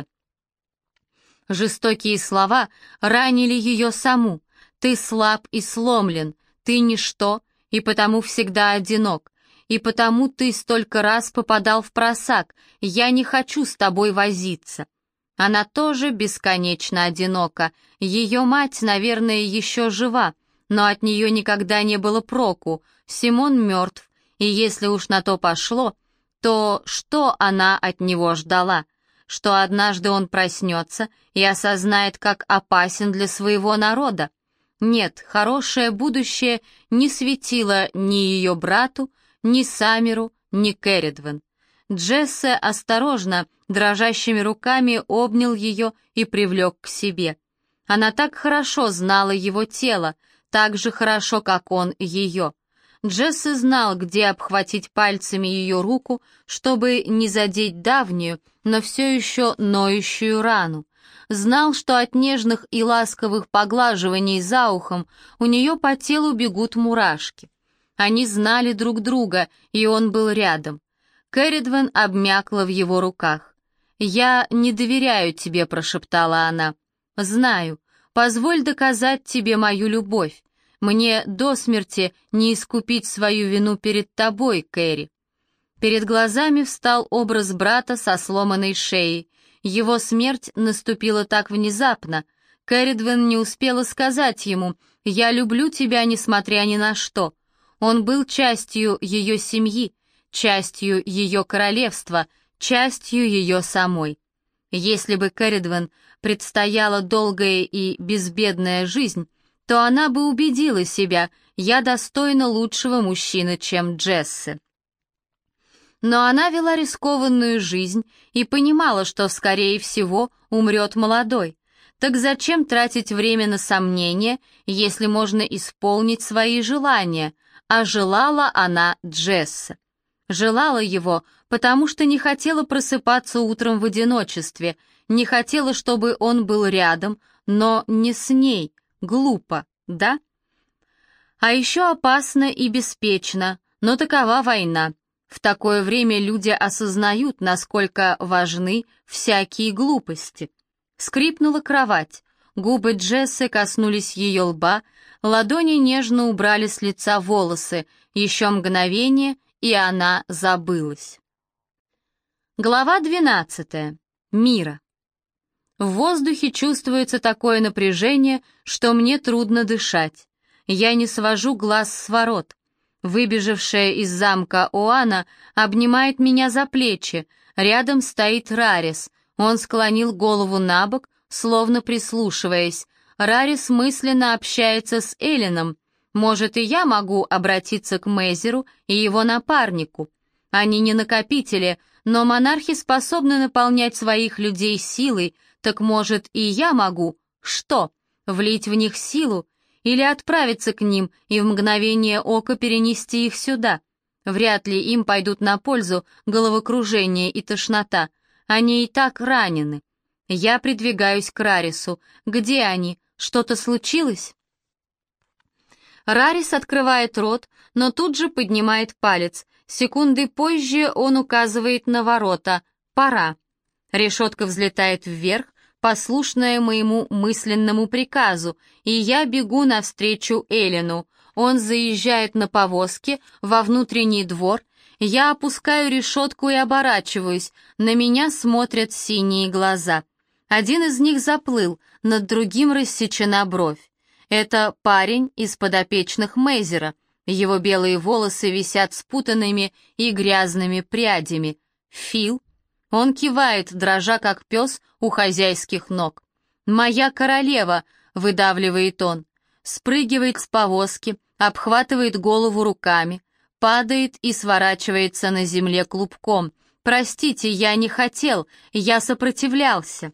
A: Жестокие слова ранили ее саму. «Ты слаб и сломлен, ты ничто, и потому всегда одинок, и потому ты столько раз попадал в просак, я не хочу с тобой возиться». Она тоже бесконечно одинока, ее мать, наверное, еще жива, но от нее никогда не было проку, Симон мертв, и если уж на то пошло, то что она от него ждала? Что однажды он проснется и осознает, как опасен для своего народа? Нет, хорошее будущее не светило ни ее брату, ни Самиру, ни Кэрридвен. Джессе осторожно, дрожащими руками обнял ее и привлек к себе. Она так хорошо знала его тело, так же хорошо, как он ее. Джессе знал, где обхватить пальцами ее руку, чтобы не задеть давнюю, но все еще ноющую рану. Знал, что от нежных и ласковых поглаживаний за ухом у нее по телу бегут мурашки. Они знали друг друга, и он был рядом. Кэрридвен обмякла в его руках. «Я не доверяю тебе», — прошептала она. «Знаю. Позволь доказать тебе мою любовь. Мне до смерти не искупить свою вину перед тобой, Кэрри». Перед глазами встал образ брата со сломанной шеей. Его смерть наступила так внезапно. Кэрридвен не успела сказать ему «Я люблю тебя, несмотря ни на что». Он был частью ее семьи, частью ее королевства, частью ее самой. Если бы Кэрридвен предстояла долгая и безбедная жизнь, то она бы убедила себя, я достойна лучшего мужчины, чем Джессе. Но она вела рискованную жизнь и понимала, что, скорее всего, умрет молодой. Так зачем тратить время на сомнения, если можно исполнить свои желания? А желала она Джесса. Желала его, потому что не хотела просыпаться утром в одиночестве, не хотела, чтобы он был рядом, но не с ней. Глупо, да? А еще опасно и беспечно, но такова война. В такое время люди осознают, насколько важны всякие глупости. Скрипнула кровать, губы Джессы коснулись ее лба, ладони нежно убрали с лица волосы, еще мгновение, и она забылась. Глава двенадцатая. Мира. В воздухе чувствуется такое напряжение, что мне трудно дышать. Я не свожу глаз с ворот. Выбежавшая из замка Оана обнимает меня за плечи. Рядом стоит Рарис. Он склонил голову на бок, словно прислушиваясь. Рарис мысленно общается с Элленом. Может, и я могу обратиться к Мейзеру и его напарнику. Они не накопители, но монархи способны наполнять своих людей силой, так может и я могу? Что? Влить в них силу? Или отправиться к ним и в мгновение ока перенести их сюда? Вряд ли им пойдут на пользу головокружение и тошнота. Они и так ранены. Я придвигаюсь к Рарису. Где они? Что-то случилось? Рарис открывает рот, но тут же поднимает палец. Секунды позже он указывает на ворота. Пора. Решетка взлетает вверх, послушная моему мысленному приказу, и я бегу навстречу Эллену. Он заезжает на повозке во внутренний двор. Я опускаю решетку и оборачиваюсь. На меня смотрят синие глаза. Один из них заплыл, над другим рассечена бровь. Это парень из подопечных Мейзера. Его белые волосы висят спутанными и грязными прядями. Фил. Он кивает, дрожа как пес у хозяйских ног. «Моя королева!» — выдавливает он. Спрыгивает с повозки, обхватывает голову руками, падает и сворачивается на земле клубком. «Простите, я не хотел, я сопротивлялся».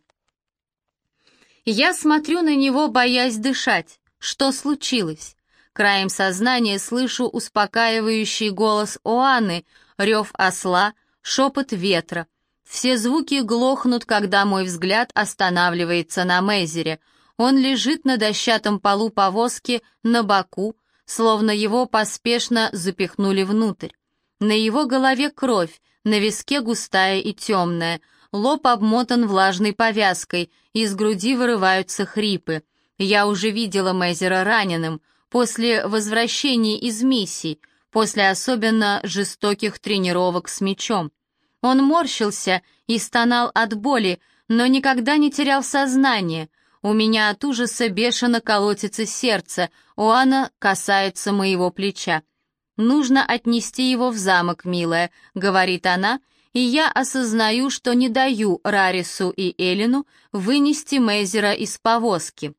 A: Я смотрю на него, боясь дышать. Что случилось? Краем сознания слышу успокаивающий голос Оаны, рев осла, шепот ветра. Все звуки глохнут, когда мой взгляд останавливается на Мейзере. Он лежит на дощатом полу повозки на боку, словно его поспешно запихнули внутрь. На его голове кровь, на виске густая и темная, лоб обмотан влажной повязкой, из груди вырываются хрипы. Я уже видела Мейзера раненым, после возвращения из миссий, после особенно жестоких тренировок с мечом. Он морщился и стонал от боли, но никогда не терял сознание. У меня от ужаса бешено колотится сердце, Оана касается моего плеча. «Нужно отнести его в замок, милая», — говорит она, и я осознаю, что не даю Рарису и Эллену вынести Мейзера из повозки.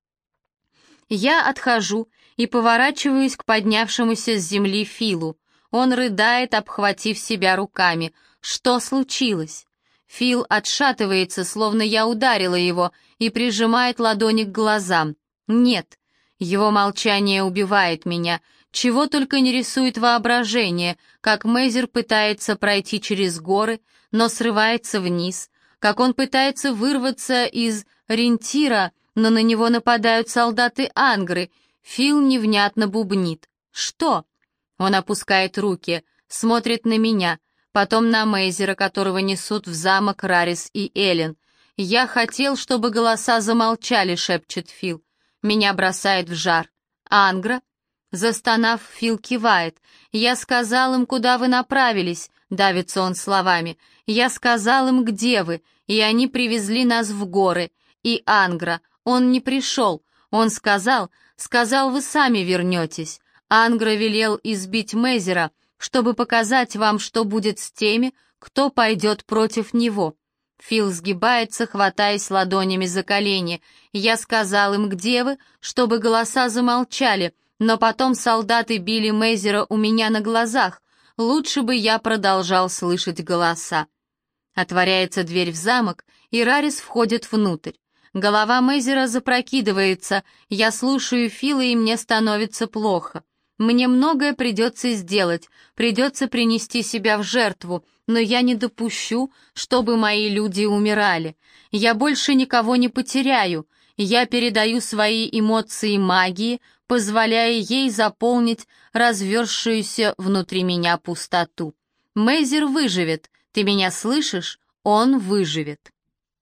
A: Я отхожу и поворачиваюсь к поднявшемуся с земли Филу. Он рыдает, обхватив себя руками. Что случилось? Фил отшатывается, словно я ударила его, и прижимает ладони к глазам. Нет, его молчание убивает меня. Чего только не рисует воображение, как Мейзер пытается пройти через горы, но срывается вниз, как он пытается вырваться из Рентира, но на него нападают солдаты Ангры. Фил невнятно бубнит. «Что?» Он опускает руки, смотрит на меня, потом на Мейзера, которого несут в замок Рарис и Эллен. «Я хотел, чтобы голоса замолчали», — шепчет Фил. Меня бросает в жар. «Ангра?» Застонав, Фил кивает. «Я сказал им, куда вы направились», — давится он словами. «Я сказал им, где вы, и они привезли нас в горы. И Ангра, он не пришел. Он сказал, сказал, вы сами вернетесь. Ангра велел избить Мейзера, чтобы показать вам, что будет с теми, кто пойдет против него». Фил сгибается, хватаясь ладонями за колени. «Я сказал им, где вы, чтобы голоса замолчали, но потом солдаты били Мейзера у меня на глазах. Лучше бы я продолжал слышать голоса». Отворяется дверь в замок, и Рарис входит внутрь. Голова Мейзера запрокидывается, я слушаю Фила, и мне становится плохо. Мне многое придется сделать, придется принести себя в жертву, но я не допущу, чтобы мои люди умирали. Я больше никого не потеряю. Я передаю свои эмоции магии, позволяя ей заполнить разверзшуюся внутри меня пустоту. Мейзер выживет. Ты меня слышишь? Он выживет.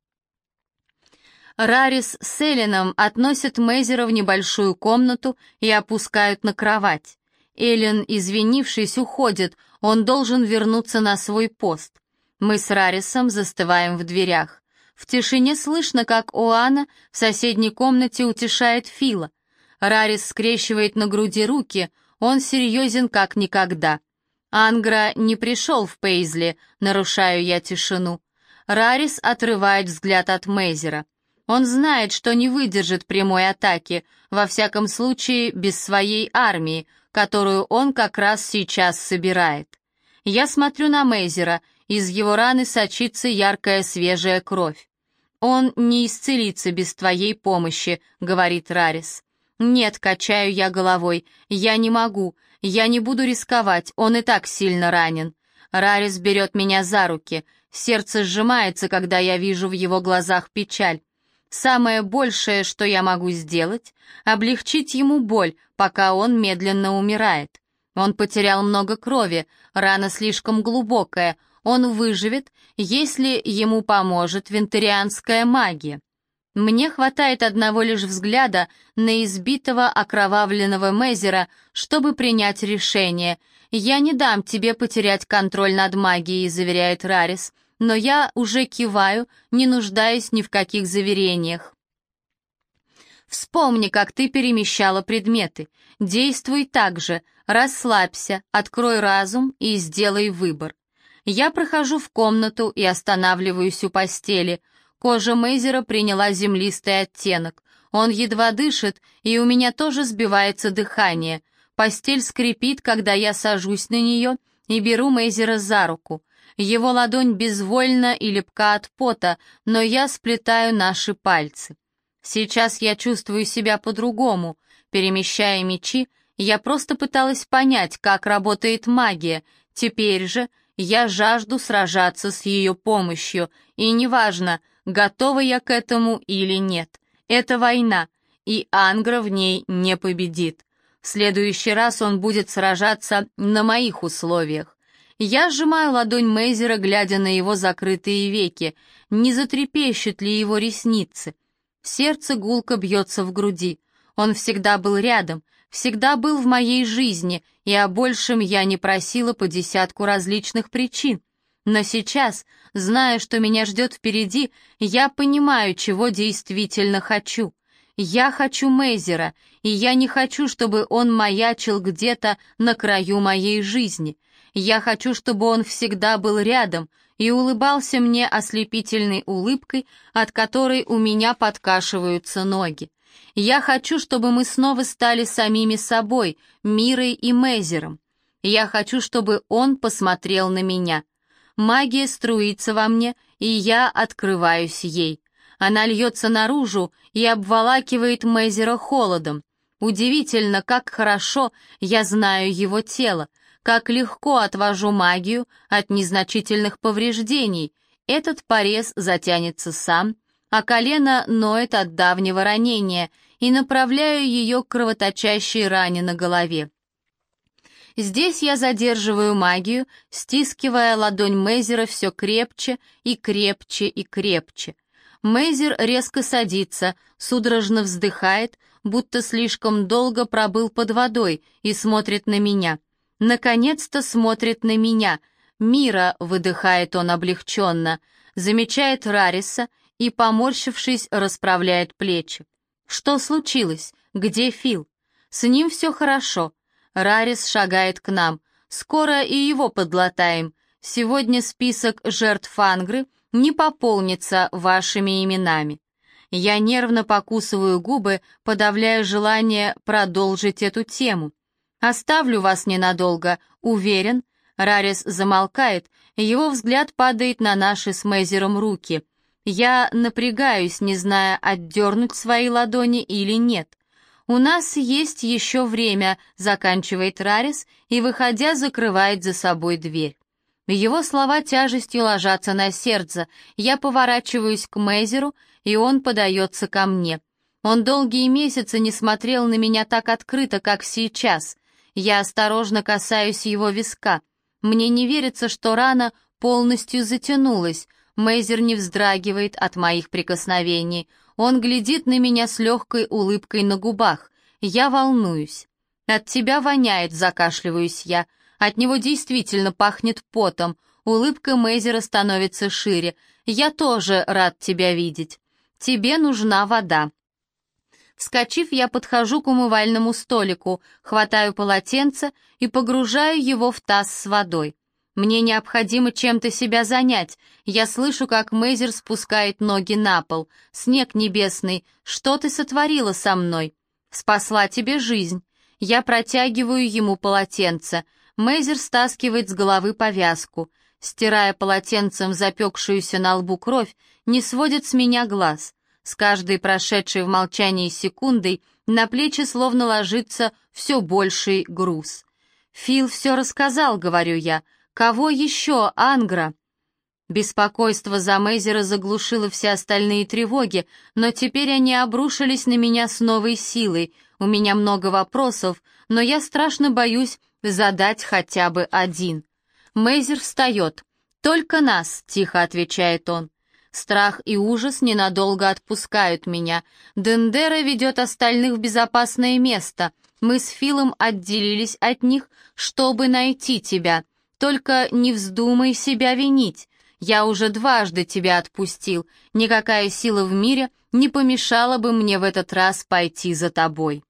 A: Рарис с Элленом относят Мейзера в небольшую комнату и опускают на кровать. Эллен, извинившись, уходит, он должен вернуться на свой пост. Мы с Рарисом застываем в дверях. В тишине слышно, как Оана в соседней комнате утешает Фила. Рарис скрещивает на груди руки, Он серьезен как никогда. Ангра не пришел в Пейзли, нарушаю я тишину. Рарис отрывает взгляд от Мейзера. Он знает, что не выдержит прямой атаки, во всяком случае без своей армии, которую он как раз сейчас собирает. Я смотрю на Мейзера, из его раны сочится яркая свежая кровь. «Он не исцелится без твоей помощи», — говорит Рарис. «Нет», — качаю я головой, — «я не могу, я не буду рисковать, он и так сильно ранен». Рарис берет меня за руки, сердце сжимается, когда я вижу в его глазах печаль. Самое большее, что я могу сделать, облегчить ему боль, пока он медленно умирает. Он потерял много крови, рана слишком глубокая, он выживет, если ему поможет вентарианская магия. Мне хватает одного лишь взгляда на избитого окровавленного Мейзера, чтобы принять решение. «Я не дам тебе потерять контроль над магией», — заверяет Рарис, но я уже киваю, не нуждаясь ни в каких заверениях. «Вспомни, как ты перемещала предметы. Действуй так же, расслабься, открой разум и сделай выбор». Я прохожу в комнату и останавливаюсь у постели. Кожа Мейзера приняла землистый оттенок. Он едва дышит, и у меня тоже сбивается дыхание. Постель скрипит, когда я сажусь на нее и беру Мейзера за руку. Его ладонь безвольна и липка от пота, но я сплетаю наши пальцы. Сейчас я чувствую себя по-другому. Перемещая мечи, я просто пыталась понять, как работает магия. Теперь же я жажду сражаться с ее помощью, и неважно, готова я к этому или нет. Это война, и Ангра в ней не победит. В следующий раз он будет сражаться на моих условиях. Я сжимаю ладонь Мейзера, глядя на его закрытые веки. Не затрепещут ли его ресницы? Сердце гулко бьется в груди. Он всегда был рядом, всегда был в моей жизни, и о большем я не просила по десятку различных причин. Но сейчас, зная, что меня ждет впереди, я понимаю, чего действительно хочу. Я хочу Мейзера, и я не хочу, чтобы он маячил где-то на краю моей жизни. Я хочу, чтобы он всегда был рядом и улыбался мне ослепительной улыбкой, от которой у меня подкашиваются ноги. Я хочу, чтобы мы снова стали самими собой, Мирой и Мейзером. Я хочу, чтобы он посмотрел на меня. Магия струится во мне, и я открываюсь ей. Она льется наружу и обволакивает Мейзера холодом. Удивительно, как хорошо я знаю его тело, как легко отвожу магию от незначительных повреждений. Этот порез затянется сам, а колено ноет от давнего ранения, и направляю ее к кровоточащей ране на голове. Здесь я задерживаю магию, стискивая ладонь Мейзера все крепче и крепче и крепче. Мейзер резко садится, судорожно вздыхает, будто слишком долго пробыл под водой, и смотрит на меня. Наконец-то смотрит на меня. «Мира», — выдыхает он облегченно, замечает Рариса и, поморщившись, расправляет плечи. «Что случилось? Где Фил?» «С ним все хорошо». Рарис шагает к нам. «Скоро и его подлатаем. Сегодня список жертв Ангры не пополнится вашими именами». Я нервно покусываю губы, подавляя желание продолжить эту тему. «Оставлю вас ненадолго, уверен». Рарис замолкает, его взгляд падает на наши с Мейзером руки. Я напрягаюсь, не зная, отдернуть свои ладони или нет. «У нас есть еще время», — заканчивает Рарис и, выходя, закрывает за собой дверь. Его слова тяжестью ложатся на сердце. Я поворачиваюсь к Мейзеру, и он подается ко мне. Он долгие месяцы не смотрел на меня так открыто, как сейчас. Я осторожно касаюсь его виска. Мне не верится, что рана полностью затянулась. Мейзер не вздрагивает от моих прикосновений. Он глядит на меня с легкой улыбкой на губах. Я волнуюсь. «От тебя воняет», — закашливаюсь я. От него действительно пахнет потом. Улыбка Мейзера становится шире. «Я тоже рад тебя видеть. Тебе нужна вода». Вскочив, я подхожу к умывальному столику, хватаю полотенце и погружаю его в таз с водой. Мне необходимо чем-то себя занять. Я слышу, как Мейзер спускает ноги на пол. «Снег небесный, что ты сотворила со мной?» «Спасла тебе жизнь». Я протягиваю ему полотенце. Мейзер стаскивает с головы повязку. Стирая полотенцем запекшуюся на лбу кровь, не сводит с меня глаз. С каждой прошедшей в молчании секундой на плечи словно ложится все больший груз. «Фил все рассказал», — говорю я. «Кого еще, Ангра?» Беспокойство за Мейзера заглушило все остальные тревоги, но теперь они обрушились на меня с новой силой. У меня много вопросов, но я страшно боюсь задать хотя бы один. Мейзер встает. «Только нас», — тихо отвечает он. Страх и ужас ненадолго отпускают меня. Дендера ведет остальных в безопасное место. Мы с Филом отделились от них, чтобы найти тебя. Только не вздумай себя винить. Я уже дважды тебя отпустил. Никакая сила в мире не помешала бы мне в этот раз пойти за тобой.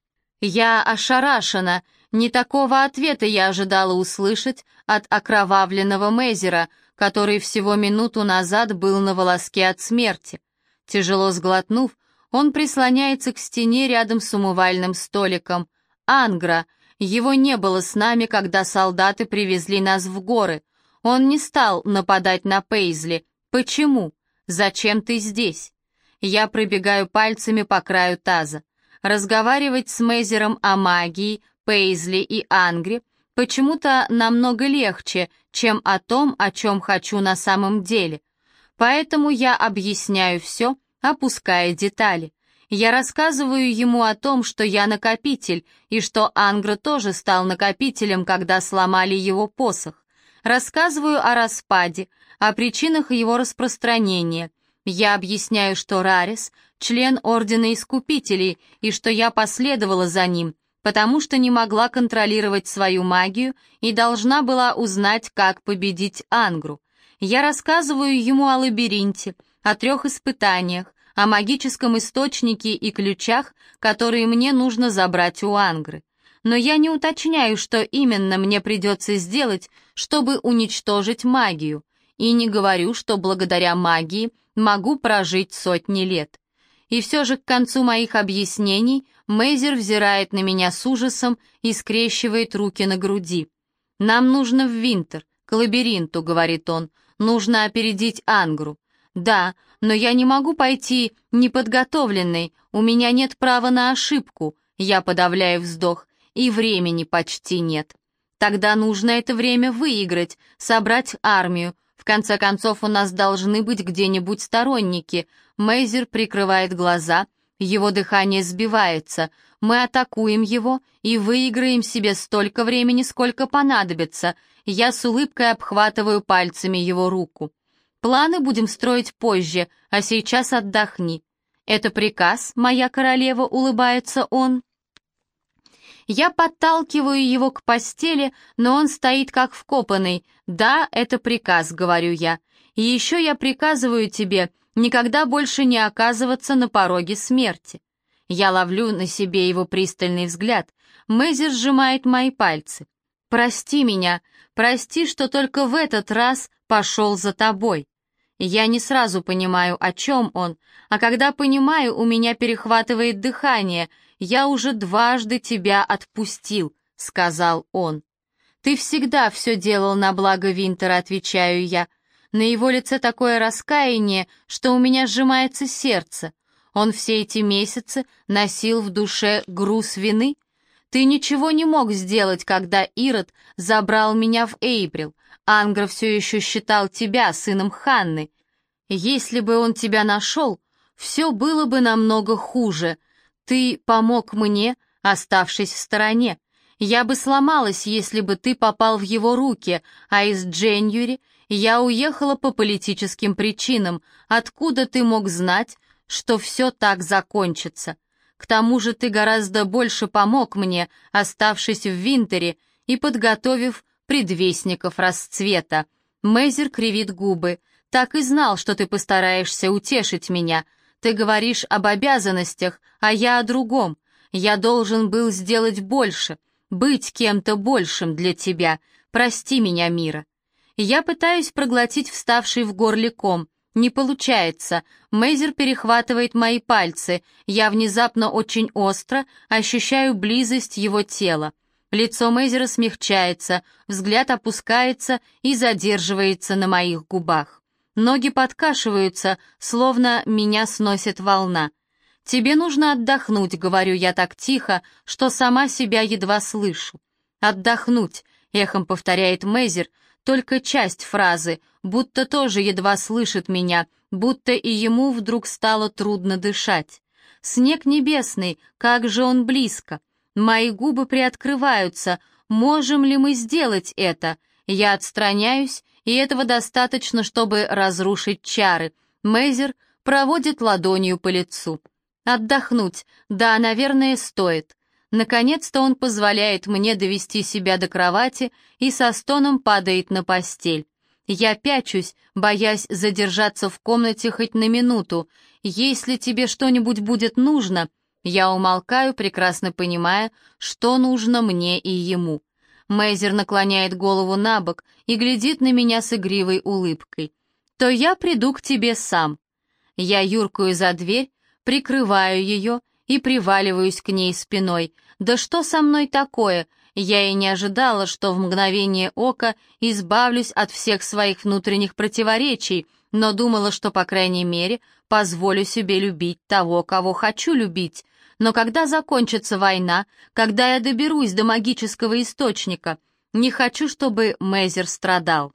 A: Я ошарашена. Не такого ответа я ожидала услышать от окровавленного Мейзера, который всего минуту назад был на волоске от смерти. Тяжело сглотнув, он прислоняется к стене рядом с умывальным столиком. «Ангра, его не было с нами, когда солдаты привезли нас в горы. Он не стал нападать на Пейзли. Почему? Зачем ты здесь?» Я пробегаю пальцами по краю таза. Разговаривать с Мейзером о магии, Пейзли и Ангре почему-то намного легче, чем о том, о чем хочу на самом деле. Поэтому я объясняю все, опуская детали. Я рассказываю ему о том, что я накопитель, и что Ангра тоже стал накопителем, когда сломали его посох. Рассказываю о распаде, о причинах его распространения. Я объясняю, что Рарис — член Ордена Искупителей, и что я последовала за ним, потому что не могла контролировать свою магию и должна была узнать, как победить Ангру. Я рассказываю ему о лабиринте, о трех испытаниях, о магическом источнике и ключах, которые мне нужно забрать у Ангры. Но я не уточняю, что именно мне придется сделать, чтобы уничтожить магию, и не говорю, что благодаря магии могу прожить сотни лет. И все же к концу моих объяснений Мейзер взирает на меня с ужасом и скрещивает руки на груди. «Нам нужно в Винтер, к лабиринту», — говорит он. «Нужно опередить Ангру». «Да, но я не могу пойти неподготовленной, у меня нет права на ошибку», — я подавляю вздох, «и времени почти нет». «Тогда нужно это время выиграть, собрать армию. В конце концов, у нас должны быть где-нибудь сторонники». Мейзер прикрывает глаза, его дыхание сбивается. «Мы атакуем его и выиграем себе столько времени, сколько понадобится». Я с улыбкой обхватываю пальцами его руку. «Планы будем строить позже, а сейчас отдохни». «Это приказ, моя королева», — улыбается он. Я подталкиваю его к постели, но он стоит как вкопанный. «Да, это приказ», — говорю я. «И еще я приказываю тебе никогда больше не оказываться на пороге смерти». Я ловлю на себе его пристальный взгляд. Мейзер сжимает мои пальцы. «Прости меня, прости, что только в этот раз пошел за тобой». Я не сразу понимаю, о чем он, а когда понимаю, у меня перехватывает дыхание. «Я уже дважды тебя отпустил», — сказал он. «Ты всегда все делал на благо Винтера», — отвечаю я. На его лице такое раскаяние, что у меня сжимается сердце. Он все эти месяцы носил в душе груз вины. Ты ничего не мог сделать, когда Ирод забрал меня в Эйприл. Ангра все еще считал тебя сыном Ханны. Если бы он тебя нашел, все было бы намного хуже. Ты помог мне, оставшись в стороне. Я бы сломалась, если бы ты попал в его руки, а из Дженюри я уехала по политическим причинам. Откуда ты мог знать, что все так закончится? К тому же ты гораздо больше помог мне, оставшись в Винтере и подготовив предвестников расцвета». Мейзер кривит губы. «Так и знал, что ты постараешься утешить меня. Ты говоришь об обязанностях, а я о другом. Я должен был сделать больше, быть кем-то большим для тебя. Прости меня, Мира». Я пытаюсь проглотить вставший в горле ком. Не получается. Мейзер перехватывает мои пальцы. Я внезапно очень остро ощущаю близость его тела. Лицо Мейзера смягчается, взгляд опускается и задерживается на моих губах. Ноги подкашиваются, словно меня сносит волна. «Тебе нужно отдохнуть», — говорю я так тихо, что сама себя едва слышу. «Отдохнуть», — эхом повторяет Мейзер, только часть фразы, будто тоже едва слышит меня, будто и ему вдруг стало трудно дышать. «Снег небесный, как же он близко!» Мои губы приоткрываются. Можем ли мы сделать это? Я отстраняюсь, и этого достаточно, чтобы разрушить чары. Мейзер проводит ладонью по лицу. Отдохнуть, да, наверное, стоит. Наконец-то он позволяет мне довести себя до кровати и со стоном падает на постель. Я пячусь, боясь задержаться в комнате хоть на минуту. Если тебе что-нибудь будет нужно... Я умолкаю, прекрасно понимая, что нужно мне и ему. Мейзер наклоняет голову на бок и глядит на меня с игривой улыбкой. «То я приду к тебе сам». Я юркаю за дверь, прикрываю ее и приваливаюсь к ней спиной. «Да что со мной такое?» Я и не ожидала, что в мгновение ока избавлюсь от всех своих внутренних противоречий, но думала, что, по крайней мере, позволю себе любить того, кого хочу любить. Но когда закончится война, когда я доберусь до магического источника, не хочу, чтобы Мейзер страдал.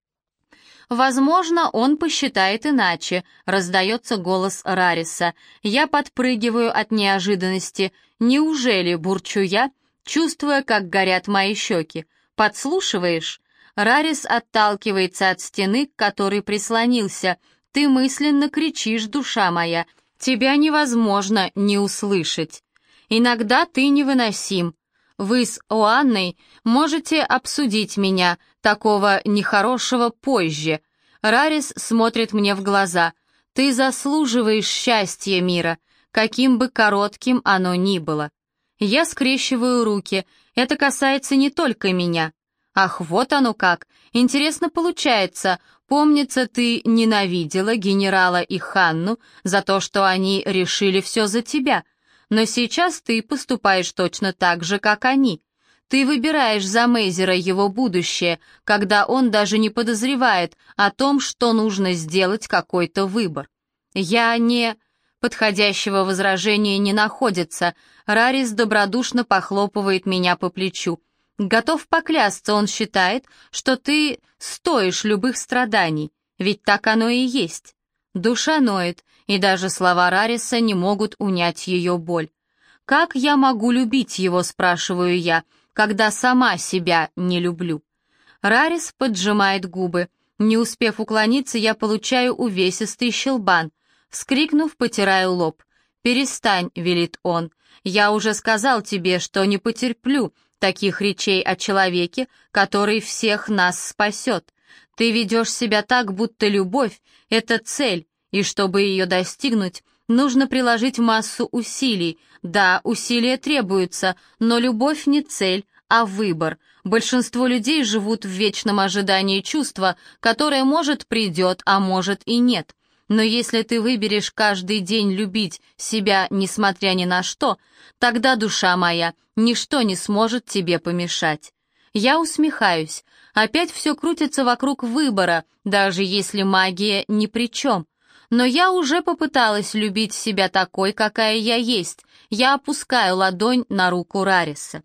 A: Возможно, он посчитает иначе, раздается голос Рариса. Я подпрыгиваю от неожиданности. Неужели, бурчу я, чувствуя, как горят мои щеки. Подслушиваешь? Рарис отталкивается от стены, к которой прислонился. Ты мысленно кричишь, душа моя. Тебя невозможно не услышать. Иногда ты невыносим. Вы с Оанной можете обсудить меня, такого нехорошего, позже. Рарис смотрит мне в глаза. Ты заслуживаешь счастья, Мира, каким бы коротким оно ни было. Я скрещиваю руки. Это касается не только меня. Ах, вот оно как. Интересно получается. Помнится, ты ненавидела генерала и Ханну за то, что они решили все за тебя. Но сейчас ты поступаешь точно так же, как они. Ты выбираешь за Мейзера его будущее, когда он даже не подозревает о том, что нужно сделать какой-то выбор. Я не... Подходящего возражения не находится. Рарис добродушно похлопывает меня по плечу. Готов поклясться, он считает, что ты стоишь любых страданий, ведь так оно и есть. Душа ноет, и даже слова Рариса не могут унять ее боль. «Как я могу любить его?» — спрашиваю я, когда сама себя не люблю. Рарис поджимает губы. Не успев уклониться, я получаю увесистый щелбан. Вскрикнув, потираю лоб. «Перестань», — велит он. «Я уже сказал тебе, что не потерплю таких речей о человеке, который всех нас спасет. Ты ведешь себя так, будто любовь — это цель, и чтобы ее достигнуть, нужно приложить массу усилий. Да, усилия требуются, но любовь не цель, а выбор. Большинство людей живут в вечном ожидании чувства, которое, может, придет, а может и нет. Но если ты выберешь каждый день любить себя, несмотря ни на что, тогда, душа моя, ничто не сможет тебе помешать». Я усмехаюсь. Опять все крутится вокруг выбора, даже если магия ни при чем. Но я уже попыталась любить себя такой, какая я есть. Я опускаю ладонь на руку Рариса.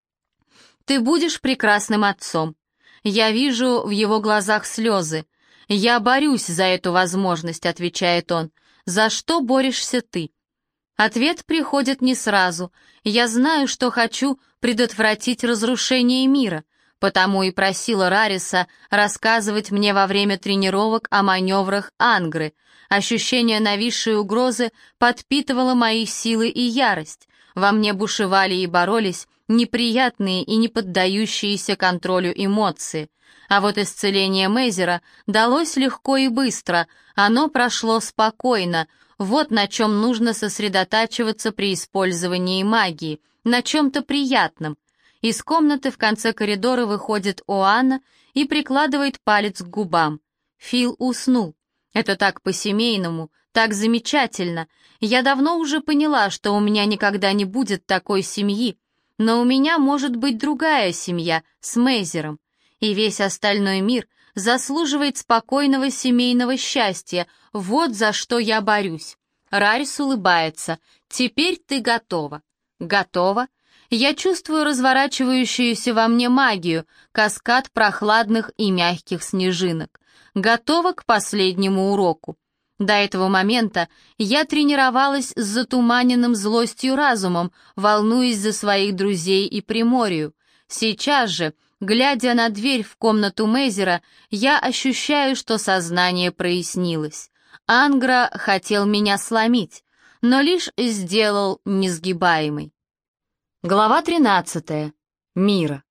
A: «Ты будешь прекрасным отцом». Я вижу в его глазах слезы. «Я борюсь за эту возможность», — отвечает он. «За что борешься ты?» Ответ приходит не сразу. Я знаю, что хочу предотвратить разрушение мира, потому и просила Рариса рассказывать мне во время тренировок о маневрах Ангры. Ощущение нависшей угрозы подпитывало мои силы и ярость. Во мне бушевали и боролись неприятные и не поддающиеся контролю эмоции. А вот исцеление Мейзера далось легко и быстро, оно прошло спокойно. Вот на чем нужно сосредотачиваться при использовании магии, на чем-то приятном. Из комнаты в конце коридора выходит Оанна и прикладывает палец к губам. Фил уснул. Это так по-семейному, так замечательно. Я давно уже поняла, что у меня никогда не будет такой семьи, но у меня может быть другая семья с Мейзером. И весь остальной мир заслуживает спокойного семейного счастья. Вот за что я борюсь. Рарис улыбается. Теперь ты готова. Готова? Я чувствую разворачивающуюся во мне магию, каскад прохладных и мягких снежинок. Готова к последнему уроку. До этого момента я тренировалась с затуманенным злостью разумом, волнуясь за своих друзей и Приморию. Сейчас же, глядя на дверь в комнату Мейзера, я ощущаю, что сознание прояснилось. Ангра хотел меня сломить, но лишь сделал несгибаемой. Глава тринадцатая. Мира.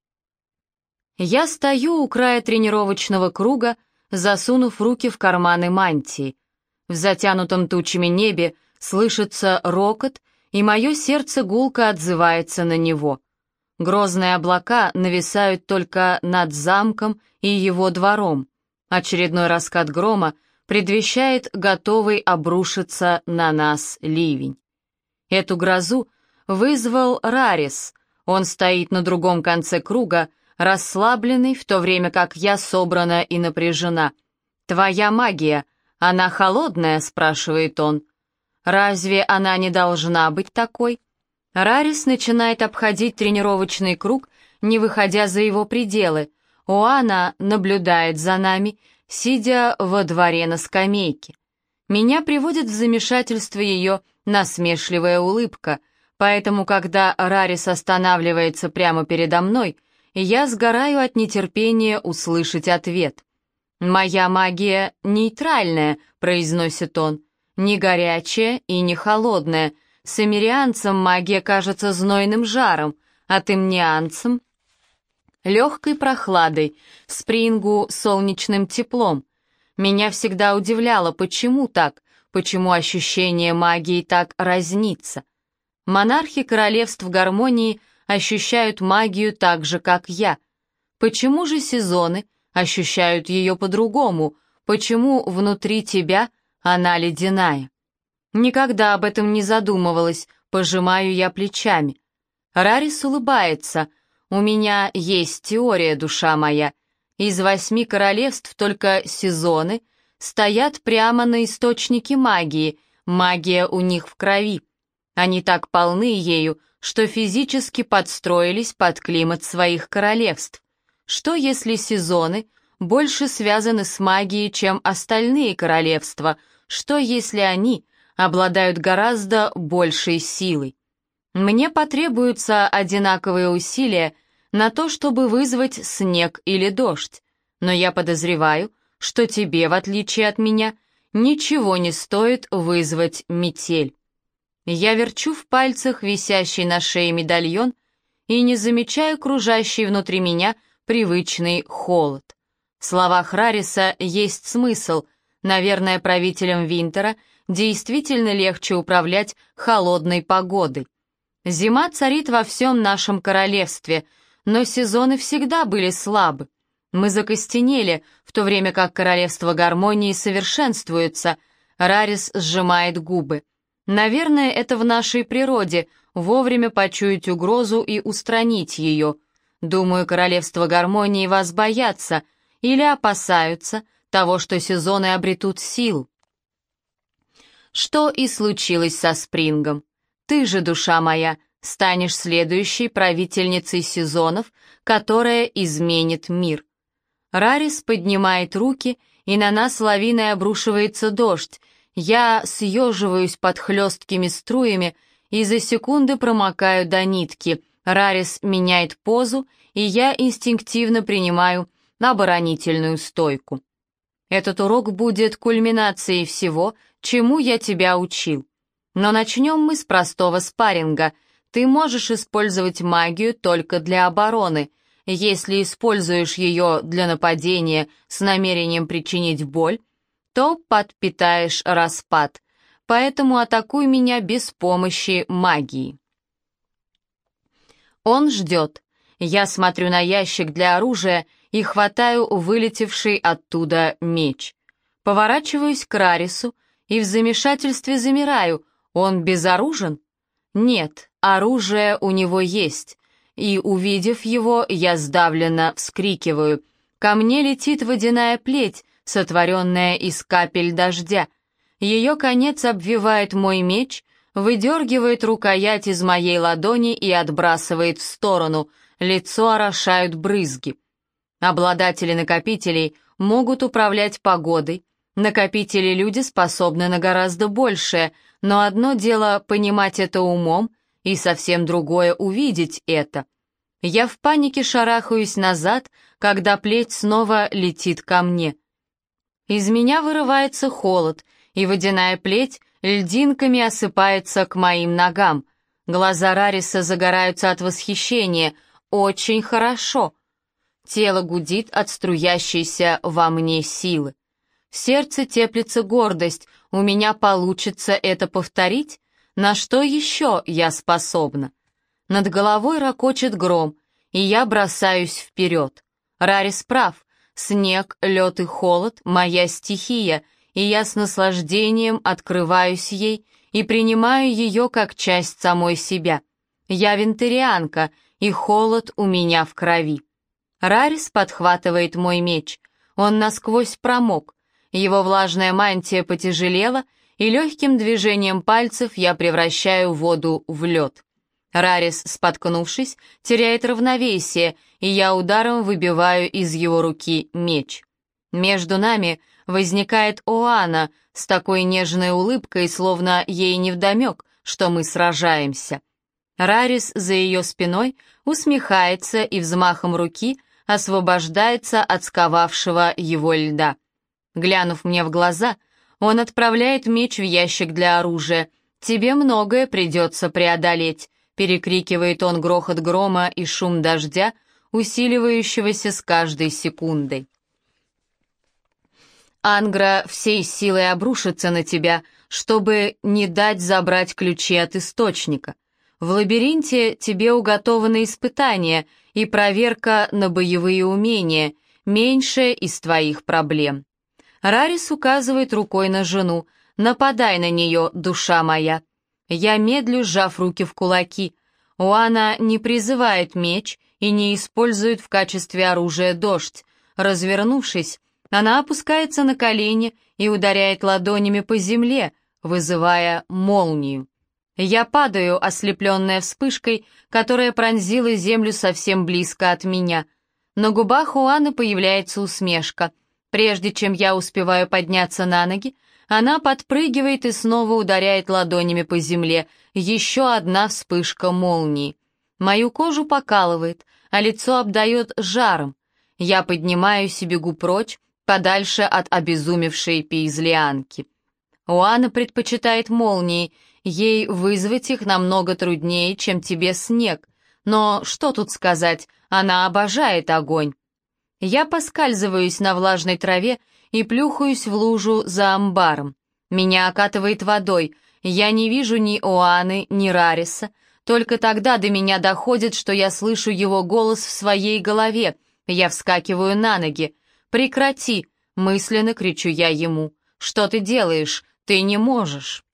A: Я стою у края тренировочного круга, засунув руки в карманы мантии. В затянутом тучами небе слышится рокот, и мое сердце гулко отзывается на него. Грозные облака нависают только над замком и его двором. Очередной раскат грома предвещает готовый обрушиться на нас ливень. Эту грозу вызвал Рарис. Он стоит на другом конце круга, расслабленный, в то время как я собрана и напряжена. «Твоя магия, она холодная?» — спрашивает он. «Разве она не должна быть такой?» Рарис начинает обходить тренировочный круг, не выходя за его пределы. Оанна наблюдает за нами, сидя во дворе на скамейке. Меня приводит в замешательство ее насмешливая улыбка, поэтому, когда Рарис останавливается прямо передо мной, я сгораю от нетерпения услышать ответ. «Моя магия нейтральная», — произносит он, — «не горячая и не холодная. Самирианцам магия кажется знойным жаром, а темнианцам — легкой прохладой, спрингу — солнечным теплом. Меня всегда удивляло, почему так, почему ощущение магии так разнится. Монархи королевств гармонии ощущают магию так же, как я. Почему же сезоны ощущают ее по-другому? Почему внутри тебя она ледяная? Никогда об этом не задумывалась, пожимаю я плечами. Рарис улыбается. У меня есть теория, душа моя. Из восьми королевств только сезоны стоят прямо на источнике магии, магия у них в крови. Они так полны ею, что физически подстроились под климат своих королевств. Что если сезоны больше связаны с магией, чем остальные королевства? Что если они обладают гораздо большей силой? Мне потребуются одинаковые усилия на то, чтобы вызвать снег или дождь, но я подозреваю, что тебе, в отличие от меня, ничего не стоит вызвать метель. Я верчу в пальцах висящий на шее медальон и не замечаю кружащий внутри меня привычный холод. В словах Рариса есть смысл. Наверное, правителям Винтера действительно легче управлять холодной погодой. Зима царит во всем нашем королевстве, но сезоны всегда были слабы. Мы закостенели, в то время как королевство гармонии совершенствуется. Рарис сжимает губы. Наверное, это в нашей природе — вовремя почуять угрозу и устранить ее. Думаю, королевство гармонии вас боятся или опасаются того, что сезоны обретут силу. Что и случилось со Спрингом. Ты же, душа моя, станешь следующей правительницей сезонов, которая изменит мир. Рарис поднимает руки, и на нас лавиной обрушивается дождь. Я съеживаюсь под хлесткими струями и за секунды промокаю до нитки. Рарис меняет позу, и я инстинктивно принимаю оборонительную стойку. Этот урок будет кульминацией всего, чему я тебя учил. Но начнем мы с простого спарринга. Ты можешь использовать магию только для обороны. Если используешь ее для нападения с намерением причинить боль, то подпитаешь распад. поэтому атакуй меня без помощи магии». Он ждет. Я смотрю на ящик для оружия и хватаю вылетевший оттуда меч. Поворачиваюсь к Рарису и в замешательстве замираю. Он безоружен? Нет, оружие у него есть. И, увидев его, я сдавленно вскрикиваю. Ко мне летит водяная плеть, сотворенная из капель дождя. Ее конец обвивает мой меч, выдергивает рукоять из моей ладони и отбрасывает в сторону. Лицо орошают брызги. Обладатели накопителей могут управлять погодой. Накопители-люди способны на гораздо большее, но одно дело понимать это умом, и совсем другое увидеть это. Я в панике шарахаюсь назад, когда плеть снова летит ко мне. Из меня вырывается холод, и водяная плеть льдинками осыпается к моим ногам. Глаза Рариса загораются от восхищения. Очень хорошо. Тело гудит от струящейся во мне силы. В сердце теплится гордость. У меня получится это повторить? На что еще я способна? Над головой рокочет гром, и я бросаюсь вперед. Рарис прав. Снег, лед и холод — моя стихия, и я с наслаждением открываюсь ей и принимаю ее как часть самой себя. Я вентарианка, и холод у меня в крови. Рарис подхватывает мой меч. Он насквозь промок. Его влажная мантия потяжелела, и легким движением пальцев я превращаю воду в лед. Рарис, споткнувшись, теряет равновесие, и я ударом выбиваю из его руки меч. Между нами возникает Оана с такой нежной улыбкой, словно ей невдомек, что мы сражаемся. Рарис за ее спиной усмехается и взмахом руки освобождается от сковавшего его льда. Глянув мне в глаза, он отправляет меч в ящик для оружия. «Тебе многое придется преодолеть», — перекрикивает он грохот грома и шум дождя, усиливающегося с каждой секундой. Ангра всей силой обрушится на тебя, чтобы не дать забрать ключи от источника. В лабиринте тебе уготованы испытания и проверка на боевые умения, меньшая из твоих проблем. Рарис указывает рукой на жену. «Нападай на нее, душа моя». Я медлю, сжав руки в кулаки. Оана не призывает меч и не использует в качестве оружия дождь. Развернувшись, она опускается на колени и ударяет ладонями по земле, вызывая молнию. Я падаю, ослепленная вспышкой, которая пронзила землю совсем близко от меня. На губах Оаны появляется усмешка. Прежде чем я успеваю подняться на ноги, она подпрыгивает и снова ударяет ладонями по земле. Еще одна вспышка молнии. Мою кожу покалывает, а лицо обдает жаром. Я поднимаюсь и бегу прочь, подальше от обезумевшей пейзлианки. Оана предпочитает молнии, ей вызвать их намного труднее, чем тебе снег. Но что тут сказать, она обожает огонь. Я поскальзываюсь на влажной траве и плюхаюсь в лужу за амбаром. Меня окатывает водой, я не вижу ни Оаны, ни Рариса. Только тогда до меня доходит, что я слышу его голос в своей голове. Я вскакиваю на ноги. «Прекрати!» — мысленно кричу я ему. «Что ты делаешь? Ты не можешь!»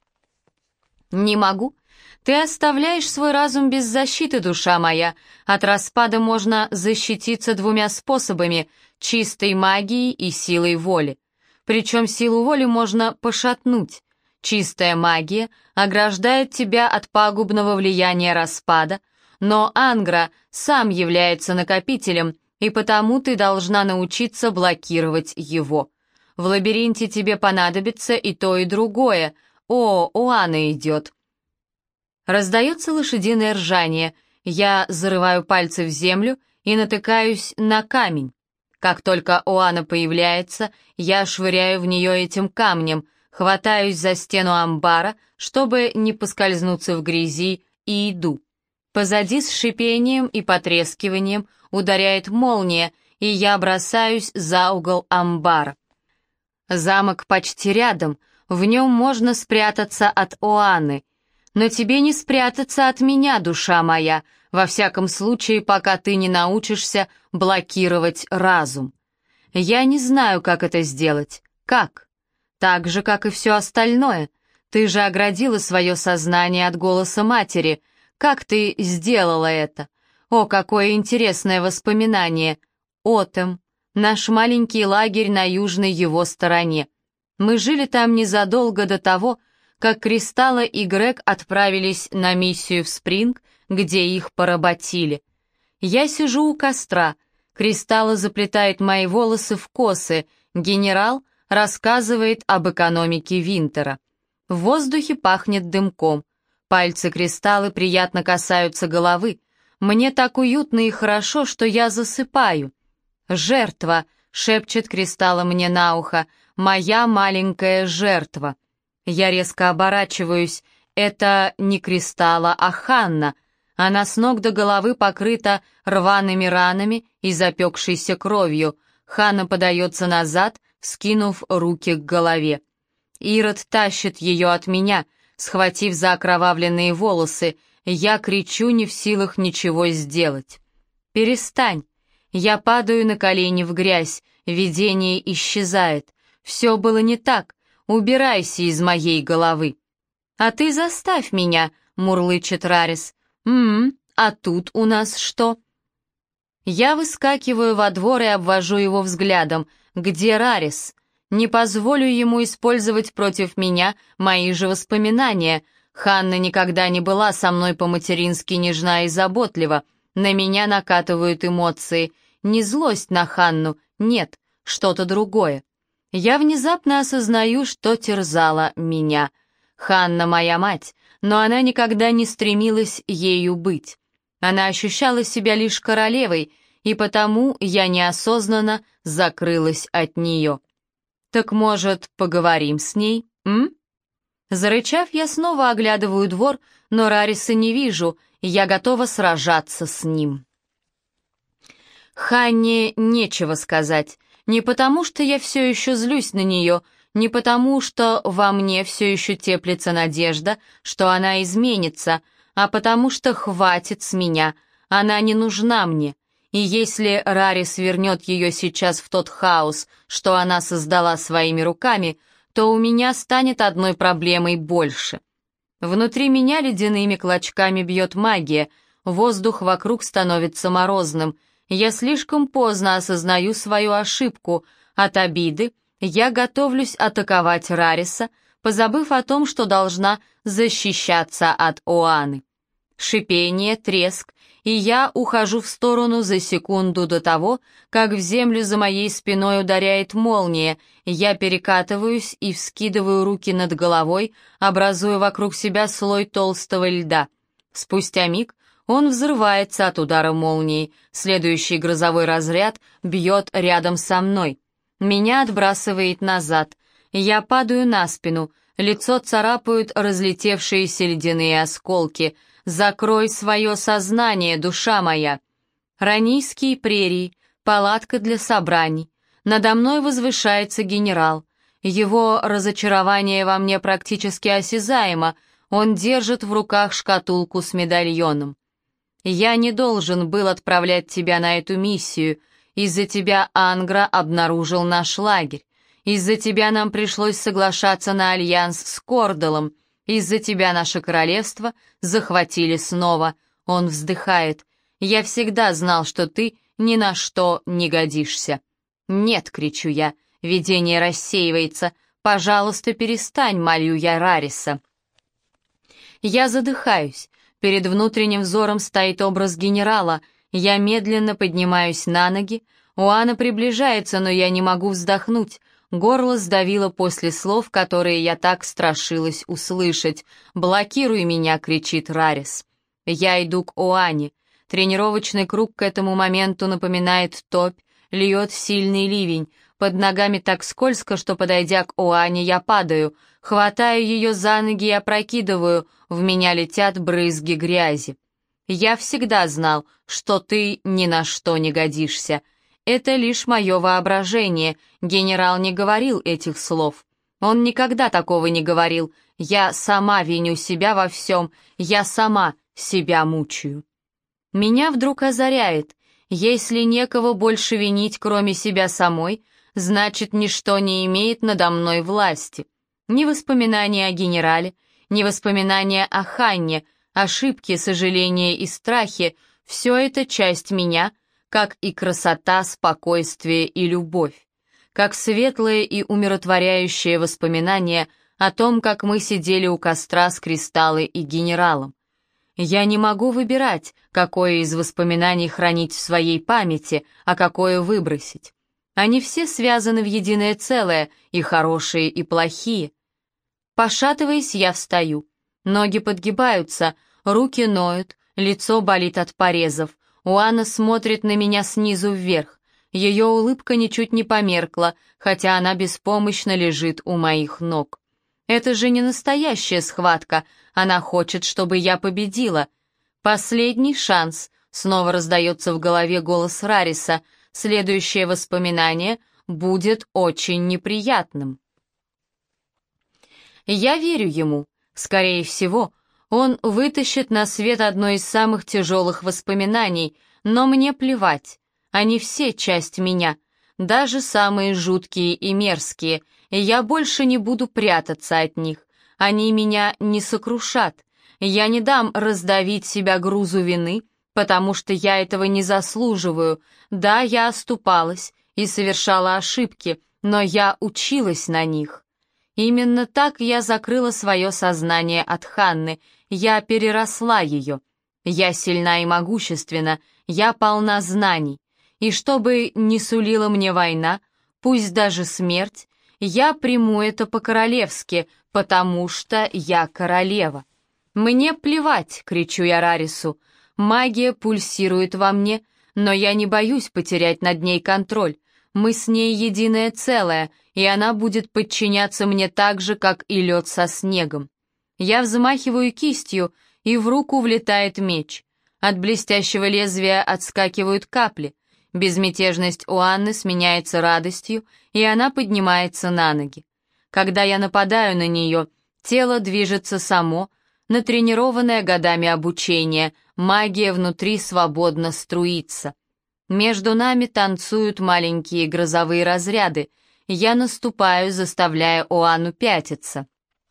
A: «Не могу. Ты оставляешь свой разум без защиты, душа моя. От распада можно защититься двумя способами — чистой магией и силой воли. Причем силу воли можно пошатнуть. Чистая магия ограждает тебя от пагубного влияния распада, но Ангра сам является накопителем, и потому ты должна научиться блокировать его. В лабиринте тебе понадобится и то, и другое. О, Оана идет!» Раздается лошадиное ржание. Я зарываю пальцы в землю и натыкаюсь на камень. Как только Оана появляется, я швыряю в нее этим камнем, хватаюсь за стену амбара, чтобы не поскользнуться в грязи, и иду. Позади с шипением и потрескиванием ударяет молния, и я бросаюсь за угол амбара. Замок почти рядом, В нем можно спрятаться от Оанны. Но тебе не спрятаться от меня, душа моя, во всяком случае, пока ты не научишься блокировать разум. Я не знаю, как это сделать. Как? Так же, как и все остальное. Ты же оградила свое сознание от голоса матери. Как ты сделала это? О, какое интересное воспоминание. Отем, наш маленький лагерь на южной его стороне. Мы жили там незадолго до того, как Кристалла и Грег отправились на миссию в Спринг, где их поработили. Я сижу у костра, Кристалла заплетает мои волосы в косы, генерал рассказывает об экономике Винтера. В воздухе пахнет дымком, пальцы Кристаллы приятно касаются головы. Мне так уютно и хорошо, что я засыпаю. «Жертва», — шепчет Кристалла мне на ухо, — «моя маленькая жертва». Я резко оборачиваюсь. Это не Кристалла, а Ханна. Она с ног до головы покрыта рваными ранами и запекшейся кровью. Ханна подается назад, скинув руки к голове. Ирод тащит ее от меня, схватив за окровавленные волосы. Я кричу, не в силах ничего сделать. «Перестань!» Я падаю на колени в грязь, видение исчезает. Все было не так. Убирайся из моей головы. «А ты заставь меня», — мурлычет Рарис. «М-м, а тут у нас что?» Я выскакиваю во двор и обвожу его взглядом. «Где Рарис?» Не позволю ему использовать против меня мои же воспоминания. Ханна никогда не была со мной по-матерински нежна и заботлива. На меня накатывают эмоции. Не злость на Ханну, нет, что-то другое. Я внезапно осознаю, что терзала меня. Ханна моя мать, но она никогда не стремилась ею быть. Она ощущала себя лишь королевой, и потому я неосознанно закрылась от нее. Так, может, поговорим с ней, м? Зарычав, я снова оглядываю двор, но Рариса не вижу, и я готова сражаться с ним. Ханне нечего сказать. Не потому, что я все еще злюсь на нее, не потому, что во мне все еще теплится надежда, что она изменится, а потому что хватит с меня, она не нужна мне. И если Рарис вернет ее сейчас в тот хаос, что она создала своими руками, то у меня станет одной проблемой больше. Внутри меня ледяными клочками бьет магия, воздух вокруг становится морозным. Я слишком поздно осознаю свою ошибку. От обиды я готовлюсь атаковать Рариса, позабыв о том, что должна защищаться от Оанны. Шипение, треск, и я ухожу в сторону за секунду до того, как в землю за моей спиной ударяет молния. Я перекатываюсь и вскидываю руки над головой, образуя вокруг себя слой толстого льда. Спустя миг он взрывается от удара молнии. Следующий грозовой разряд бьет рядом со мной. Меня отбрасывает назад. Я падаю на спину. Лицо царапают разлетевшиеся ледяные осколки. «Закрой свое сознание, душа моя!» Ранийские прерии, палатка для собраний. Надо мной возвышается генерал. Его разочарование во мне практически осязаемо. Он держит в руках шкатулку с медальоном. «Я не должен был отправлять тебя на эту миссию. Из-за тебя Ангра обнаружил наш лагерь. Из-за тебя нам пришлось соглашаться на альянс с Кордалом. Из-за тебя наше королевство захватили снова». Он вздыхает. «Я всегда знал, что ты ни на что не годишься». «Нет», — кричу я, видение рассеивается. «Пожалуйста, перестань», — молю я Рариса. Я задыхаюсь. Перед внутренним взором стоит образ генерала. Я медленно поднимаюсь на ноги. Оанна приближается, но я не могу вздохнуть. Горло сдавило после слов, которые я так страшилась услышать. «Блокируй меня!» — кричит Рарис. Я иду к Оанне. Тренировочный круг к этому моменту напоминает топь, льет сильный ливень. Под ногами так скользко, что, подойдя к Оанне, я падаю. Хватаю ее за ноги и опрокидываю. В меня летят брызги грязи. «Я всегда знал, что ты ни на что не годишься. Это лишь мое воображение, генерал не говорил этих слов. Он никогда такого не говорил. Я сама виню себя во всем, я сама себя мучаю. Меня вдруг озаряет. Если некого больше винить, кроме себя самой, значит, ничто не имеет надо мной власти. Ни воспоминания о генерале, ни воспоминания о Ханне, ошибки, сожаления и страхи — все это часть меня, как и красота, спокойствие и любовь, как светлые и умиротворяющие воспоминания о том, как мы сидели у костра с Кристаллой и генералом. Я не могу выбирать, какое из воспоминаний хранить в своей памяти, а какое выбросить. Они все связаны в единое целое, и хорошие, и плохие. Пошатываясь, я встаю. Ноги подгибаются, руки ноют, лицо болит от порезов. Уанна смотрит на меня снизу вверх. Ее улыбка ничуть не померкла, хотя она беспомощно лежит у моих ног. Это же не настоящая схватка, она хочет, чтобы я победила. Последний шанс, снова раздается в голове голос Рариса. Следующее воспоминание будет очень неприятным. Я верю ему. Скорее всего, он вытащит на свет одно из самых тяжелых воспоминаний, но мне плевать. Они все часть меня, даже самые жуткие и мерзкие, и я больше не буду прятаться от них. Они меня не сокрушат. Я не дам раздавить себя грузу вины, потому что я этого не заслуживаю. Да, я оступалась и совершала ошибки, но я училась на них. Именно так я закрыла свое сознание от Ханны, я переросла ее. Я сильна и могущественна, я полна знаний. И что бы ни сулила мне война, пусть даже смерть, я приму это по-королевски, потому что я королева. «Мне плевать!» — кричу я Рарису. «Магия пульсирует во мне, но я не боюсь потерять над ней контроль. Мы с ней единое целое, и она будет подчиняться мне так же, как и лед со снегом». Я взмахиваю кистью, и в руку влетает меч. От блестящего лезвия отскакивают капли. Безмятежность у Анны сменяется радостью, и она поднимается на ноги. Когда я нападаю на нее, тело движется само, натренированное годами обучения, магия внутри свободно струится. Между нами танцуют маленькие грозовые разряды. Я наступаю, заставляя Оанну пятиться.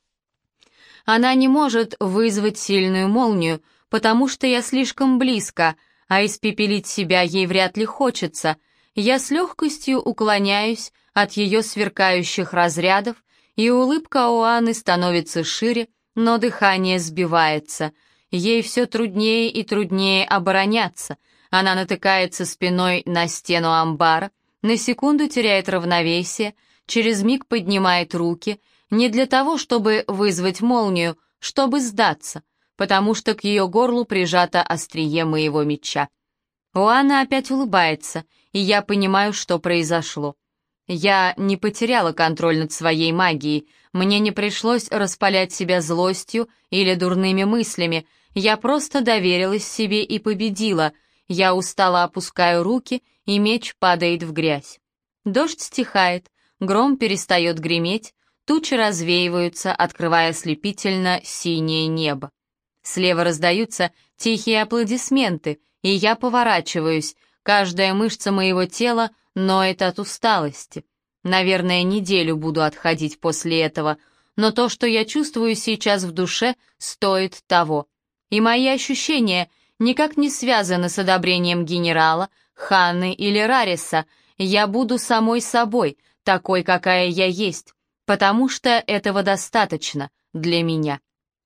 A: Она не может вызвать сильную молнию, потому что я слишком близко, а испепелить себя ей вряд ли хочется. Я с легкостью уклоняюсь от ее сверкающих разрядов, и улыбка Оанны становится шире, но дыхание сбивается. Ей все труднее и труднее обороняться. Она натыкается спиной на стену амбара, на секунду теряет равновесие, через миг поднимает руки, не для того, чтобы вызвать молнию, чтобы сдаться, потому что к ее горлу прижато острие моего меча. Оанна опять улыбается, и я понимаю, что произошло. Я не потеряла контроль над своей магией, мне не пришлось распалять себя злостью или дурными мыслями, я просто доверилась себе и победила. Я устало опускаю руки, и меч падает в грязь. Дождь стихает, гром перестает греметь, тучи развеиваются, открывая ослепительно синее небо. Слева раздаются тихие аплодисменты, и я поворачиваюсь, каждая мышца моего тела ноет от усталости. Наверное, неделю буду отходить после этого, но то, что я чувствую сейчас в душе, стоит того. И мои ощущения никак не связаны с одобрением генерала, Ханны или Рариса. Я буду самой собой, такой, какая я есть, потому что этого достаточно для меня.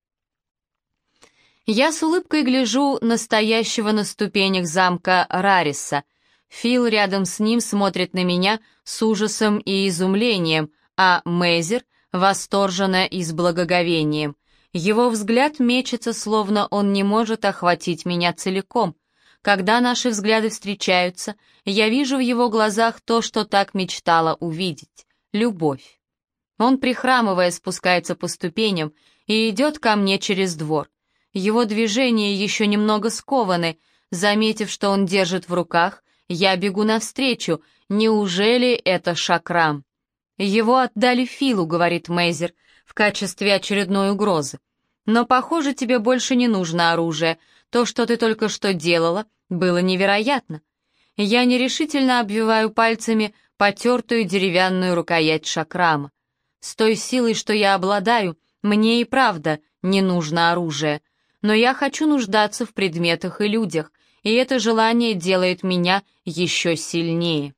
A: Я с улыбкой гляжу на стоящего на ступенях замка Рариса. Фил рядом с ним смотрит на меня с ужасом и изумлением, а Мейзер восторженно и с благоговением. Его взгляд мечется, словно он не может охватить меня целиком. Когда наши взгляды встречаются, я вижу в его глазах то, что так мечтала увидеть — любовь. Он, прихрамывая, спускается по ступеням и идет ко мне через двор. Его движения еще немного скованы. Заметив, что он держит в руках, я бегу навстречу. Неужели это шакрам? «Его отдали Филу», — говорит Мейзер, в качестве очередной угрозы. «Но, похоже, тебе больше не нужно оружие. То, что ты только что делала, было невероятно». Я нерешительно обвиваю пальцами потертую деревянную рукоять шакрама. С той силой, что я обладаю, мне и правда не нужно оружие. Но я хочу нуждаться в предметах и людях, и это желание делает меня еще сильнее.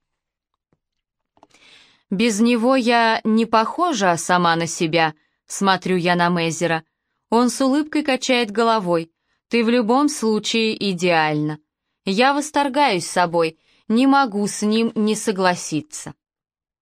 A: Без него я не похожа сама на себя, смотрю я на Мейзера. Он с улыбкой качает головой. Ты в любом случае идеальна. Я восторгаюсь собой, не могу с ним не согласиться.